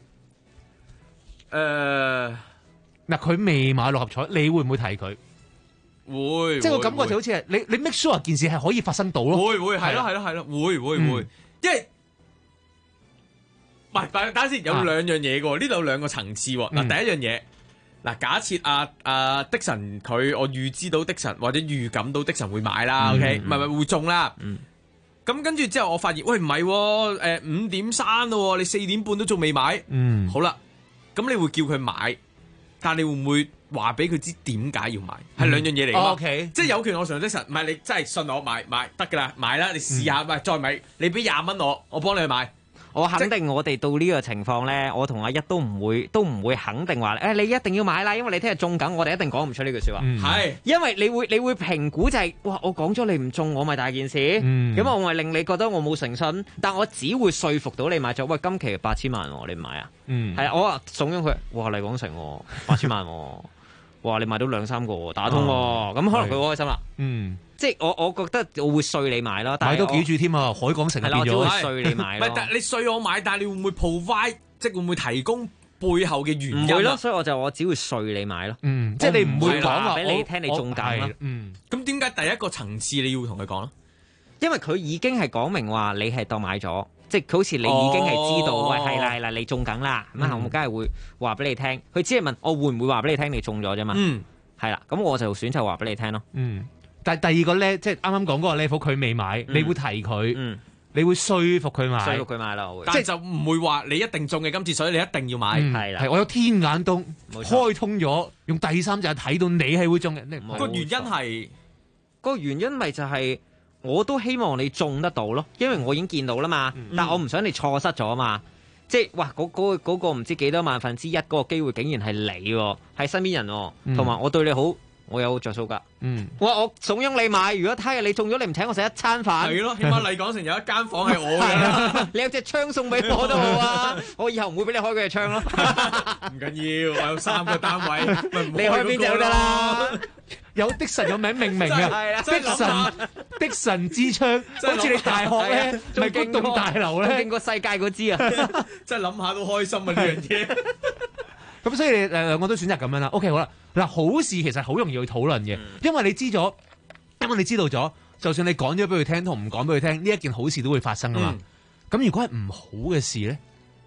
Speaker 15: 嗱，佢未買六合彩，你會唔會提佢？
Speaker 14: 會，
Speaker 15: 即係個感覺就好似係你 make sure 件事係可以發生到咯。
Speaker 14: 會，係咯，會，因為唔係，等下先，有兩樣嘢嘅喎，呢度有兩個層次喎。嗱，第一樣嘢。嗱，假設的神佢我預知到的神或者預感到的神會買啦，OK，唔係會中啦。咁跟住之後我發現，喂唔係喎，5點3咯，你4點半都仲未買。好啦，咁你會叫佢買，但你會唔會話俾佢知點解要買？係兩樣嘢嚟㗎嘛。OK，即係有權我上的神，唔係你真係信我買得㗎啦，買啦，你試下，喂再買，你俾20蚊我幫你去買。
Speaker 21: 我肯定我哋到呢個情況咧，我同阿一都唔會肯定話你一定要買啦，因為你聽日中緊，我哋一定講唔出呢句説話。係，因為你會評估就係，哇！我講咗你唔中，我咪大件事。咁我咪令你覺得我冇誠信，但我只會說服到你買咗。喂，今期8000萬喎，你唔買啊？係啊，我話慫恿佢，哇！麗港城8000萬喎，哇！你買到2-3個打通喎，咁可能佢好開心啦。即係我覺得我會碎你買咯，但係
Speaker 15: 買多幾注添啊！海港城變咗，
Speaker 21: 我會碎你買咯。
Speaker 14: 唔係，但係你碎我買，但係你會唔會 provide，即係會唔會提供背後嘅原因？
Speaker 21: 唔會咯，所以我只會碎你買咯。
Speaker 15: 即係你唔會講話
Speaker 21: 俾你聽，你中計咯。
Speaker 14: 咁點解第一個層次你要同佢講咧？
Speaker 21: 因為佢已經係講明話你係當買咗，即係好似你已經係知道，喂係啦，你中緊啦。咁我梗係會話俾你聽。佢只係問我會唔會話俾你聽你中咗啫嘛。係啦，咁我就選擇話俾你聽咯。
Speaker 15: 但係第二個咧，即係啱啱講嗰個 level，佢未買，你會提佢，你會說服佢買，
Speaker 21: 說服佢買啦，
Speaker 14: 即係就唔會話你一定中嘅今次，所以你一定要買。
Speaker 21: 係啦，
Speaker 15: 係我有天眼燈開通咗，用第三隻睇到你係會中嘅。
Speaker 14: 個原因係
Speaker 21: 個原因咪就係我都希望你中得到咯，因為我已經見到啦嘛，但我唔想你錯失咗啊嘛。即係哇，嗰個唔知幾多萬分之一嗰個機會，竟然係你喎，係身邊人喎，同埋我對你好。 我有着數㗎。我慫恿你買，如果聽日你中咗，你唔請我食一餐飯。
Speaker 14: 係咯，起碼麗港城有一間房係我嘅。
Speaker 21: 你有隻槍送俾我都好啊，我以後唔會俾你開佢嘅槍咯。
Speaker 14: 唔緊要，我有3個單位，
Speaker 21: 你開邊隻都得啦。
Speaker 15: 有的神有名命名嘅，的神之槍，好似你大學咧，咪嗰棟大樓咧，
Speaker 21: 勁過世界嗰支啊！
Speaker 14: 真係諗下都開心啊呢樣嘢。
Speaker 15: 咁所以你兩個都選擇咁樣啦。OK， 好啦，嗱，好事其實好容易去討論嘅，因為你知道咗，就算你講咗俾佢聽同唔講俾佢聽，呢一件好事都會發生噶嘛。咁如果係唔好嘅事咧？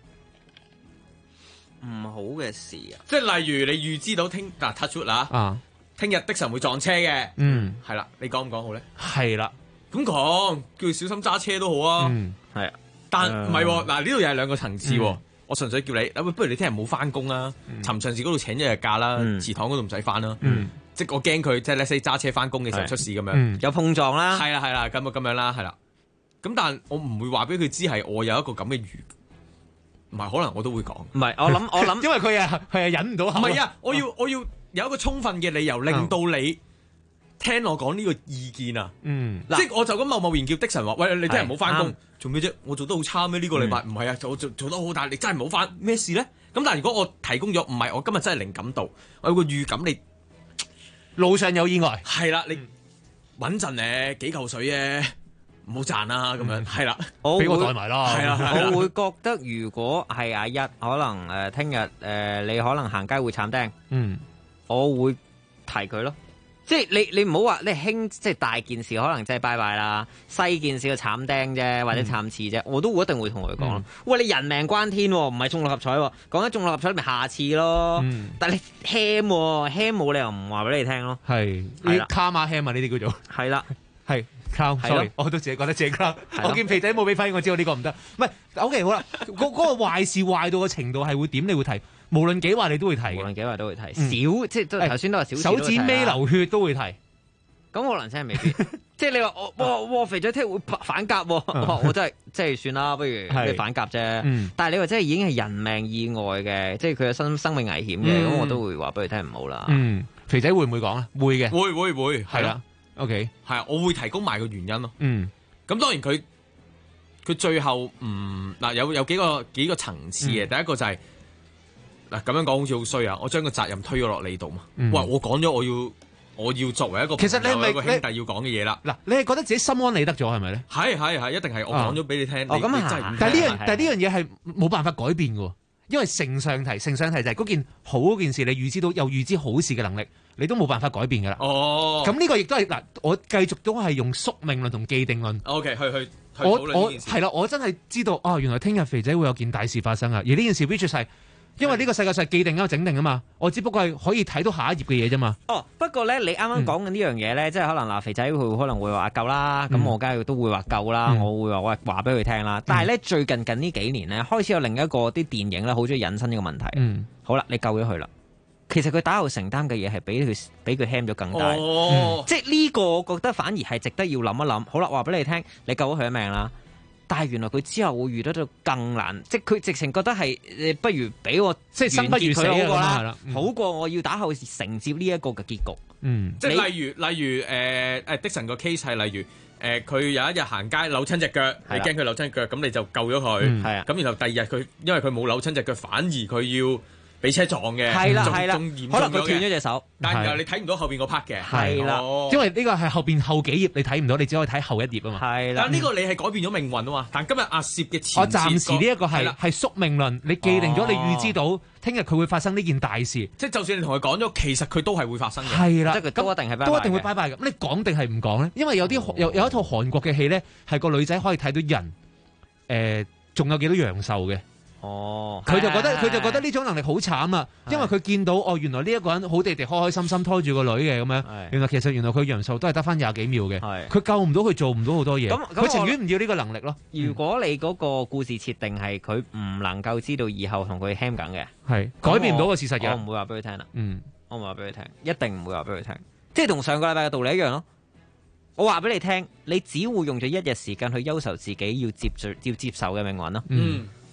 Speaker 21: 唔好嘅事啊，
Speaker 14: 即係例如你預知到touch wood 啦，聽日的神會撞車嘅，係啦，你講唔講好咧？
Speaker 15: 係啦，
Speaker 14: 咁講叫佢小心揸車都好啊，
Speaker 21: 係啊，
Speaker 14: 但唔係嗱，呢度又係兩個層次，我純粹叫你，不如你聽日冇翻工啦，尋常時嗰度請一日假啦，祠堂嗰度唔使翻啦，即係我驚佢即係 let's say 揸車翻工嘅時候出事咁樣，
Speaker 21: 有碰撞啦，
Speaker 14: 係啦，咁樣啦，係啦，咁但我唔會話俾佢知係我有一個咁嘅預。唔係，可能我都會講。
Speaker 21: 唔係，我諗，
Speaker 15: 因為佢係忍唔到口。
Speaker 14: 唔係啊，我要有一個充分嘅理由，令到你聽我講呢個意見啊。即係我就咁貿然叫的神話，喂，你聽日唔好翻工，做咩啫？我做得好差咩？呢個禮拜唔係啊，我做得好，但係你真係唔好翻，咩事咧？咁但係如果我提供咗，唔係我今日真係靈感到，我有個預感，你
Speaker 15: 路上有意外，
Speaker 14: 係啦，你穩陣咧，幾嚿水啫。唔好賺啦，咁樣係啦，
Speaker 15: 俾我袋埋啦。
Speaker 14: 係啦，
Speaker 21: 我會覺得如果係阿一，可能聽日你可能行街會慘釘，我會提佢咯。即係你唔好話你輕，即係大件事可能真係拜拜啦，細件事嘅慘釘啫，或者慘刺啫，我都一定會同佢講。喂，你人命關天喎，唔係中六合彩喎，講緊中六合彩咪下次咯。但係你輕冇理由唔話俾你聽咯。
Speaker 15: 係啦，卡馬輕啊，呢啲叫做
Speaker 21: 係啦，
Speaker 15: 係。sorry， 我都自己覺得自己 cloud。我見肥仔冇俾反應，我知道呢個唔得。唔係 ，OK 好啦。嗰個壞事壞到嘅程度係會點？你會提，無論幾壞你都會提。
Speaker 21: 無論幾壞都會提，少即係頭先都話少。
Speaker 15: 手指尾流血都會提。
Speaker 21: 咁可能真係未必。即係你話我肥仔聽會反甲喎，我真係即係算啦，不如你反甲啫。但係你話真係已經係人命意外嘅，即係佢嘅生命危險嘅，咁我都會話俾佢聽唔好啦。
Speaker 15: 肥仔會唔會講啊？會嘅，
Speaker 14: 會
Speaker 15: 係啦。OK，
Speaker 14: 係啊，我會提供埋個原因咯。咁當然佢最後嗱有幾個層次嘅。第一個就係嗱咁樣講好似好衰啊！我將個責任推咗落你度嘛。喂，我講咗我要作為一個
Speaker 15: 其實你係咪
Speaker 14: 一個兄弟要講嘅嘢啦？
Speaker 15: 嗱，你係覺得自己心安理得咗係咪咧？
Speaker 14: 係，一定係我講咗俾你聽。
Speaker 15: 咁但係呢樣嘢係冇辦法改變嘅，因為承上題就係嗰件好嗰件事，你預知到有預知好事嘅能力。你都冇辦法改變㗎啦。咁呢個亦都係嗱，我繼續都係用宿命論同既定論。
Speaker 14: OK， 去
Speaker 15: 我係啦，我真係知道原來聽日肥仔會有件大事發生啊！而呢件事 which 係因為呢個世界上係既定一個整定啊嘛，我只不過係可以睇到下一頁嘅嘢啫嘛。
Speaker 21: 不過咧，你啱啱講緊呢樣嘢咧，即係可能嗱，肥仔佢可能會話夠啦，咁我梗係都會話夠啦，我會話俾佢聽啦。但係咧，最近呢幾年咧，開始有另一個啲電影咧，好中意引申呢個問題。好啦，你救咗佢啦。其實佢打後承擔嘅嘢係比佢輕咗更大，即係呢個我覺得反而係值得要諗一諗。好啦，話俾你聽，你救咗佢一命啦，但係原來佢之後會遇到更難，即係佢直情覺得係不如俾我
Speaker 15: 即係生不如死
Speaker 21: 好過啦，好過我要打後承接呢一個嘅結局。
Speaker 14: 即係例如的神個 case 係例如佢有一日行街扭親隻腳，你驚佢扭親隻腳，咁你就救咗佢，咁然後第二日佢因為佢冇扭親隻腳，反而佢要俾車撞嘅，
Speaker 21: 係啦，
Speaker 14: 可能佢斷
Speaker 21: 咗隻手，
Speaker 14: 但係你睇唔到後邊嗰 part 嘅，
Speaker 21: 係啦，
Speaker 15: 因為呢個係後邊後幾頁你睇唔到，你只可以睇後一頁啊嘛。
Speaker 21: 係啦，
Speaker 14: 但呢個你係改變咗命運啊嘛。但今日阿攝嘅前
Speaker 15: 我暫時呢一個係宿命論，你既定咗你預知到聽日佢會發生呢件大事，
Speaker 14: 即係就算你同佢講咗，其實佢都係會發生嘅。
Speaker 15: 係啦，
Speaker 21: 即係佢都一定係
Speaker 15: 都一定會拜拜嘅。咁你講定係唔講咧？因為有一套韓國嘅戲咧，係個女仔可以睇到人仲有幾多陽壽嘅。佢就覺得呢種能力好慘啊，因為佢見到原來呢一個人好地地開開心心拖住個女嘅咁樣，原來佢陽壽都係得翻20幾秒嘅，佢救唔到佢做唔到好多嘢，佢情願唔要呢個能力咯。
Speaker 21: 如果你嗰個故事設定係佢唔能夠知道以後同佢 ham 緊嘅，
Speaker 15: 係改變唔到個事實嘅，
Speaker 21: 我唔會話俾佢聽啦。我唔會話俾佢聽，一定唔會話俾佢聽，即係同上個禮拜嘅道理一樣咯。我話俾你聽，你只會用咗一日時間去憂愁自己要接受嘅命運咯。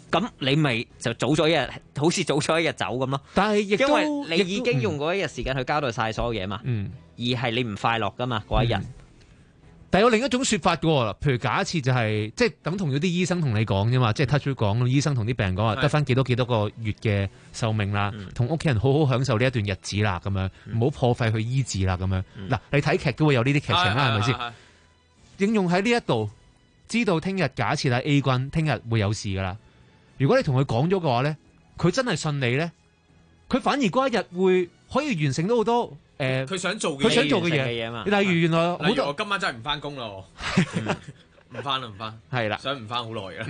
Speaker 21: 咁你咪就早咗一日，好似早咗一日走咁咯。
Speaker 15: 但係亦都
Speaker 21: 因為你已經用嗰一日時間去交代晒所有嘢嘛，而係你唔快樂噶嘛嗰一日。
Speaker 15: 但有另一種說法嘅喎，譬如假設就係即係等同咗啲醫生同你講啫嘛，即係 touch 講，醫生同啲病人講話得翻幾多個月嘅壽命啦，同屋企人好好享受呢一段日子啦，咁樣唔好破費去醫治啦，咁樣嗱，你睇劇都會有呢啲劇情啦，係咪先？應用喺呢一度，知道聽日假設係 A 君聽日會有事噶啦，如果你同佢講咗嘅話咧，佢真係信你咧，佢反而嗰一日會可以完成到好多。
Speaker 14: 佢想做嘅
Speaker 15: 嘢嘛，例如原來好多
Speaker 14: 我今晚真係唔翻工啦，唔翻啦，
Speaker 15: 係啦，
Speaker 14: 想唔翻好耐啦，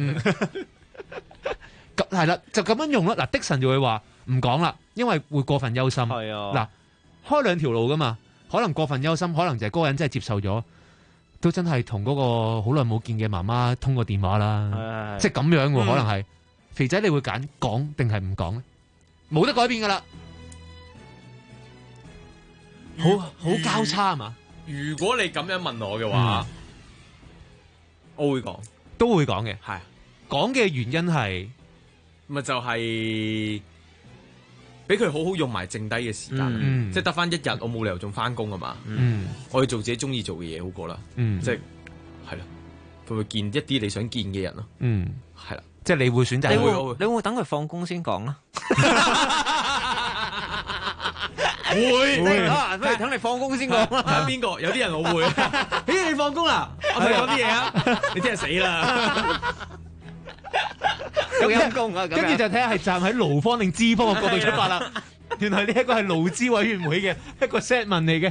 Speaker 15: 咁係啦，就咁樣用啦。嗱，的神就會話唔講啦，因為會過分憂心。
Speaker 21: 係啊，
Speaker 15: 嗱，開兩條路噶嘛，可能過分憂心，可能就係嗰個人真係接受咗，都真係同嗰個好耐冇見嘅媽媽通過電話啦，即係咁樣喎，可能係肥仔，你會揀講定係唔講咧？冇得改變噶啦。好交叉啊嘛！
Speaker 14: 如果你咁樣問我嘅話，我會講，
Speaker 15: 都會講嘅。
Speaker 14: 係
Speaker 15: 講嘅原因係，
Speaker 14: 咪就係俾佢好好用埋剩低嘅時間，即係得翻一日，我冇理由仲翻工啊嘛。我要做自己中意做嘅嘢好過啦。即係係啦，佢會見一啲你想見嘅人咯。係啦，
Speaker 15: 即係你會選擇，
Speaker 21: 你會唔會等佢放工先講啊？
Speaker 14: 會，
Speaker 21: 不如等你放工先講啦。
Speaker 14: 睇下邊個？有啲人我會。咦，你放工啦？我同你講啲嘢啊！你聽日死啦！
Speaker 21: 咁陰公啊！
Speaker 15: 跟住就睇下係站喺勞方定資方嘅角度出發啦。原來呢一個係勞資委員會嘅一個 set 問嚟嘅。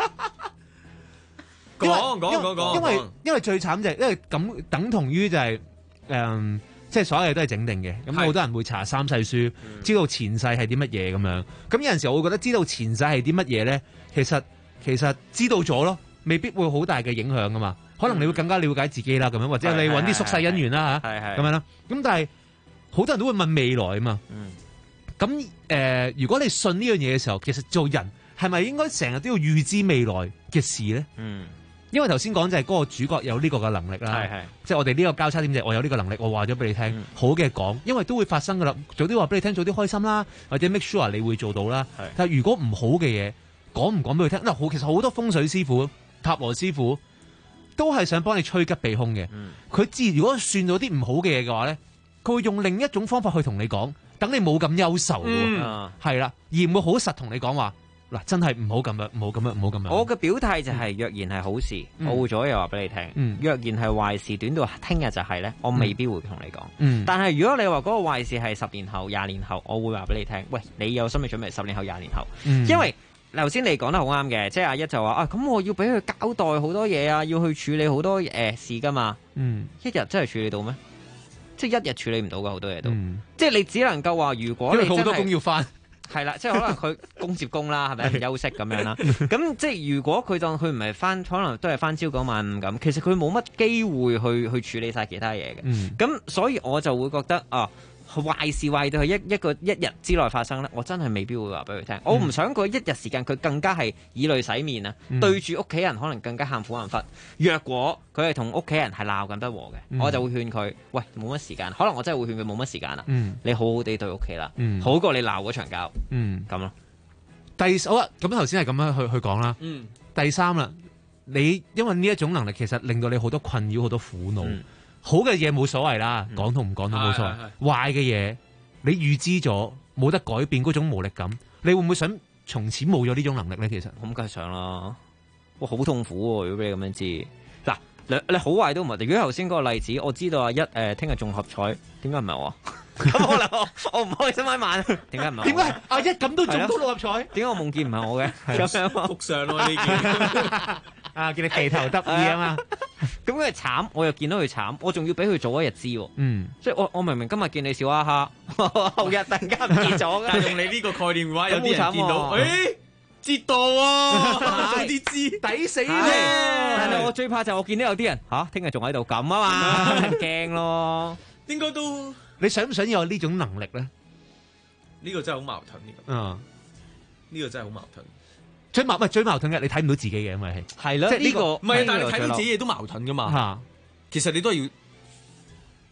Speaker 14: 講，
Speaker 15: 因為最慘就係因為咁等同於就係即係所有嘢都係整定嘅，咁好多人會查三世書，知道前世係啲乜嘢咁樣。咁有陣時我會覺得知道前世係啲乜嘢咧，其實知道咗咯，未必會好大嘅影響噶嘛。可能你會更加了解自己啦，咁樣或者你揾啲宿世姻緣啦嚇，咁樣啦。咁但係好多人都會問未來啊嘛。咁如果你信呢樣嘢嘅時候，其實做人係咪應該成日都要預知未來嘅事咧？因為頭先講就係嗰個主角有呢個嘅能力啦，即係我哋呢個交叉點就係我有呢個能力，我話咗俾你聽，好嘅講，因為都會發生噶啦，早啲話俾你聽，早啲開心啦，或者 make sure 你會做到啦。但係如果唔好嘅嘢，講唔講俾佢聽？嗱，其實好多風水師傅、塔羅師傅都係想幫你趨吉避凶嘅。佢如果算到啲唔好嘅嘢嘅話咧，佢會用另一種方法去同你講，等你冇咁憂愁，係啦，而唔會好實同你講話。嗱，真係唔好咁樣，唔好咁樣，唔好咁樣。
Speaker 21: 我嘅表態就係，若然係好事，我會早一日話俾你聽；若然係壞事，短到聽日就係咧，我未必會同你講。但係如果你話嗰個壞事係10年後、20年後，我會話俾你聽。喂，你有心理準備10年後、20年後，因為頭先你講得好啱嘅，即係阿一就話啊，咁我要俾佢交代好多嘢啊，要去處理好多事噶嘛。一日真係處理到咩？即係一日處理唔到嘅好多嘢都，即係你只能夠話，如果你
Speaker 15: 好多工要翻。
Speaker 21: 係啦，即係可能佢工接工啦，係咪唔休息咁樣啦？咁即係如果佢當佢唔係翻，可能都係翻朝9晚5咁，其實佢冇乜機會去處理晒其他嘢嘅。咁所以我就會覺得啊，壞事壞到係一日之內發生咧，我真係未必會話俾佢聽。我唔想佢一日時間佢更加係以淚洗面啊，對住屋企人可能更加喊苦喊忽。若果佢係同屋企人係鬧緊不和嘅，我就會勸佢：喂，冇乜時間，可能我真係會勸佢冇乜時間啦。你好好地對屋企啦，好過你鬧嗰場交。咁咯。
Speaker 15: 好啊，咁頭先係咁樣去講啦。第三啦，你因為呢一種能力，其實令到你好多困擾、好多苦惱。好嘅嘢冇所謂啦，講同唔講都冇所謂。壞嘅嘢你預知咗，冇得改變嗰種無力感，你會唔會想從此冇咗呢種能力咧？其實
Speaker 21: 咁梗係想啦，哇，好痛苦喎！如果俾你咁樣知，嗱，你好壞都唔係。如果頭先嗰個例子，我知道阿一聽日中六合彩，點解唔係我？咁可能我唔開心一晚，點解唔係？
Speaker 15: 點解阿一咁都中到六合彩？
Speaker 21: 點解我夢見唔係我嘅？咁樣
Speaker 14: 復上咯呢件。
Speaker 15: 啊！叫你肥頭得意啊嘛，
Speaker 21: 咁佢慘，我又見到佢慘，我仲要俾佢早一日知喎。即係我明明今日見你笑哈哈，後日突然間唔見咗。
Speaker 14: 但係用你呢個概念嘅話，有啲人見到，折墮喎，早啲知，
Speaker 15: 抵死咧。
Speaker 21: 但係我最怕就係我見到有啲人聽日仲喺度咁啊嘛，驚咯。
Speaker 14: 應該都，
Speaker 15: 你想唔想要有呢種能力咧？
Speaker 14: 呢個真係好矛盾呢個。呢個真係好矛盾。
Speaker 15: 最矛盾嘅，你睇唔到自己嘅，因為
Speaker 21: 係咯，
Speaker 15: 即係呢個
Speaker 14: 唔係，但係你睇到自己嘢都矛盾噶嘛。其實你都係要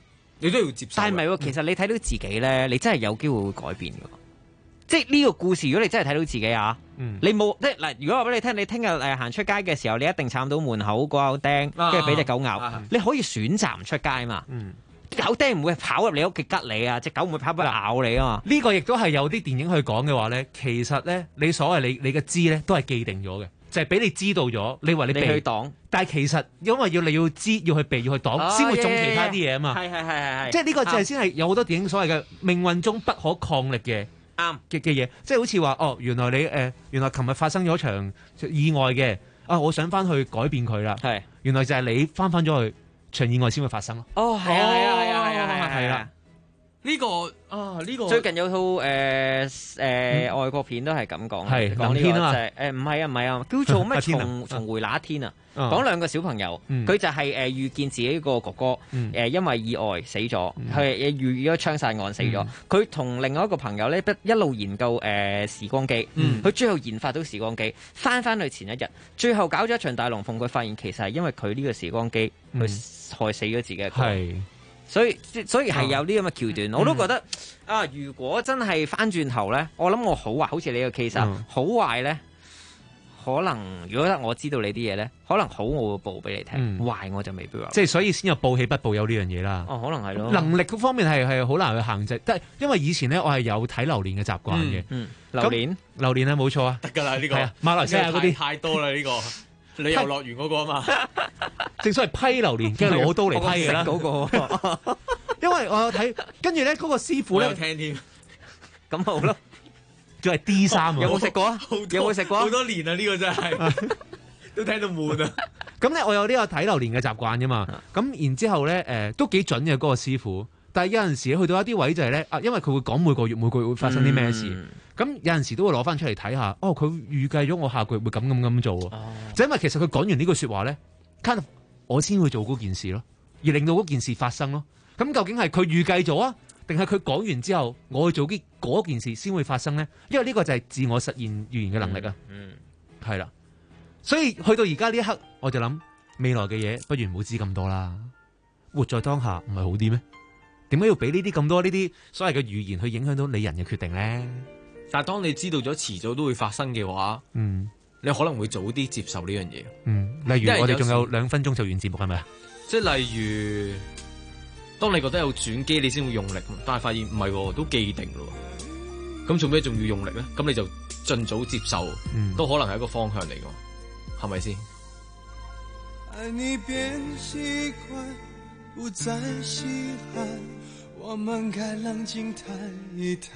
Speaker 14: 你都要接受。
Speaker 21: 但係唔係喎，其實你睇到自己咧，你真係有機會會改變㗎。即係呢個故事，如果你真係睇到自己啊，你冇即係嗱，如果話俾你聽，你聽日行出街嘅時候，你一定撐到門口嗰口釘，跟住俾隻狗咬，你可以選擇唔出街嘛。狗釘唔會跑入你屋企吉你啊，隻狗唔會跑入去咬你啊嘛。
Speaker 15: 呢個亦都係有啲電影去講嘅話咧，其實咧你所謂你嘅知咧都係既定咗嘅，就係俾你知道咗，你話你
Speaker 21: 去擋，
Speaker 15: 但係其實因為你要知要去避要去擋，先會中其他啲嘢啊嘛。
Speaker 21: 係，
Speaker 15: 即係呢個就係先係有好多電影所謂嘅命運中不可抗力嘅。
Speaker 21: 啱
Speaker 15: 嘅嘢，即係好似話哦，原來你原來琴日發生咗場意外嘅，我想翻去改變佢啦。
Speaker 21: 係，原
Speaker 15: 來就係你翻咗去場意外先會發生咯。
Speaker 21: 哦，係啊。
Speaker 14: 呢個
Speaker 21: 最近有套外國片都係咁講，
Speaker 15: 係
Speaker 21: 講呢
Speaker 15: 天啊
Speaker 21: 個唔係啊，叫做咩重回那天啊。講兩個小朋友，佢就係遇見自己個哥哥，因為意外死咗，係遇咗槍殺案死咗。佢同另外一個朋友咧，一路研究時光機，佢最後研發到時光機，翻去前一日，最後搞咗一場大龍鳳，佢發現其實係因為佢呢個時光機去害死咗自己嘅哥。所以係有啲咁嘅橋段，我都覺得啊，如果真係翻轉頭咧，我諗我好壞，好似你個 case 好壞咧，可能如果我知道你啲嘢咧，可能好我會報俾你聽，壞我就未必話。
Speaker 15: 即係所以先有報喜不報憂呢樣嘢啦。
Speaker 21: 哦，可能係咯。
Speaker 15: 能力嗰方面係好難去限制，但係因為以前咧，我係有睇榴蓮嘅習慣嘅。
Speaker 21: 榴蓮
Speaker 15: 啊，冇錯啊，
Speaker 14: 得㗎啦呢個。
Speaker 15: 馬來西亞嗰啲
Speaker 14: 太多啦呢個。旅遊樂園嗰個啊嘛，
Speaker 15: 正所謂批榴蓮，跟住攞刀嚟批嘅啦。
Speaker 21: 嗰個，
Speaker 15: 因為我有睇，跟住咧嗰個師傅咧，
Speaker 14: 有聽添，
Speaker 21: 咁好咯。
Speaker 15: 仲係 D 3
Speaker 21: 有冇食過啊？有冇食過？
Speaker 14: 好多年啦，呢個真係都聽到悶啊。
Speaker 15: 咁咧，我有呢個睇榴蓮嘅習慣噶嘛。咁然之後咧，都幾準嘅嗰個師傅。但係有陣時去到一啲位就係咧，因為佢會講每個月會發生啲咩事。咁有陣時都會攞翻出嚟睇下，佢預計咗我下個月會咁做喎。就因為其實佢講完呢句説話咧，我先會做嗰件事咯，而令到嗰件事發生咯。咁究竟係佢預計咗啊，定係佢講完之後我去做嗰件事先會發生咧？因為呢個就係自我實現預言嘅能力啊。係啦，所以去到而家呢一刻，我就諗未來嘅嘢，不如唔好知咁多啦，活在當下唔係好啲咩？點解要俾呢啲咁多呢啲所謂嘅預言去影響到你人嘅決定咧？
Speaker 14: 但係當你知道咗遲早都會發生嘅話，你可能會早啲接受呢樣嘢。
Speaker 15: 例如我哋仲有2分鐘就完節目係咪啊？
Speaker 14: 即係例如，當你覺得有轉機，你先會用力，但係發現唔係喎，都既定咯。咁做咩仲要用力咧？咁你就盡早接受，都可能係一個方向嚟㗎，係咪先？
Speaker 10: 愛你變習慣，不再稀罕，我們該冷靜談一談。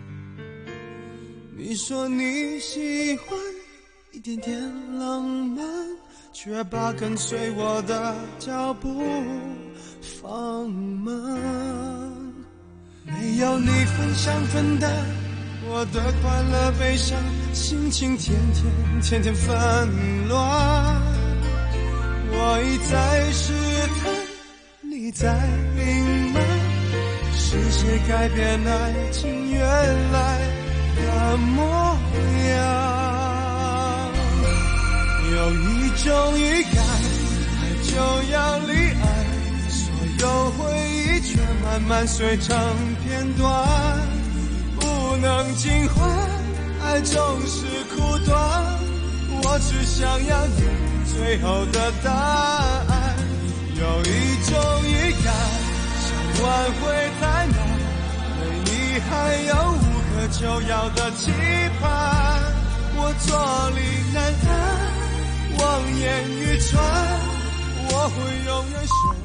Speaker 10: 你說你喜歡一點點浪漫，卻把跟隨我的腳步放慢。沒有你分享分擔我的快樂悲傷，心情天天紛亂。我一再試探，你在隱瞞，是誰改變愛情原來的模樣？有一種預感，愛就要離岸，所有回憶卻慢慢碎成片段，不能盡歡，愛總是苦短，我只想要你最後的答案。有一種預感，想挽回太難，對你還有無可救藥的期盼，我坐立難安，望眼欲穿，我會永遠